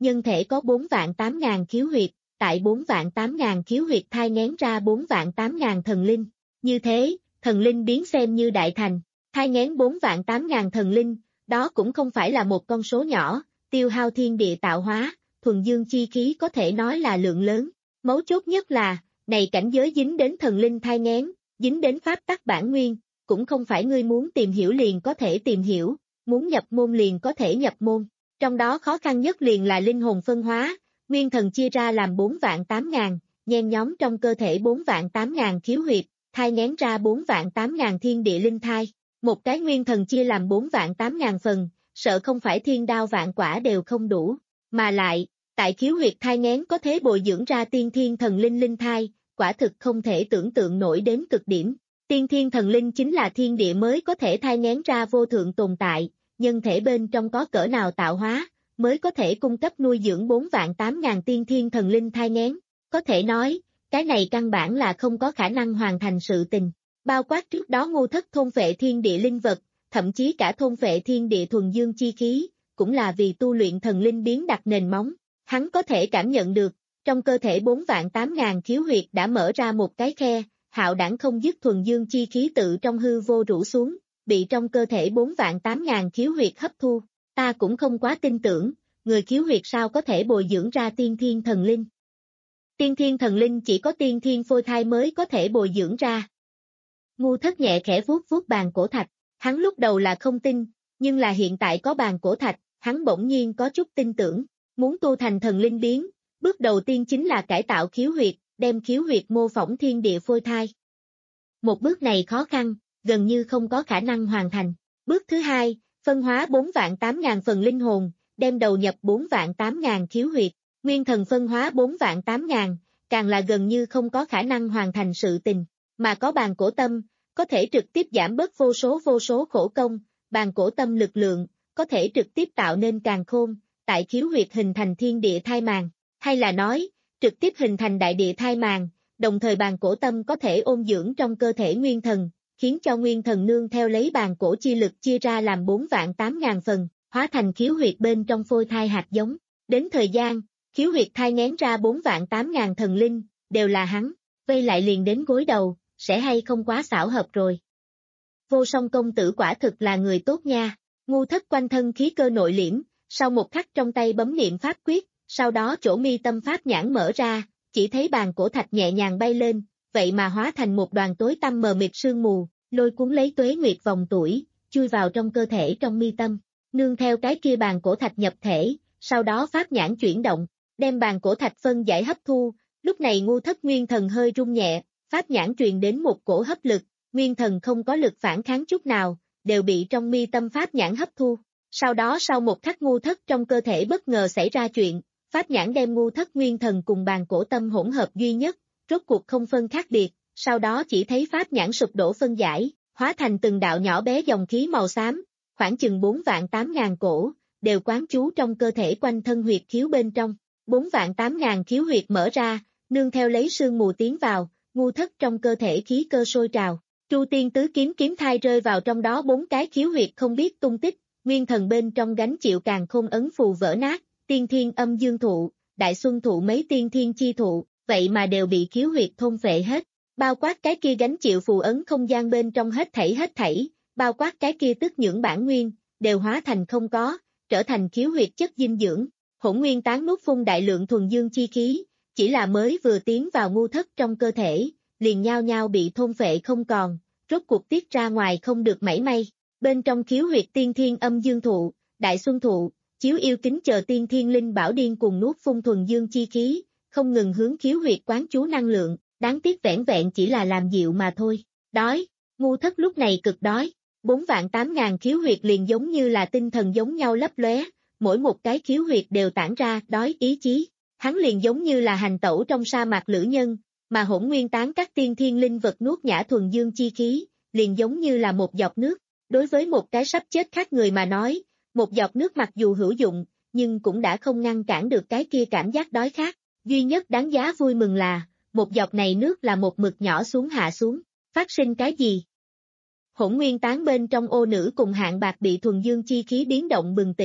nhân thể có bốn vạn tám ngàn khiếu huyệt, tại bốn vạn tám ngàn khiếu huyệt thai nghén ra bốn vạn tám ngàn thần linh. Như thế, thần linh biến xem như đại thành, thai nghén bốn vạn tám ngàn thần linh, đó cũng không phải là một con số nhỏ, tiêu hao thiên địa tạo hóa, thuần dương chi khí có thể nói là lượng lớn. Mấu chốt nhất là, này cảnh giới dính đến thần linh thai nghén, dính đến pháp tắc bản nguyên, cũng không phải ngươi muốn tìm hiểu liền có thể tìm hiểu, muốn nhập môn liền có thể nhập môn. Trong đó khó khăn nhất liền là linh hồn phân hóa, nguyên thần chia ra làm bốn vạn tám ngàn, nhen nhóm trong cơ thể bốn vạn tám ngàn khiếu huyệt, thai nghén ra bốn vạn tám ngàn thiên địa linh thai. Một cái nguyên thần chia làm bốn vạn tám ngàn phần, sợ không phải thiên đao vạn quả đều không đủ, mà lại, tại khiếu huyệt thai nghén có thế bồi dưỡng ra tiên thiên thần linh linh thai, quả thực không thể tưởng tượng nổi đến cực điểm. Tiên thiên thần linh chính là thiên địa mới có thể thai nghén ra vô thượng tồn tại, nhân thể bên trong có cỡ nào tạo hóa, mới có thể cung cấp nuôi dưỡng bốn vạn tám ngàn tiên thiên thần linh thai nghén. Có thể nói, cái này căn bản là không có khả năng hoàn thành sự tình. Bao quát trước đó Ngô Thất thôn phệ thiên địa linh vật, thậm chí cả thôn phệ thiên địa thuần dương chi khí, cũng là vì tu luyện thần linh biến đặt nền móng. Hắn có thể cảm nhận được, trong cơ thể bốn vạn tám ngàn khiếu huyệt đã mở ra một cái khe, hạo đảng không dứt thuần dương chi khí tự trong hư vô rủ xuống, bị trong cơ thể bốn vạn tám ngàn khiếu huyệt hấp thu. Ta cũng không quá tin tưởng, người khiếu huyệt sao có thể bồi dưỡng ra tiên thiên thần linh. Tiên thiên thần linh chỉ có tiên thiên phôi thai mới có thể bồi dưỡng ra. Ngu Thất nhẹ khẽ vuốt vuốt bàn cổ thạch, hắn lúc đầu là không tin, nhưng là hiện tại có bàn cổ thạch, hắn bỗng nhiên có chút tin tưởng, muốn tu thành thần linh biến, bước đầu tiên chính là cải tạo khiếu huyệt, đem khiếu huyệt mô phỏng thiên địa phôi thai. Một bước này khó khăn, gần như không có khả năng hoàn thành. Bước thứ hai, phân hóa bốn vạn tám ngàn phần linh hồn, đem đầu nhập bốn vạn tám ngàn khiếu huyệt, nguyên thần phân hóa bốn vạn tám ngàn, càng là gần như không có khả năng hoàn thành sự tình, mà có bàn cổ tâm, có thể trực tiếp giảm bớt vô số vô số khổ công, bàn cổ tâm lực lượng, có thể trực tiếp tạo nên càn khôn, tại khiếu huyệt hình thành thiên địa thai màng, hay là nói, trực tiếp hình thành đại địa thai màng, đồng thời bàn cổ tâm có thể ôn dưỡng trong cơ thể nguyên thần, khiến cho nguyên thần nương theo lấy bàn cổ chi lực chia ra làm bốn vạn tám ngàn phần, hóa thành khiếu huyệt bên trong phôi thai hạt giống. Đến thời gian, khiếu huyệt thai nghén ra bốn vạn tám ngàn thần linh, đều là hắn, vây lại liền đến gối đầu, sẽ hay không quá xảo hợp rồi. Vô Song công tử quả thực là người tốt nha, Ngu Thất quanh thân khí cơ nội liễm, sau một khắc trong tay bấm niệm pháp quyết, sau đó chỗ mi tâm pháp nhãn mở ra, chỉ thấy bàn cổ thạch nhẹ nhàng bay lên, vậy mà hóa thành một đoàn tối tăm mờ mịt sương mù, lôi cuốn lấy tuế nguyệt vòng tuổi, chui vào trong cơ thể trong mi tâm, nương theo cái kia bàn cổ thạch nhập thể, sau đó pháp nhãn chuyển động, đem bàn cổ thạch phân giải hấp thu, lúc này Ngu Thất nguyên thần hơi rung nhẹ, pháp nhãn truyền đến một cổ hấp lực, nguyên thần không có lực phản kháng chút nào, đều bị trong mi tâm pháp nhãn hấp thu. Sau đó sau một khắc Ngu Thất trong cơ thể bất ngờ xảy ra chuyện, pháp nhãn đem Ngu Thất nguyên thần cùng bàn cổ tâm hỗn hợp duy nhất, rốt cuộc không phân khác biệt, sau đó chỉ thấy pháp nhãn sụp đổ phân giải, hóa thành từng đạo nhỏ bé dòng khí màu xám, khoảng chừng bốn vạn tám ngàn cổ, đều quán trú trong cơ thể quanh thân huyệt khiếu bên trong, bốn vạn tám ngàn khiếu huyệt mở ra, nương theo lấy sương mù tiến vào, Ngu Thất trong cơ thể khí cơ sôi trào, Tru Tiên Tứ Kiếm kiếm thai rơi vào trong đó bốn cái khiếu huyệt không biết tung tích, nguyên thần bên trong gánh chịu càn khôn ấn phù vỡ nát, tiên thiên âm dương thụ, đại xuân thụ mấy tiên thiên chi thụ, vậy mà đều bị khiếu huyệt thôn phệ hết, bao quát cái kia gánh chịu phù ấn không gian bên trong hết thảy hết thảy, bao quát cái kia tức nhưỡng bản nguyên, đều hóa thành không có, trở thành khiếu huyệt chất dinh dưỡng, Hỗn Nguyên Tán nuốt phun đại lượng thuần dương chi khí, chỉ là mới vừa tiến vào Ngu Thất trong cơ thể, liền nhao nhao bị thôn phệ không còn, rốt cuộc tiết ra ngoài không được mảy may, bên trong khiếu huyệt tiên thiên âm dương thụ, đại xuân thụ, chiếu yêu kính chờ tiên thiên linh bảo điên cùng nuốt phun thuần dương chi khí, không ngừng hướng khiếu huyệt quán chú năng lượng, đáng tiếc vẻn vẹn chỉ là làm dịu mà thôi, đói, Ngu Thất lúc này cực đói, bốn vạn tám ngàn khiếu huyệt liền giống như là tinh thần giống nhau lấp lóe, mỗi một cái khiếu huyệt đều tản ra đói ý chí, hắn liền giống như là hành tẩu trong sa mạc lữ nhân, mà Hỗn Nguyên Tán các tiên thiên linh vật nuốt nhả thuần dương chi khí, liền giống như là một giọt nước, đối với một cái sắp chết khác người mà nói, một giọt nước mặc dù hữu dụng, nhưng cũng đã không ngăn cản được cái kia cảm giác đói khát, duy nhất đáng giá vui mừng là, một giọt này nước là một mực nhỏ xuống hạ xuống, phát sinh cái gì? Hỗn Nguyên Tán bên trong ô nữ cùng Hạng Bạc bị thuần dương chi khí biến động bừng tỉnh,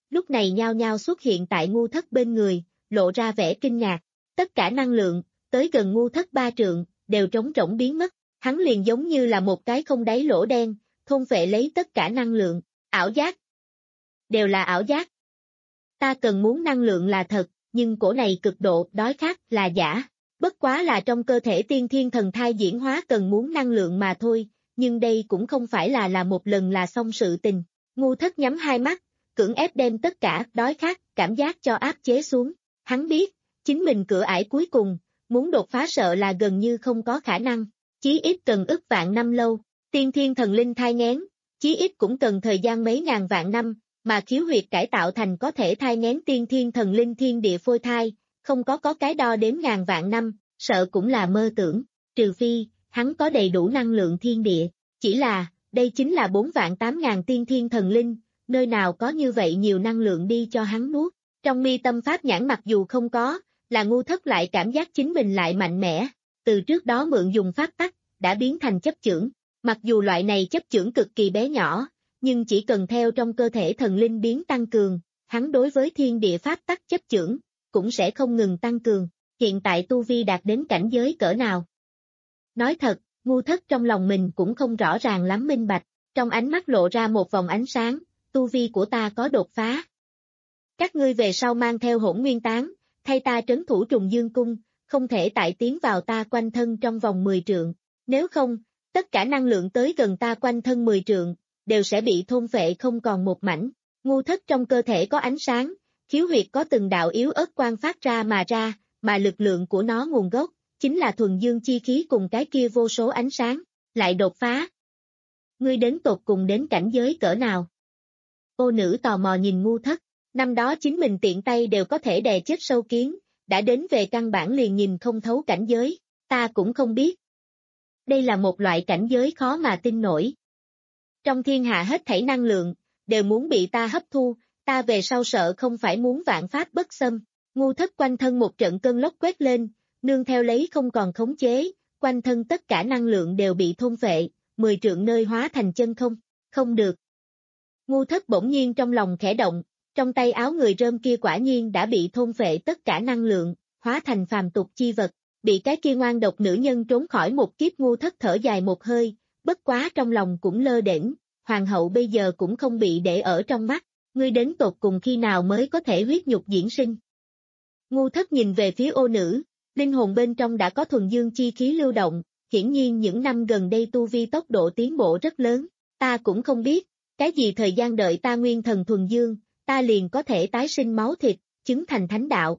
lúc này nhao nhao xuất hiện tại ngu thất bên người, lộ ra vẻ kinh ngạc. Tất cả năng lượng, tới gần ngu thất ba trượng, đều trống rỗng biến mất, hắn liền giống như là một cái không đáy lỗ đen, thôn phệ lấy tất cả năng lượng, ảo giác. Đều là ảo giác. Ta cần muốn năng lượng là thật, nhưng cổ này cực độ đói khát là giả. Bất quá là trong cơ thể tiên thiên thần thai diễn hóa cần muốn năng lượng mà thôi, nhưng đây cũng không phải là là một lần là xong sự tình. Ngu thất nhắm hai mắt, cưỡng ép đem tất cả đói khát, cảm giác cho áp chế xuống. Hắn biết, chính mình cửa ải cuối cùng, muốn đột phá sợ là gần như không có khả năng, chí ít cần ức vạn năm lâu. Tiên thiên thần linh thai nghén, chí ít cũng cần thời gian mấy ngàn vạn năm, mà khiếu huyệt cải tạo thành có thể thai nghén tiên thiên thần linh thiên địa phôi thai, không có có cái đo đếm ngàn vạn năm, sợ cũng là mơ tưởng, trừ phi, hắn có đầy đủ năng lượng thiên địa, chỉ là, đây chính là bốn vạn tám ngàn tiên thiên thần linh, nơi nào có như vậy nhiều năng lượng đi cho hắn nuốt, trong mi tâm pháp nhãn mặc dù không có, là ngu thất lại cảm giác chính mình lại mạnh mẽ, từ trước đó mượn dùng pháp tắc, đã biến thành chấp chưởng, mặc dù loại này chấp chưởng cực kỳ bé nhỏ, nhưng chỉ cần theo trong cơ thể thần linh biến tăng cường, hắn đối với thiên địa pháp tắc chấp chưởng, cũng sẽ không ngừng tăng cường, hiện tại tu vi đạt đến cảnh giới cỡ nào. Nói thật, ngu thất trong lòng mình cũng không rõ ràng lắm minh bạch, trong ánh mắt lộ ra một vòng ánh sáng, tu vi của ta có đột phá. Các ngươi về sau mang theo hỗn nguyên tán, thay ta trấn thủ trùng dương cung, không thể tại tiến vào ta quanh thân trong vòng mười trượng, nếu không, tất cả năng lượng tới gần ta quanh thân mười trượng, đều sẽ bị thôn phệ không còn một mảnh. Ngu thất trong cơ thể có ánh sáng, khiếu huyệt có từng đạo yếu ớt quang phát ra mà ra, mà lực lượng của nó nguồn gốc, chính là thuần dương chi khí cùng cái kia vô số ánh sáng, lại đột phá. Ngươi đến tột cùng đến cảnh giới cỡ nào? Ô nữ tò mò nhìn ngu thất, năm đó chính mình tiện tay đều có thể đè chết sâu kiến, đã đến về căn bản liền nhìn không thấu cảnh giới, ta cũng không biết. Đây là một loại cảnh giới khó mà tin nổi. Trong thiên hạ hết thảy năng lượng, đều muốn bị ta hấp thu, ta về sau sợ không phải muốn vạn pháp bất xâm. Ngu thất quanh thân một trận cơn lốc quét lên, nương theo lấy không còn khống chế, quanh thân tất cả năng lượng đều bị thôn phệ, mười trượng nơi hóa thành chân không, không được. Ngu thất bỗng nhiên trong lòng khẽ động, trong tay áo người rơm kia quả nhiên đã bị thôn phệ tất cả năng lượng, hóa thành phàm tục chi vật, bị cái kia ngoan độc nữ nhân trốn khỏi một kiếp. Ngu thất thở dài một hơi, bất quá trong lòng cũng lơ đễnh, hoàng hậu bây giờ cũng không bị để ở trong mắt, ngươi đến tột cùng khi nào mới có thể huyết nhục diễn sinh. Ngu thất nhìn về phía ô nữ, linh hồn bên trong đã có thuần dương chi khí lưu động, hiển nhiên những năm gần đây tu vi tốc độ tiến bộ rất lớn, ta cũng không biết, cái gì thời gian đợi ta nguyên thần thuần dương, ta liền có thể tái sinh máu thịt, chứng thành thánh đạo.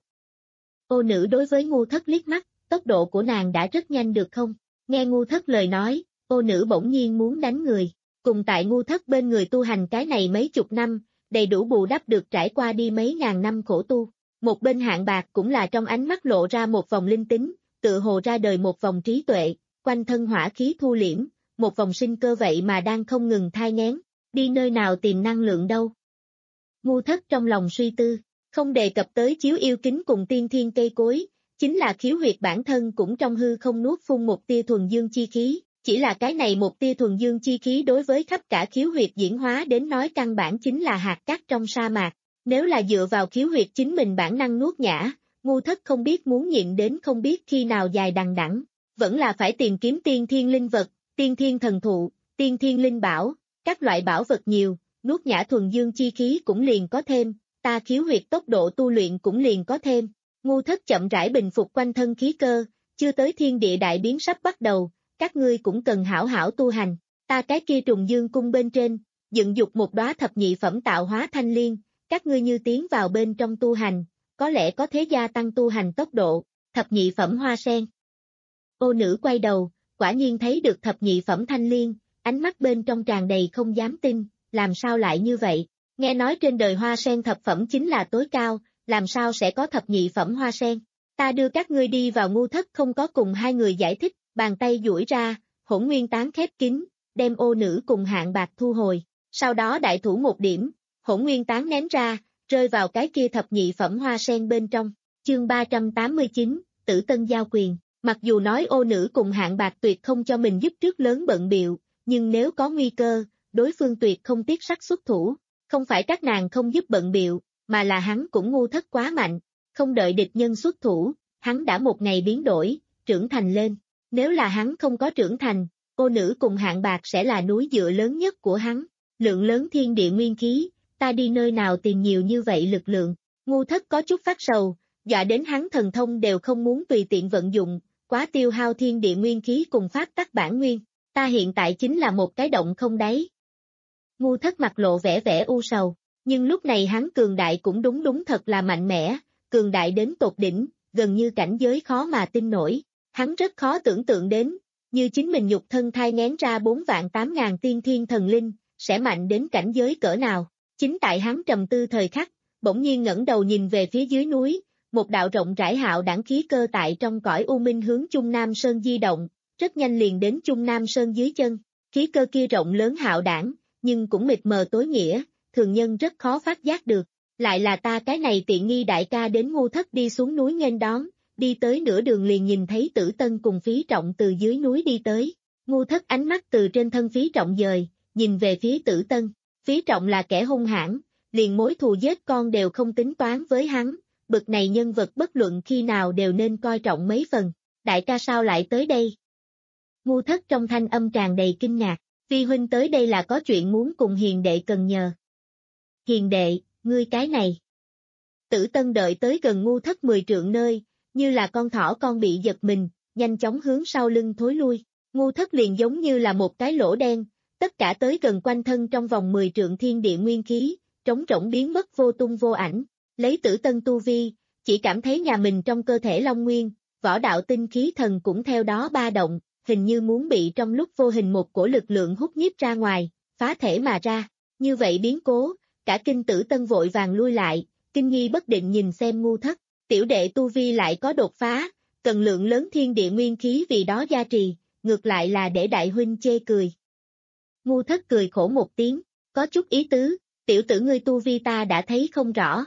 Ô nữ đối với ngu thất liếc mắt, tốc độ của nàng đã rất nhanh được không? Nghe ngu thất lời nói, ô nữ bỗng nhiên muốn đánh người, cùng tại ngu thất bên người tu hành cái này mấy chục năm, đầy đủ bù đắp được trải qua đi mấy ngàn năm khổ tu. Một bên Hạng Bạc cũng là trong ánh mắt lộ ra một vòng linh tính, tự hồ ra đời một vòng trí tuệ, quanh thân hỏa khí thu liễm, một vòng sinh cơ vậy mà đang không ngừng thai nghén, đi nơi nào tìm năng lượng đâu. Ngu thất trong lòng suy tư, không đề cập tới chiếu yêu kính cùng tiên thiên cây cối, chính là khiếu huyệt bản thân cũng trong hư không nuốt phun một tia thuần dương chi khí, chỉ là cái này một tia thuần dương chi khí đối với khắp cả khiếu huyệt diễn hóa đến nói căn bản chính là hạt cát trong sa mạc. Nếu là dựa vào khiếu huyệt chính mình bản năng nuốt nhả, ngu thất không biết muốn nhịn đến không biết khi nào dài đằng đẵng, vẫn là phải tìm kiếm tiên thiên linh vật, tiên thiên thần thụ, tiên thiên linh bảo, các loại bảo vật nhiều, nuốt nhả thuần dương chi khí cũng liền có thêm, ta khiếu huyệt tốc độ tu luyện cũng liền có thêm. Ngu thất chậm rãi bình phục quanh thân khí cơ, chưa tới thiên địa đại biến sắp bắt đầu, các ngươi cũng cần hảo hảo tu hành, ta cái kia trùng dương cung bên trên, dựng dục một đóa thập nhị phẩm tạo hóa thanh liên. Các ngươi như tiến vào bên trong tu hành, có lẽ có thế gia tăng tu hành tốc độ, thập nhị phẩm hoa sen. Ô nữ quay đầu, quả nhiên thấy được thập nhị phẩm thanh liên, ánh mắt bên trong tràn đầy không dám tin, làm sao lại như vậy, nghe nói trên đời hoa sen thập phẩm chính là tối cao, làm sao sẽ có thập nhị phẩm hoa sen, ta đưa các ngươi đi vào. Ngu thất không có cùng hai người giải thích, bàn tay duỗi ra, hỗn nguyên tán khép kín, đem ô nữ cùng Hạng Bạc thu hồi, sau đó đại thủ một điểm. Hỗn nguyên tán ném ra, rơi vào cái kia thập nhị phẩm hoa sen bên trong. Chương ba trăm tám mươi chín, Tử Tân giao quyền. Mặc dù nói ô nữ cùng Hạng Bạc tuyệt không cho mình giúp trước lớn bận biệu, nhưng nếu có nguy cơ, đối phương tuyệt không tiếc sắc xuất thủ. Không phải các nàng không giúp bận biệu, mà là hắn cũng ngu thất quá mạnh, không đợi địch nhân xuất thủ, hắn đã một ngày biến đổi, trưởng thành lên. Nếu là hắn không có trưởng thành, ô nữ cùng Hạng Bạc sẽ là núi dựa lớn nhất của hắn. Lượng lớn thiên địa nguyên khí, ta đi nơi nào tìm nhiều như vậy lực lượng. Ngu thất có chút phát sầu, dọa đến hắn thần thông đều không muốn tùy tiện vận dụng, quá tiêu hao thiên địa nguyên khí cùng phát tắc bản nguyên. Ta hiện tại chính là một cái động không đáy. Ngu thất mặt lộ vẻ vẻ u sầu, nhưng lúc này hắn cường đại cũng đúng đúng thật là mạnh mẽ, cường đại đến tột đỉnh, gần như cảnh giới khó mà tin nổi. Hắn rất khó tưởng tượng đến, như chính mình nhục thân thai nghén ra bốn vạn tám ngàn tiên thiên thần linh, sẽ mạnh đến cảnh giới cỡ nào. Chính tại hắn trầm tư thời khắc, bỗng nhiên ngẩng đầu nhìn về phía dưới núi, một đạo rộng rãi hạo đảng khí cơ tại trong cõi u minh hướng Trung Nam Sơn di động, rất nhanh liền đến Trung Nam Sơn dưới chân. Khí cơ kia rộng lớn hạo đảng, nhưng cũng mịt mờ tối nghĩa, thường nhân rất khó phát giác được. Lại là ta cái này tiện nghi đại ca đến ngu thất đi xuống núi nghênh đón, đi tới nửa đường liền nhìn thấy Tử Tân cùng Phí Trọng từ dưới núi đi tới. Ngu thất ánh mắt từ trên thân Phí Trọng dời, nhìn về phía Tử Tân. Phí Trọng là kẻ hung hãn, liền mối thù giết con đều không tính toán với hắn, bực này nhân vật bất luận khi nào đều nên coi trọng mấy phần. Đại ca sao lại tới đây? Ngu thất trong thanh âm tràn đầy kinh ngạc, Vi huynh tới đây là có chuyện muốn cùng hiền đệ cần nhờ. Hiền đệ, ngươi cái này. Tử Tân đợi tới gần ngu thất mười trượng nơi, như là con thỏ con bị giật mình, nhanh chóng hướng sau lưng thối lui. Ngu thất liền giống như là một cái lỗ đen, tất cả tới gần quanh thân trong vòng mười trượng thiên địa nguyên khí, trống rỗng biến mất vô tung vô ảnh. Lấy Tử Tân tu vi, chỉ cảm thấy nhà mình trong cơ thể long nguyên, võ đạo tinh khí thần cũng theo đó ba động, hình như muốn bị trong lúc vô hình một cổ lực lượng hút nhiếp ra ngoài, phá thể mà ra. Như vậy biến cố, cả kinh Tử Tân vội vàng lui lại, kinh nghi bất định nhìn xem ngu thất, tiểu đệ tu vi lại có đột phá, cần lượng lớn thiên địa nguyên khí vì đó gia trì, ngược lại là để đại huynh chê cười. Ngu thất cười khổ một tiếng, có chút ý tứ, tiểu tử ngươi tu vi ta đã thấy không rõ.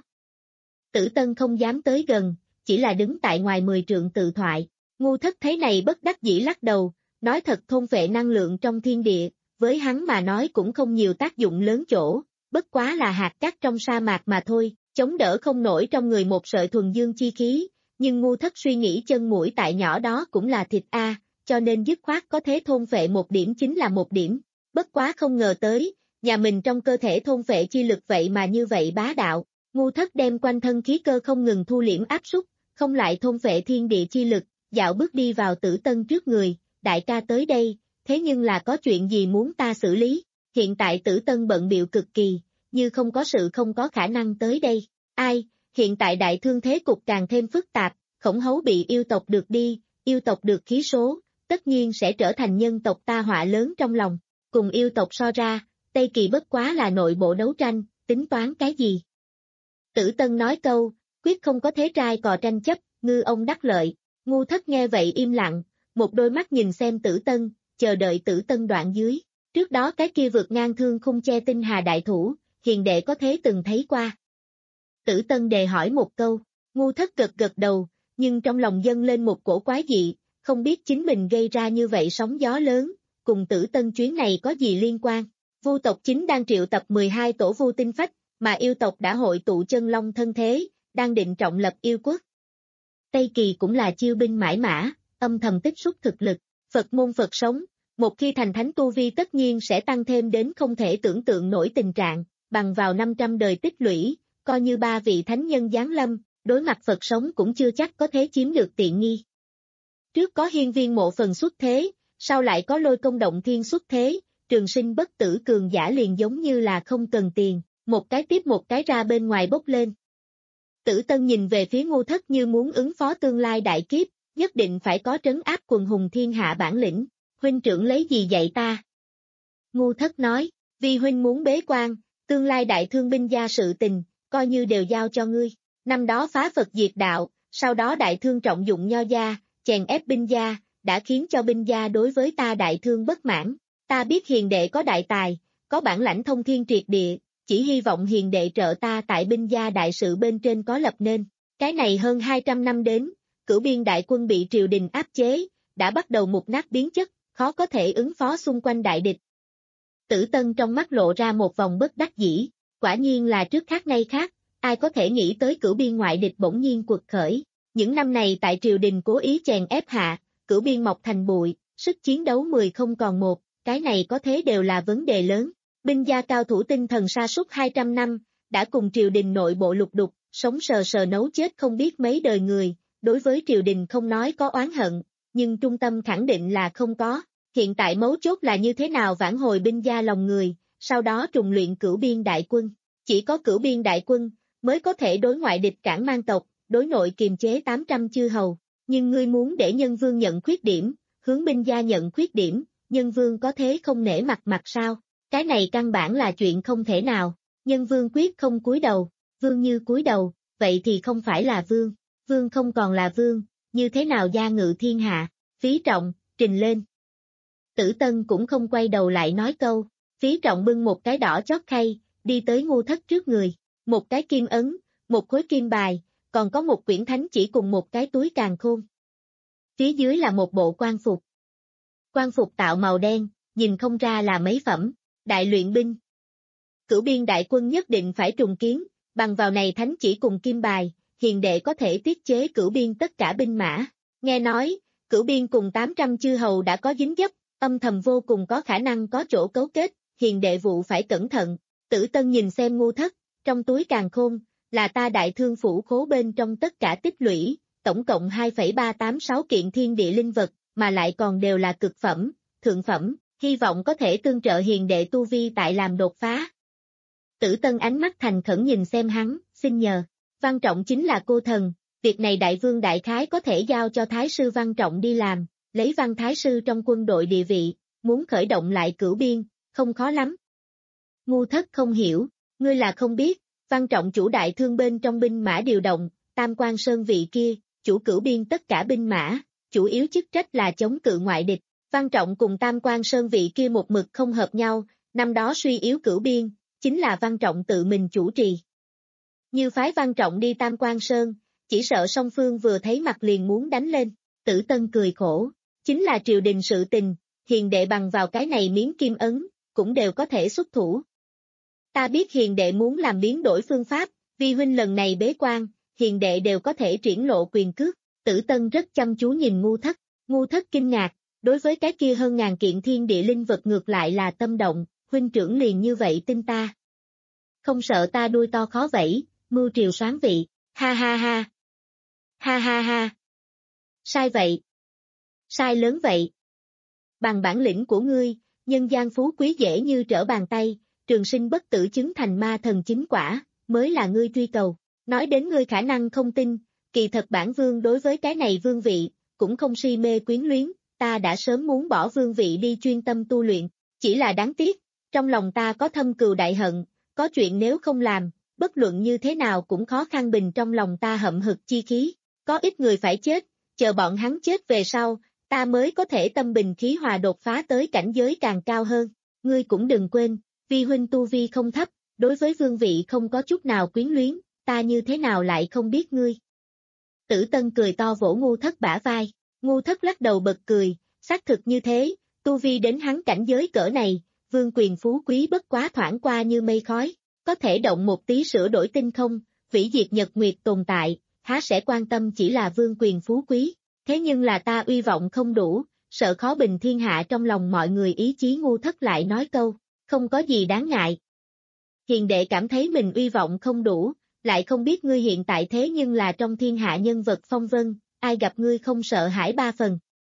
Tử Tân không dám tới gần, chỉ là đứng tại ngoài mười trượng tự thoại. Ngu thất thấy này bất đắc dĩ lắc đầu, nói thật thôn phệ năng lượng trong thiên địa, với hắn mà nói cũng không nhiều tác dụng lớn chỗ, bất quá là hạt cát trong sa mạc mà thôi, chống đỡ không nổi trong người một sợi thuần dương chi khí, nhưng ngu thất suy nghĩ chân mũi tại nhỏ đó cũng là thịt a, cho nên dứt khoát có thế thôn phệ một điểm chính là một điểm, bất quá không ngờ tới, nhà mình trong cơ thể thôn phệ chi lực vậy mà như vậy bá đạo, ngu thất đem quanh thân khí cơ không ngừng thu liễm áp súc, không lại thôn phệ thiên địa chi lực, dạo bước đi vào Tử Tân trước người, đại ca tới đây, thế nhưng là có chuyện gì muốn ta xử lý, hiện tại Tử Tân bận bịu cực kỳ, như không có sự không có khả năng tới đây, ai, hiện tại đại thương thế cục càng thêm phức tạp, Khổng Hấu bị yêu tộc được đi, yêu tộc được khí số, tất nhiên sẽ trở thành nhân tộc ta họa lớn trong lòng, cùng yêu tộc so ra, Tây Kỳ bất quá là nội bộ đấu tranh, tính toán cái gì? Tử Tân nói câu, quyết không có thế trai cò tranh chấp, ngư ông đắc lợi. Ngu thất nghe vậy im lặng, một đôi mắt nhìn xem Tử Tân, chờ đợi Tử Tân đoạn dưới. Trước đó cái kia vượt ngang thương khung che tinh hà đại thủ, hiền đệ có thế từng thấy qua. Tử Tân đề hỏi một câu, ngu thất gật gật đầu, nhưng trong lòng dâng lên một cổ quái dị, không biết chính mình gây ra như vậy sóng gió lớn, cùng Tử Tân chuyến này có gì liên quan. Vu tộc chính đang triệu tập mười hai tổ vu tinh phách, mà yêu tộc đã hội tụ chân long thân thế, đang định trọng lập yêu quốc. Tây Kỳ cũng là chiêu binh mãi mã, âm thầm tích xúc thực lực, Phật môn Phật sống, một khi thành thánh tu vi tất nhiên sẽ tăng thêm đến không thể tưởng tượng nổi tình trạng, bằng vào năm trăm đời tích lũy, coi như ba vị thánh nhân giáng lâm, đối mặt Phật sống cũng chưa chắc có thể chiếm được tiện nghi. Trước có hiên viên mộ phần xuất thế, sau lại có lôi công động thiên xuất thế, trường sinh bất tử cường giả liền giống như là không cần tiền, một cái tiếp một cái ra bên ngoài bốc lên. Tử Tân nhìn về phía ngu thất như muốn ứng phó tương lai đại kiếp, nhất định phải có trấn áp quần hùng thiên hạ bản lĩnh, huynh trưởng lấy gì dạy ta? Ngu thất nói, vì huynh muốn bế quan, tương lai đại thương binh gia sự tình, coi như đều giao cho ngươi. Năm đó phá Phật diệt đạo, sau đó đại thương trọng dụng nho gia, chèn ép binh gia, đã khiến cho binh gia đối với ta đại thương bất mãn. Ta biết hiền đệ có đại tài, có bản lãnh thông thiên triệt địa, chỉ hy vọng hiền đệ trợ ta tại binh gia đại sự bên trên có lập nên. Cái này hơn hai trăm năm đến, cửu biên đại quân bị triều đình áp chế, đã bắt đầu mục nát biến chất, khó có thể ứng phó xung quanh đại địch. Tử Tân trong mắt lộ ra một vòng bất đắc dĩ, Quả nhiên là trước khác nay khác, ai có thể nghĩ tới Cửu Biên ngoại địch bỗng nhiên quật khởi. Những năm này tại triều đình cố ý chèn ép hạ, Cửu Biên mọc thành bụi, sức chiến đấu mười không còn một, cái này có thế đều là vấn đề lớn. Binh gia cao thủ tinh thần sa sút hai trăm năm, đã cùng triều đình nội bộ lục đục, sống sờ sờ nấu chết không biết mấy đời người, đối với triều đình không nói có oán hận, nhưng trung tâm khẳng định là không có. Hiện tại mấu chốt là như thế nào vãn hồi binh gia lòng người, sau đó trùng luyện Cửu Biên đại quân. Chỉ có Cửu Biên đại quân mới có thể đối ngoại địch cản mang tộc, đối nội kiềm chế tám trăm chư hầu. Nhưng ngươi muốn để nhân vương nhận khuyết điểm, hướng binh gia nhận khuyết điểm, nhân vương có thế không nể mặt mặt sao? Cái này căn bản là chuyện không thể nào. Nhân vương quyết không cúi đầu, vương như cúi đầu, vậy thì không phải là vương. Vương không còn là vương, như thế nào gia ngự thiên hạ? Phí Trọng, trình lên. Tử Tân cũng không quay đầu lại nói câu. Phí Trọng bưng một cái đỏ chót khay, đi tới Ngô Thất trước người. Một cái kim ấn, một khối kim bài, còn có một quyển thánh chỉ cùng một cái túi càn khôn. Phía dưới là một bộ quan phục. Quan phục tạo màu đen, nhìn không ra là mấy phẩm. Đại luyện binh. Cửu Biên đại quân nhất định phải trùng kiến, bằng vào này thánh chỉ cùng kim bài, hiền đệ có thể tiết chế Cửu Biên tất cả binh mã. Nghe nói, Cửu Biên cùng tám trăm chư hầu đã có dính dấp, âm thầm vô cùng có khả năng có chỗ cấu kết, hiền đệ vụ phải cẩn thận. Tử Tân nhìn xem Ngô Thất, trong túi càn khôn, là ta đại thương phủ khố bên trong tất cả tích lũy, tổng cộng hai phẩy ba tám sáu kiện thiên địa linh vật, mà lại còn đều là cực phẩm, thượng phẩm, hy vọng có thể tương trợ hiền đệ tu vi tại làm đột phá. Tử Tân ánh mắt thành khẩn nhìn xem hắn, xin nhờ, Văn Trọng chính là cô thần, việc này đại vương đại khái có thể giao cho Thái sư Văn Trọng đi làm, lấy Văn Thái sư trong quân đội địa vị, muốn khởi động lại Cửu Biên, không khó lắm. Ngô Thất không hiểu, ngươi là không biết, Văn Trọng chủ đại thương bên trong binh mã điều động, Tam Quan Sơn vị kia, chủ Cửu Biên tất cả binh mã, chủ yếu chức trách là chống cự ngoại địch. Văn Trọng cùng Tam Quan Sơn vị kia một mực không hợp nhau, năm đó suy yếu Cửu Biên, chính là Văn Trọng tự mình chủ trì. Như phái Văn Trọng đi Tam Quan Sơn, chỉ sợ song phương vừa thấy mặt liền muốn đánh lên. Tử Tân cười khổ, chính là triều đình sự tình, hiền đệ bằng vào cái này miếng kim ấn, cũng đều có thể xuất thủ. Ta biết hiền đệ muốn làm biến đổi phương pháp, vi huynh lần này bế quan, hiền đệ đều có thể triển lộ quyền cước. Tử Tân rất chăm chú nhìn Ngô Thất, Ngô Thất kinh ngạc, đối với cái kia hơn ngàn kiện thiên địa linh vật ngược lại là tâm động, huynh trưởng liền như vậy tin ta. Không sợ ta đuôi to khó vẫy, mưu triều soán vị, ha ha ha. Ha ha ha. Sai vậy. Sai lớn vậy. Bằng bản lĩnh của ngươi, nhân gian phú quý dễ như trở bàn tay, trường sinh bất tử chứng thành ma thần chính quả, mới là ngươi truy cầu. Nói đến ngươi khả năng không tin, kỳ thật bản vương đối với cái này vương vị, cũng không si mê quyến luyến, ta đã sớm muốn bỏ vương vị đi chuyên tâm tu luyện, chỉ là đáng tiếc, trong lòng ta có thâm cừu đại hận, có chuyện nếu không làm, bất luận như thế nào cũng khó khăn bình trong lòng ta hậm hực chi khí, có ít người phải chết, chờ bọn hắn chết về sau, ta mới có thể tâm bình khí hòa đột phá tới cảnh giới càng cao hơn, ngươi cũng đừng quên, vi huynh tu vi không thấp, đối với vương vị không có chút nào quyến luyến, ta như thế nào lại không biết ngươi. Tử Tân cười to vỗ Ngô Thất bả vai, Ngô Thất lắc đầu bật cười, xác thực như thế, tu vi đến hắn cảnh giới cỡ này, vương quyền phú quý bất quá thoảng qua như mây khói, có thể động một tí sửa đổi tinh không, vĩ diệt nhật nguyệt tồn tại, há sẽ quan tâm chỉ là vương quyền phú quý, thế nhưng là ta uy vọng không đủ, sợ khó bình thiên hạ trong lòng mọi người ý chí. Ngô Thất lại nói câu, không có gì đáng ngại. Hiền đệ cảm thấy mình uy vọng không đủ, lại không biết ngươi hiện tại thế nhưng là trong thiên hạ nhân vật phong vân, ai gặp ngươi không sợ hãi ba phần.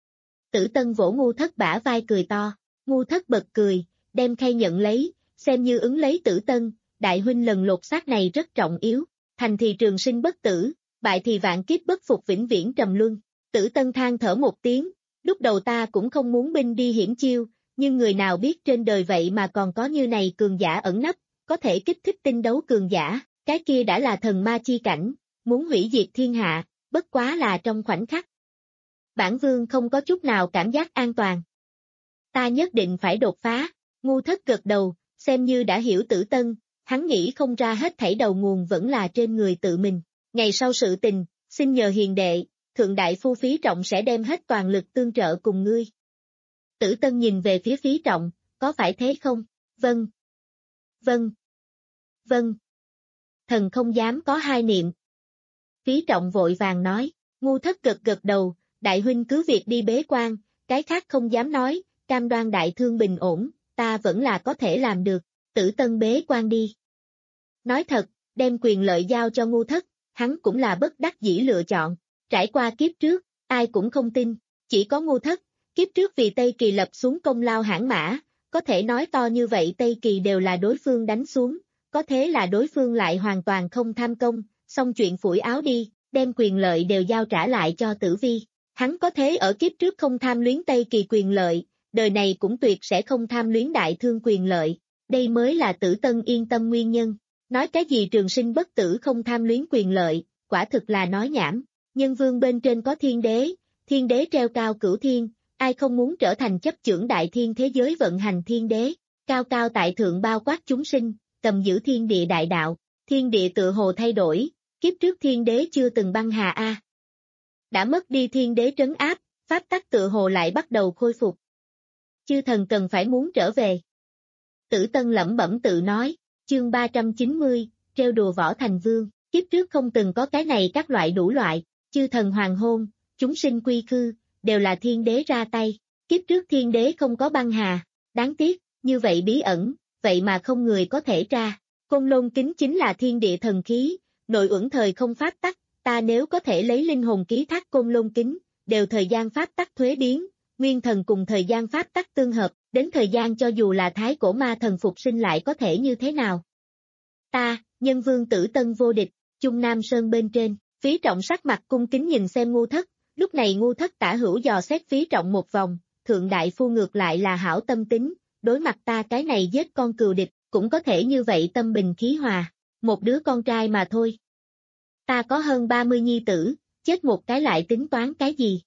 Tử Tân vỗ Ngô Thất bả vai cười to, Ngô Thất bật cười, đem khay nhận lấy, xem như ứng lấy Tử Tân, đại huynh lần lột xác này rất trọng yếu, thành thì trường sinh bất tử, bại thì vạn kiếp bất phục vĩnh viễn trầm luân. Tử Tân than thở một tiếng, lúc đầu ta cũng không muốn binh đi hiểm chiêu, nhưng người nào biết trên đời vậy mà còn có như này cường giả ẩn nấp, có thể kích thích tinh đấu cường giả, cái kia đã là thần ma chi cảnh, muốn hủy diệt thiên hạ, bất quá là trong khoảnh khắc. Bản vương không có chút nào cảm giác an toàn. Ta nhất định phải đột phá. Ngô Thất gật đầu, xem như đã hiểu Tử Tân, hắn nghĩ không ra hết thảy đầu nguồn vẫn là trên người tự mình. Ngày sau sự tình, xin nhờ hiền đệ, thượng đại phu Phí Trọng sẽ đem hết toàn lực tương trợ cùng ngươi. Tử Tân nhìn về phía Phí Trọng, có phải thế không? Vâng. Vâng. Vâng. Thần không dám có hai niệm. Phí Trọng vội vàng nói, Ngu Thất gật gật đầu, đại huynh cứ việc đi bế quan, cái khác không dám nói, cam đoan đại thương bình ổn, ta vẫn là có thể làm được, Tử Tân bế quan đi. Nói thật, đem quyền lợi giao cho Ngu Thất, hắn cũng là bất đắc dĩ lựa chọn, trải qua kiếp trước, ai cũng không tin, chỉ có Ngu Thất, kiếp trước vì Tây Kỳ lập xuống công lao hãn mã, có thể nói to như vậy Tây Kỳ đều là đối phương đánh xuống, có thế là đối phương lại hoàn toàn không tham công, xong chuyện phủi áo đi, đem quyền lợi đều giao trả lại cho Tử Vi. Hắn có thế ở kiếp trước không tham luyến Tây Kỳ quyền lợi, đời này cũng tuyệt sẽ không tham luyến đại thương quyền lợi, đây mới là Tử Tân yên tâm nguyên nhân. Nói cái gì trường sinh bất tử không tham luyến quyền lợi, quả thực là nói nhảm. Nhân vương bên trên có thiên đế, thiên đế treo cao cửu thiên, ai không muốn trở thành chấp chưởng đại thiên thế giới vận hành thiên đế, cao cao tại thượng bao quát chúng sinh, cầm giữ thiên địa đại đạo, thiên địa tự hồ thay đổi, kiếp trước thiên đế chưa từng băng hà a. Đã mất đi thiên đế trấn áp, pháp tắc tự hồ lại bắt đầu khôi phục. Chư thần cần phải muốn trở về. Tử Tân lẩm bẩm tự nói, chương ba trăm chín mươi, trêu đùa Võ Thành Vương, kiếp trước không từng có cái này các loại đủ loại, chư thần hoàng hôn, chúng sinh quy khư, đều là thiên đế ra tay, kiếp trước thiên đế không có băng hà, đáng tiếc, như vậy bí ẩn, vậy mà không người có thể tra. Côn Lôn kính chính là thiên địa thần khí, nội uẩn thời không pháp tắc, ta nếu có thể lấy linh hồn ký thác Côn Lôn kính, đều thời gian pháp tắc thuế biến, nguyên thần cùng thời gian pháp tắc tương hợp, đến thời gian cho dù là thái cổ ma thần phục sinh lại có thể như thế nào. Ta, nhân vương Tử Tân vô địch, Trung Nam Sơn bên trên, Phí Trọng sắc mặt cung kính nhìn xem Ngu Thất, lúc này Ngu Thất tả hữu dò xét Phí Trọng một vòng, thượng đại phu ngược lại là hảo tâm tính, đối mặt ta cái này giết con cừu địch, cũng có thể như vậy tâm bình khí hòa, một đứa con trai mà thôi. Ta có hơn ba mươi nhi tử, chết một cái lại tính toán cái gì?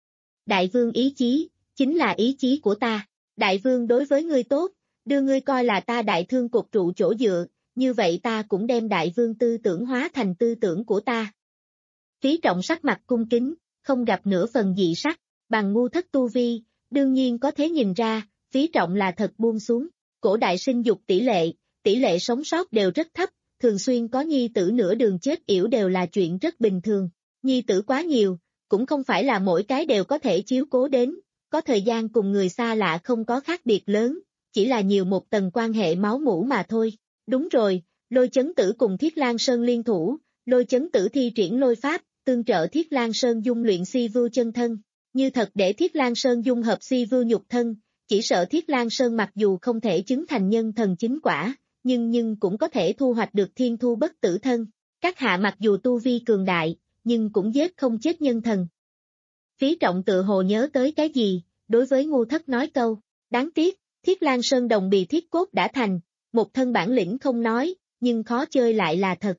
Đại vương ý chí, chính là ý chí của ta, đại vương đối với ngươi tốt, đưa ngươi coi là ta đại thương cột trụ chỗ dựa, như vậy ta cũng đem đại vương tư tưởng hóa thành tư tưởng của ta. Phí Trọng sắc mặt cung kính, không gặp nửa phần dị sắc, bằng Ngu Thất tu vi, đương nhiên có thể nhìn ra, Phí Trọng là thật buông xuống, cổ đại sinh dục tỷ lệ, tỷ lệ sống sót đều rất thấp, thường xuyên có nhi tử nửa đường chết yểu đều là chuyện rất bình thường, nhi tử quá nhiều, cũng không phải là mỗi cái đều có thể chiếu cố đến, có thời gian cùng người xa lạ không có khác biệt lớn, chỉ là nhiều một tầng quan hệ máu mủ mà thôi. Đúng rồi, Lôi Chấn Tử cùng Thiết Lang Sơn liên thủ, Lôi Chấn Tử thi triển lôi pháp, tương trợ Thiết Lang Sơn dung luyện si vưu chân thân, như thật để Thiết Lang Sơn dung hợp si vưu nhục thân, chỉ sợ Thiết Lang Sơn mặc dù không thể chứng thành nhân thần chính quả, nhưng nhưng cũng có thể thu hoạch được thiên thu bất tử thân. Các hạ mặc dù tu vi cường đại, nhưng cũng giết không chết nhân thần. Phí Trọng tự hồ nhớ tới cái gì, đối với Ngu Thất nói câu, đáng tiếc, Thiết Lang Sơn đồng bì thiết cốt đã thành, một thân bản lĩnh không nói, nhưng khó chơi lại là thật.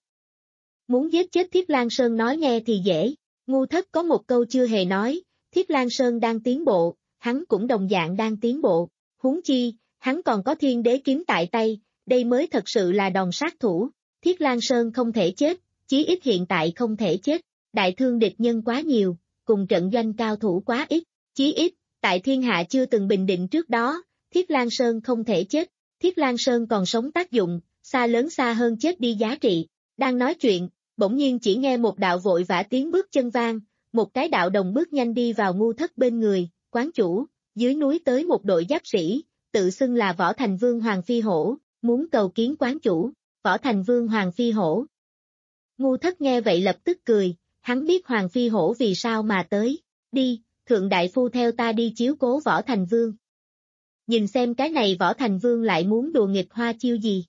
Muốn giết chết Thiết Lang Sơn nói nghe thì dễ, Ngu Thất có một câu chưa hề nói, Thiết Lang Sơn đang tiến bộ, hắn cũng đồng dạng đang tiến bộ, huống chi, hắn còn có thiên đế kiếm tại tay, đây mới thật sự là đòn sát thủ, Thiết Lang Sơn không thể chết, chí ít hiện tại không thể chết, đại thương địch nhân quá nhiều, cùng trận doanh cao thủ quá ít, chí ít, tại thiên hạ chưa từng bình định trước đó, Thiết Lang Sơn không thể chết, Thiết Lang Sơn còn sống tác dụng, xa lớn xa hơn chết đi giá trị. Đang nói chuyện, bỗng nhiên chỉ nghe một đạo vội vã tiếng bước chân vang, một cái đạo đồng bước nhanh đi vào Ngu Thất bên người, quán chủ, dưới núi tới một đội giáp sĩ, tự xưng là Võ Thành Vương Hoàng Phi Hổ, muốn cầu kiến quán chủ, Võ Thành Vương Hoàng Phi Hổ. Ngu Thất nghe vậy lập tức cười, hắn biết Hoàng Phi Hổ vì sao mà tới, đi, thượng đại phu theo ta đi chiếu cố Võ Thành Vương. Nhìn xem cái này Võ Thành Vương lại muốn đùa nghịch hoa chiêu gì.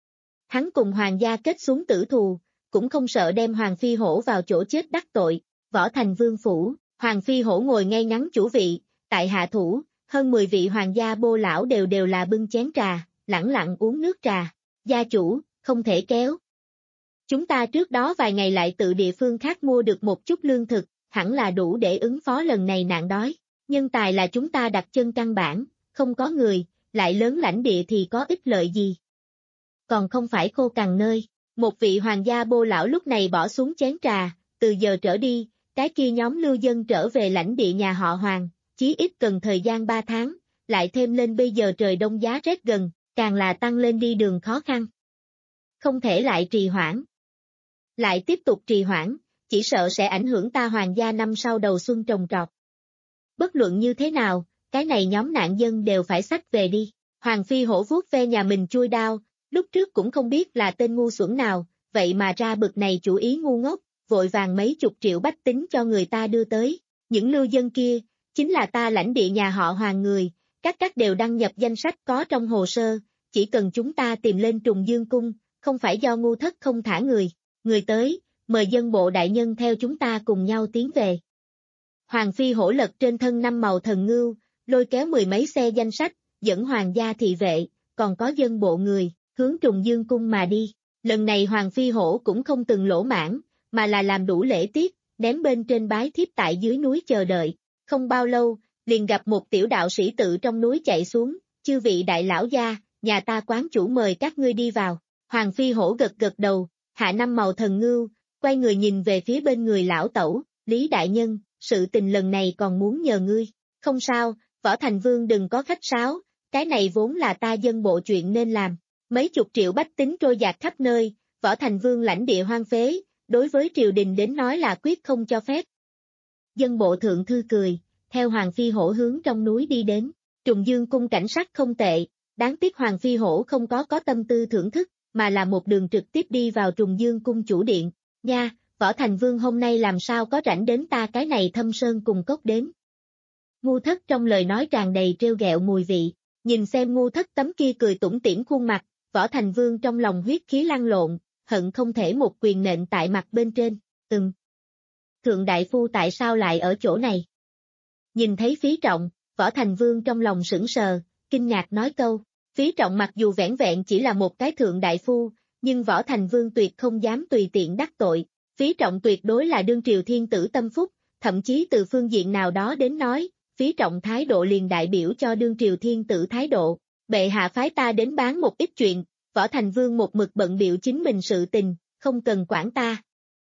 Hắn cùng Hoàng gia kết xuống tử thù, cũng không sợ đem Hoàng Phi Hổ vào chỗ chết đắc tội, Võ Thành Vương phủ, Hoàng Phi Hổ ngồi ngay ngắn chủ vị, tại hạ thủ, hơn mười vị hoàng gia bô lão đều đều là bưng chén trà, lẳng lặng uống nước trà, gia chủ, không thể kéo. Chúng ta trước đó vài ngày lại tự địa phương khác mua được một chút lương thực, hẳn là đủ để ứng phó lần này nạn đói, nhân tài là chúng ta đặt chân căn bản, không có người, lại lớn lãnh địa thì có ích lợi gì. Còn không phải khô cằn nơi, một vị hoàng gia bô lão lúc này bỏ xuống chén trà, từ giờ trở đi, cái kia nhóm lưu dân trở về lãnh địa nhà họ Hoàng, chí ít cần thời gian ba tháng, lại thêm lên bây giờ trời đông giá rét gần, càng là tăng lên đi đường khó khăn. không thể lại trì hoãn. Lại tiếp tục trì hoãn, chỉ sợ sẽ ảnh hưởng ta Hoàng gia năm sau đầu xuân trồng trọt. Bất luận như thế nào, cái này nhóm nạn dân đều phải xách về đi. Hoàng phi hổ vuốt ve nhà mình chui đao, lúc trước cũng không biết là tên ngu xuẩn nào, vậy mà ra bực này chủ ý ngu ngốc, vội vàng mấy chục triệu bách tính cho người ta đưa tới. Những lưu dân kia, chính là ta lãnh địa nhà họ Hoàng người, các các đều đăng nhập danh sách có trong hồ sơ, chỉ cần chúng ta tìm lên Trùng Dương Cung, không phải do ngu thất không thả người. Người tới, mời dân bộ đại nhân theo chúng ta cùng nhau tiến về. Hoàng phi hổ lật trên thân năm màu thần ngưu, lôi kéo mười mấy xe danh sách, dẫn hoàng gia thị vệ, còn có dân bộ người, hướng Trùng Dương Cung mà đi. Lần này Hoàng phi hổ cũng không từng lỗ mãn, mà là làm đủ lễ tiết, ném bên trên bái thiếp tại dưới núi chờ đợi. Không bao lâu, liền gặp một tiểu đạo sĩ tự trong núi chạy xuống, chư vị đại lão gia, nhà ta quán chủ mời các ngươi đi vào. Hoàng phi hổ gật gật đầu, hạ năm màu thần ngưu, quay người nhìn về phía bên người lão tẩu, Lý đại nhân, sự tình lần này còn muốn nhờ ngươi. Không sao, Võ Thành Vương đừng có khách sáo, cái này vốn là ta dân bộ chuyện nên làm. Mấy chục triệu bách tính trôi dạt khắp nơi, Võ Thành Vương lãnh địa hoang phế, đối với triều đình đến nói là quyết không cho phép. Dân bộ thượng thư cười, theo Hoàng phi hổ hướng trong núi đi đến. Trùng Dương Cung cảnh sắc không tệ, đáng tiếc Hoàng phi hổ không có có tâm tư thưởng thức, mà là một đường trực tiếp đi vào Trùng Dương Cung chủ điện. Nha, Võ Thành Vương hôm nay làm sao có rảnh đến ta cái này thâm sơn cùng cốc đến. Ngu thất trong lời nói tràn đầy trêu ghẹo mùi vị, nhìn xem ngu thất tấm kia cười tủm tỉm khuôn mặt, Võ Thành Vương trong lòng huyết khí lăn lộn, hận không thể một quyền nện tại mặt bên trên. Ừm. Thượng đại phu tại sao lại ở chỗ này? Nhìn thấy Phí Trọng, Võ Thành Vương trong lòng sững sờ, kinh ngạc nói câu. Phí Trọng mặc dù vẻn vẹn chỉ là một cái thượng đại phu, nhưng Võ Thành Vương tuyệt không dám tùy tiện đắc tội. Phí Trọng tuyệt đối là đương triều thiên tử tâm phúc, thậm chí từ phương diện nào đó đến nói, Phí Trọng thái độ liền đại biểu cho đương triều thiên tử thái độ. Bệ hạ phái ta đến bán một ít chuyện, Võ Thành Vương một mực bận biểu chính mình sự tình, không cần quản ta.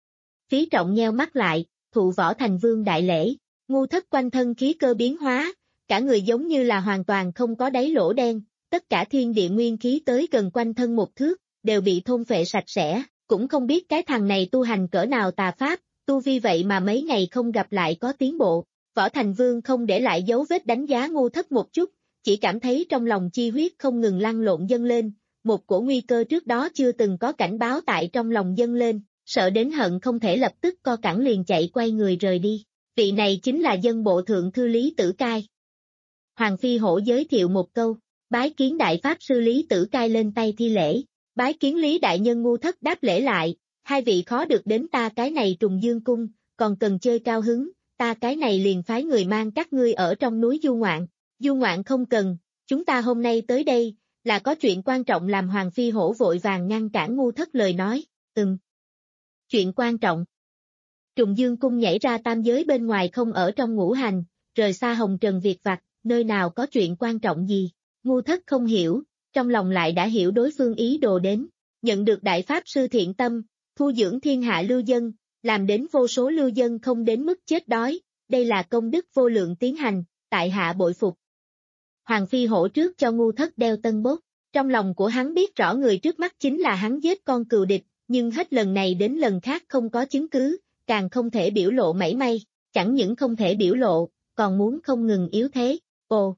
Phí Trọng nheo mắt lại, thụ Võ Thành Vương đại lễ, ngu thất quanh thân khí cơ biến hóa, cả người giống như là hoàn toàn không có đáy lỗ đen, tất cả thiên địa nguyên khí tới gần quanh thân một thước, đều bị thôn phệ sạch sẽ, cũng không biết cái thằng này tu hành cỡ nào tà pháp, tu vi vậy mà mấy ngày không gặp lại có tiến bộ. Võ Thành Vương không để lại dấu vết đánh giá ngu thất một chút, chỉ cảm thấy trong lòng chi huyết không ngừng lăn lộn dâng lên, một cổ nguy cơ trước đó chưa từng có cảnh báo tại trong lòng dâng lên, sợ đến hận không thể lập tức co cẳng liền chạy quay người rời đi. Vị này chính là dân bộ thượng thư Lý Tử Cai. Hoàng phi hổ giới thiệu một câu, bái kiến đại pháp sư Lý Tử Cai lên tay thi lễ, bái kiến Lý đại nhân ngu thất đáp lễ lại, hai vị khó được đến ta cái này Trùng Dương Cung, còn cần chơi cao hứng, ta cái này liền phái người mang các ngươi ở trong núi du ngoạn. Du ngoạn không cần, chúng ta hôm nay tới đây, là có chuyện quan trọng làm Hoàng phi hổ vội vàng ngăn cản ngu thất lời nói, ừm. Chuyện quan trọng. Trùng Dương Cung nhảy ra tam giới bên ngoài không ở trong ngũ hành, rời xa hồng trần việc vặt, nơi nào có chuyện quan trọng gì, ngu thất không hiểu, trong lòng lại đã hiểu đối phương ý đồ đến, nhận được đại pháp sư thiện tâm, thu dưỡng thiên hạ lưu dân, làm đến vô số lưu dân không đến mức chết đói, đây là công đức vô lượng tiến hành, tại hạ bội phục. Hoàng phi hổ trước cho ngu thất đeo tân bốt, trong lòng của hắn biết rõ người trước mắt chính là hắn giết con cừu địch, nhưng hết lần này đến lần khác không có chứng cứ, càng không thể biểu lộ mảy may, chẳng những không thể biểu lộ, còn muốn không ngừng yếu thế, ồ,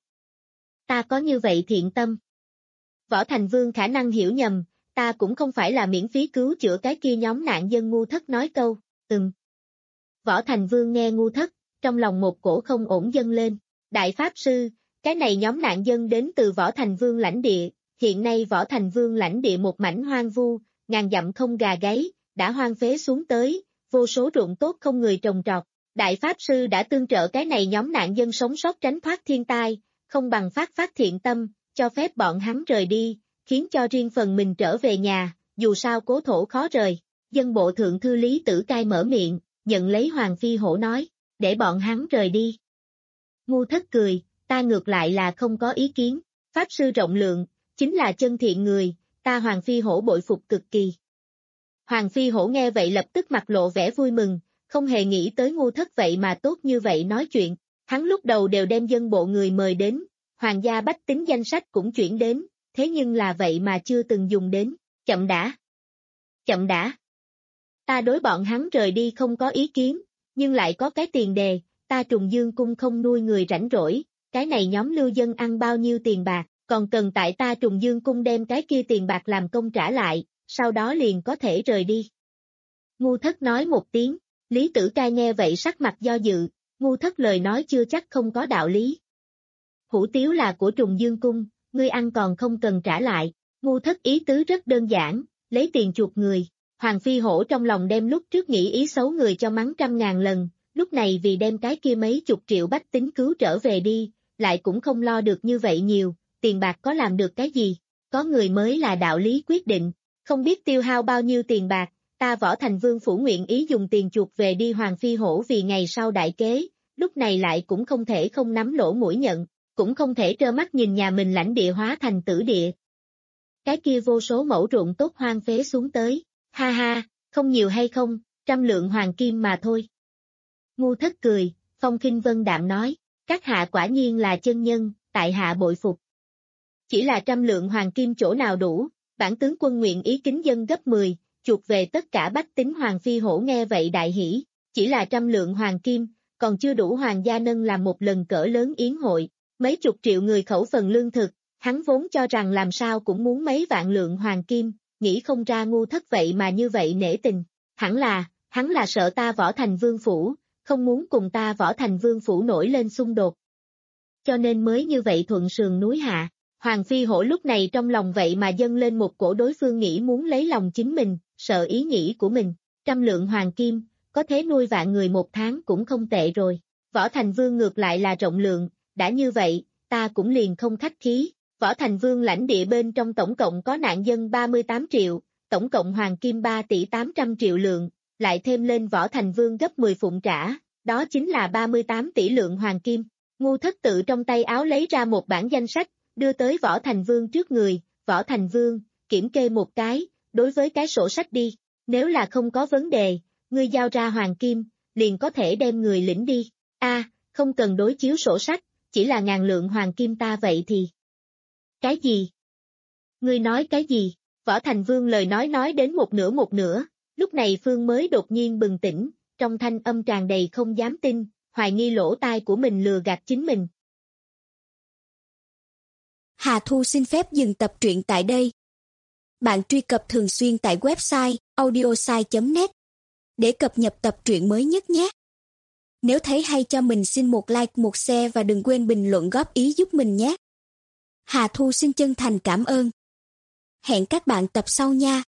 ta có như vậy thiện tâm. Võ Thành Vương khả năng hiểu nhầm, ta cũng không phải là miễn phí cứu chữa cái kia nhóm nạn dân ngu thất nói câu, ừm. Võ Thành Vương nghe ngu thất, trong lòng một cổ không ổn dâng lên, đại pháp sư, cái này nhóm nạn dân đến từ Võ Thành Vương lãnh địa, hiện nay Võ Thành Vương lãnh địa một mảnh hoang vu, ngàn dặm không gà gáy, đã hoang phế xuống tới, vô số ruộng tốt không người trồng trọt. Đại Pháp Sư đã tương trợ cái này nhóm nạn dân sống sót tránh thoát thiên tai, không bằng phát phát thiện tâm, cho phép bọn hắn rời đi, khiến cho riêng phần mình trở về nhà, dù sao cố thổ khó rời. Dân bộ thượng thư Lý Tử Cai mở miệng, nhận lấy Hoàng phi hổ nói, để bọn hắn rời đi. Ngu thất cười, ta ngược lại là không có ý kiến, Pháp Sư rộng lượng, chính là chân thiện người, ta Hoàng phi hổ bội phục cực kỳ. Hoàng phi hổ nghe vậy lập tức mặt lộ vẻ vui mừng, không hề nghĩ tới ngu thất vậy mà tốt như vậy nói chuyện, hắn lúc đầu đều đem dân bộ người mời đến, hoàng gia bách tính danh sách cũng chuyển đến, thế nhưng là vậy mà chưa từng dùng đến, chậm đã. Chậm đã. Ta đối bọn hắn rời đi không có ý kiến, nhưng lại có cái tiền đề, ta Trùng Dương Cung không nuôi người rảnh rỗi, cái này nhóm lưu dân ăn bao nhiêu tiền bạc, còn cần tại ta Trùng Dương Cung đem cái kia tiền bạc làm công trả lại, sau đó liền có thể rời đi. Ngu Thất nói một tiếng, Lý Tử Cai nghe vậy sắc mặt do dự, Ngu Thất lời nói chưa chắc không có đạo lý. Hủ tiếu là của Trùng Dương Cung, ngươi ăn còn không cần trả lại, Ngu Thất ý tứ rất đơn giản, lấy tiền chuộc người. Hoàng Phi Hổ trong lòng đem lúc trước nghĩ ý xấu người cho mắng trăm ngàn lần, lúc này vì đem cái kia mấy chục triệu bách tính cứu trở về đi, lại cũng không lo được như vậy nhiều, tiền bạc có làm được cái gì, có người mới là đạo lý quyết định, không biết tiêu hao bao nhiêu tiền bạc, ta Võ Thành Vương phủ nguyện ý dùng tiền chuộc về đi. Hoàng Phi Hổ vì ngày sau đại kế, lúc này lại cũng không thể không nắm lỗ mũi nhận, cũng không thể trơ mắt nhìn nhà mình lãnh địa hóa thành tử địa. Cái kia vô số mẫu ruộng tốt hoang phế xuống tới. Ha ha, không nhiều hay không, trăm lượng hoàng kim mà thôi. Ngu Thất cười, Phong Khinh Vân đạm nói, các hạ quả nhiên là chân nhân, tại hạ bội phục. Chỉ là trăm lượng hoàng kim chỗ nào đủ, bản tướng quân nguyện ý kính dân gấp mười, chuộc về tất cả bách tính. Hoàng Phi Hổ nghe vậy đại hỉ, chỉ là trăm lượng hoàng kim, còn chưa đủ hoàng gia nâng làm một lần cỡ lớn yến hội, mấy chục triệu người khẩu phần lương thực, hắn vốn cho rằng làm sao cũng muốn mấy vạn lượng hoàng kim. Nghĩ không ra Ngu Thất vậy mà như vậy nể tình, hẳn là, hắn là sợ ta Võ Thành Vương phủ, không muốn cùng ta Võ Thành Vương phủ nổi lên xung đột. Cho nên mới như vậy thuận sườn núi hạ, Hoàng Phi Hổ lúc này trong lòng vậy mà dâng lên một cổ đối phương nghĩ muốn lấy lòng chính mình, sợ ý nghĩ của mình, trăm lượng hoàng kim, có thế nuôi vạn người một tháng cũng không tệ rồi, Võ Thành Vương ngược lại là rộng lượng, đã như vậy, ta cũng liền không khách khí. Võ Thành Vương lãnh địa bên trong tổng cộng có nạn dân ba mươi tám triệu, tổng cộng hoàng kim ba tỷ tám trăm triệu lượng, lại thêm lên Võ Thành Vương gấp mười phụng trả, đó chính là ba mươi tám tỷ lượng hoàng kim. Ngu Thất tự trong tay áo lấy ra một bản danh sách, đưa tới Võ Thành Vương trước người, Võ Thành Vương, kiểm kê một cái, đối với cái sổ sách đi, nếu là không có vấn đề, ngươi giao ra hoàng kim, liền có thể đem người lĩnh đi. A, không cần đối chiếu sổ sách, chỉ là ngàn lượng hoàng kim ta vậy thì. Cái gì? Ngươi nói cái gì? Võ Thành Vương lời nói nói đến một nửa một nửa, lúc này Phương mới đột nhiên bừng tỉnh, trong thanh âm tràn đầy không dám tin, hoài nghi lỗ tai của mình lừa gạt chính mình. Hà Thu xin phép dừng tập truyện tại đây. Bạn truy cập thường xuyên tại website audiosai chấm net để cập nhật tập truyện mới nhất nhé. Nếu thấy hay cho mình xin một like, một share và đừng quên bình luận góp ý giúp mình nhé. Hà Thu xin chân thành cảm ơn. Hẹn các bạn tập sau nha.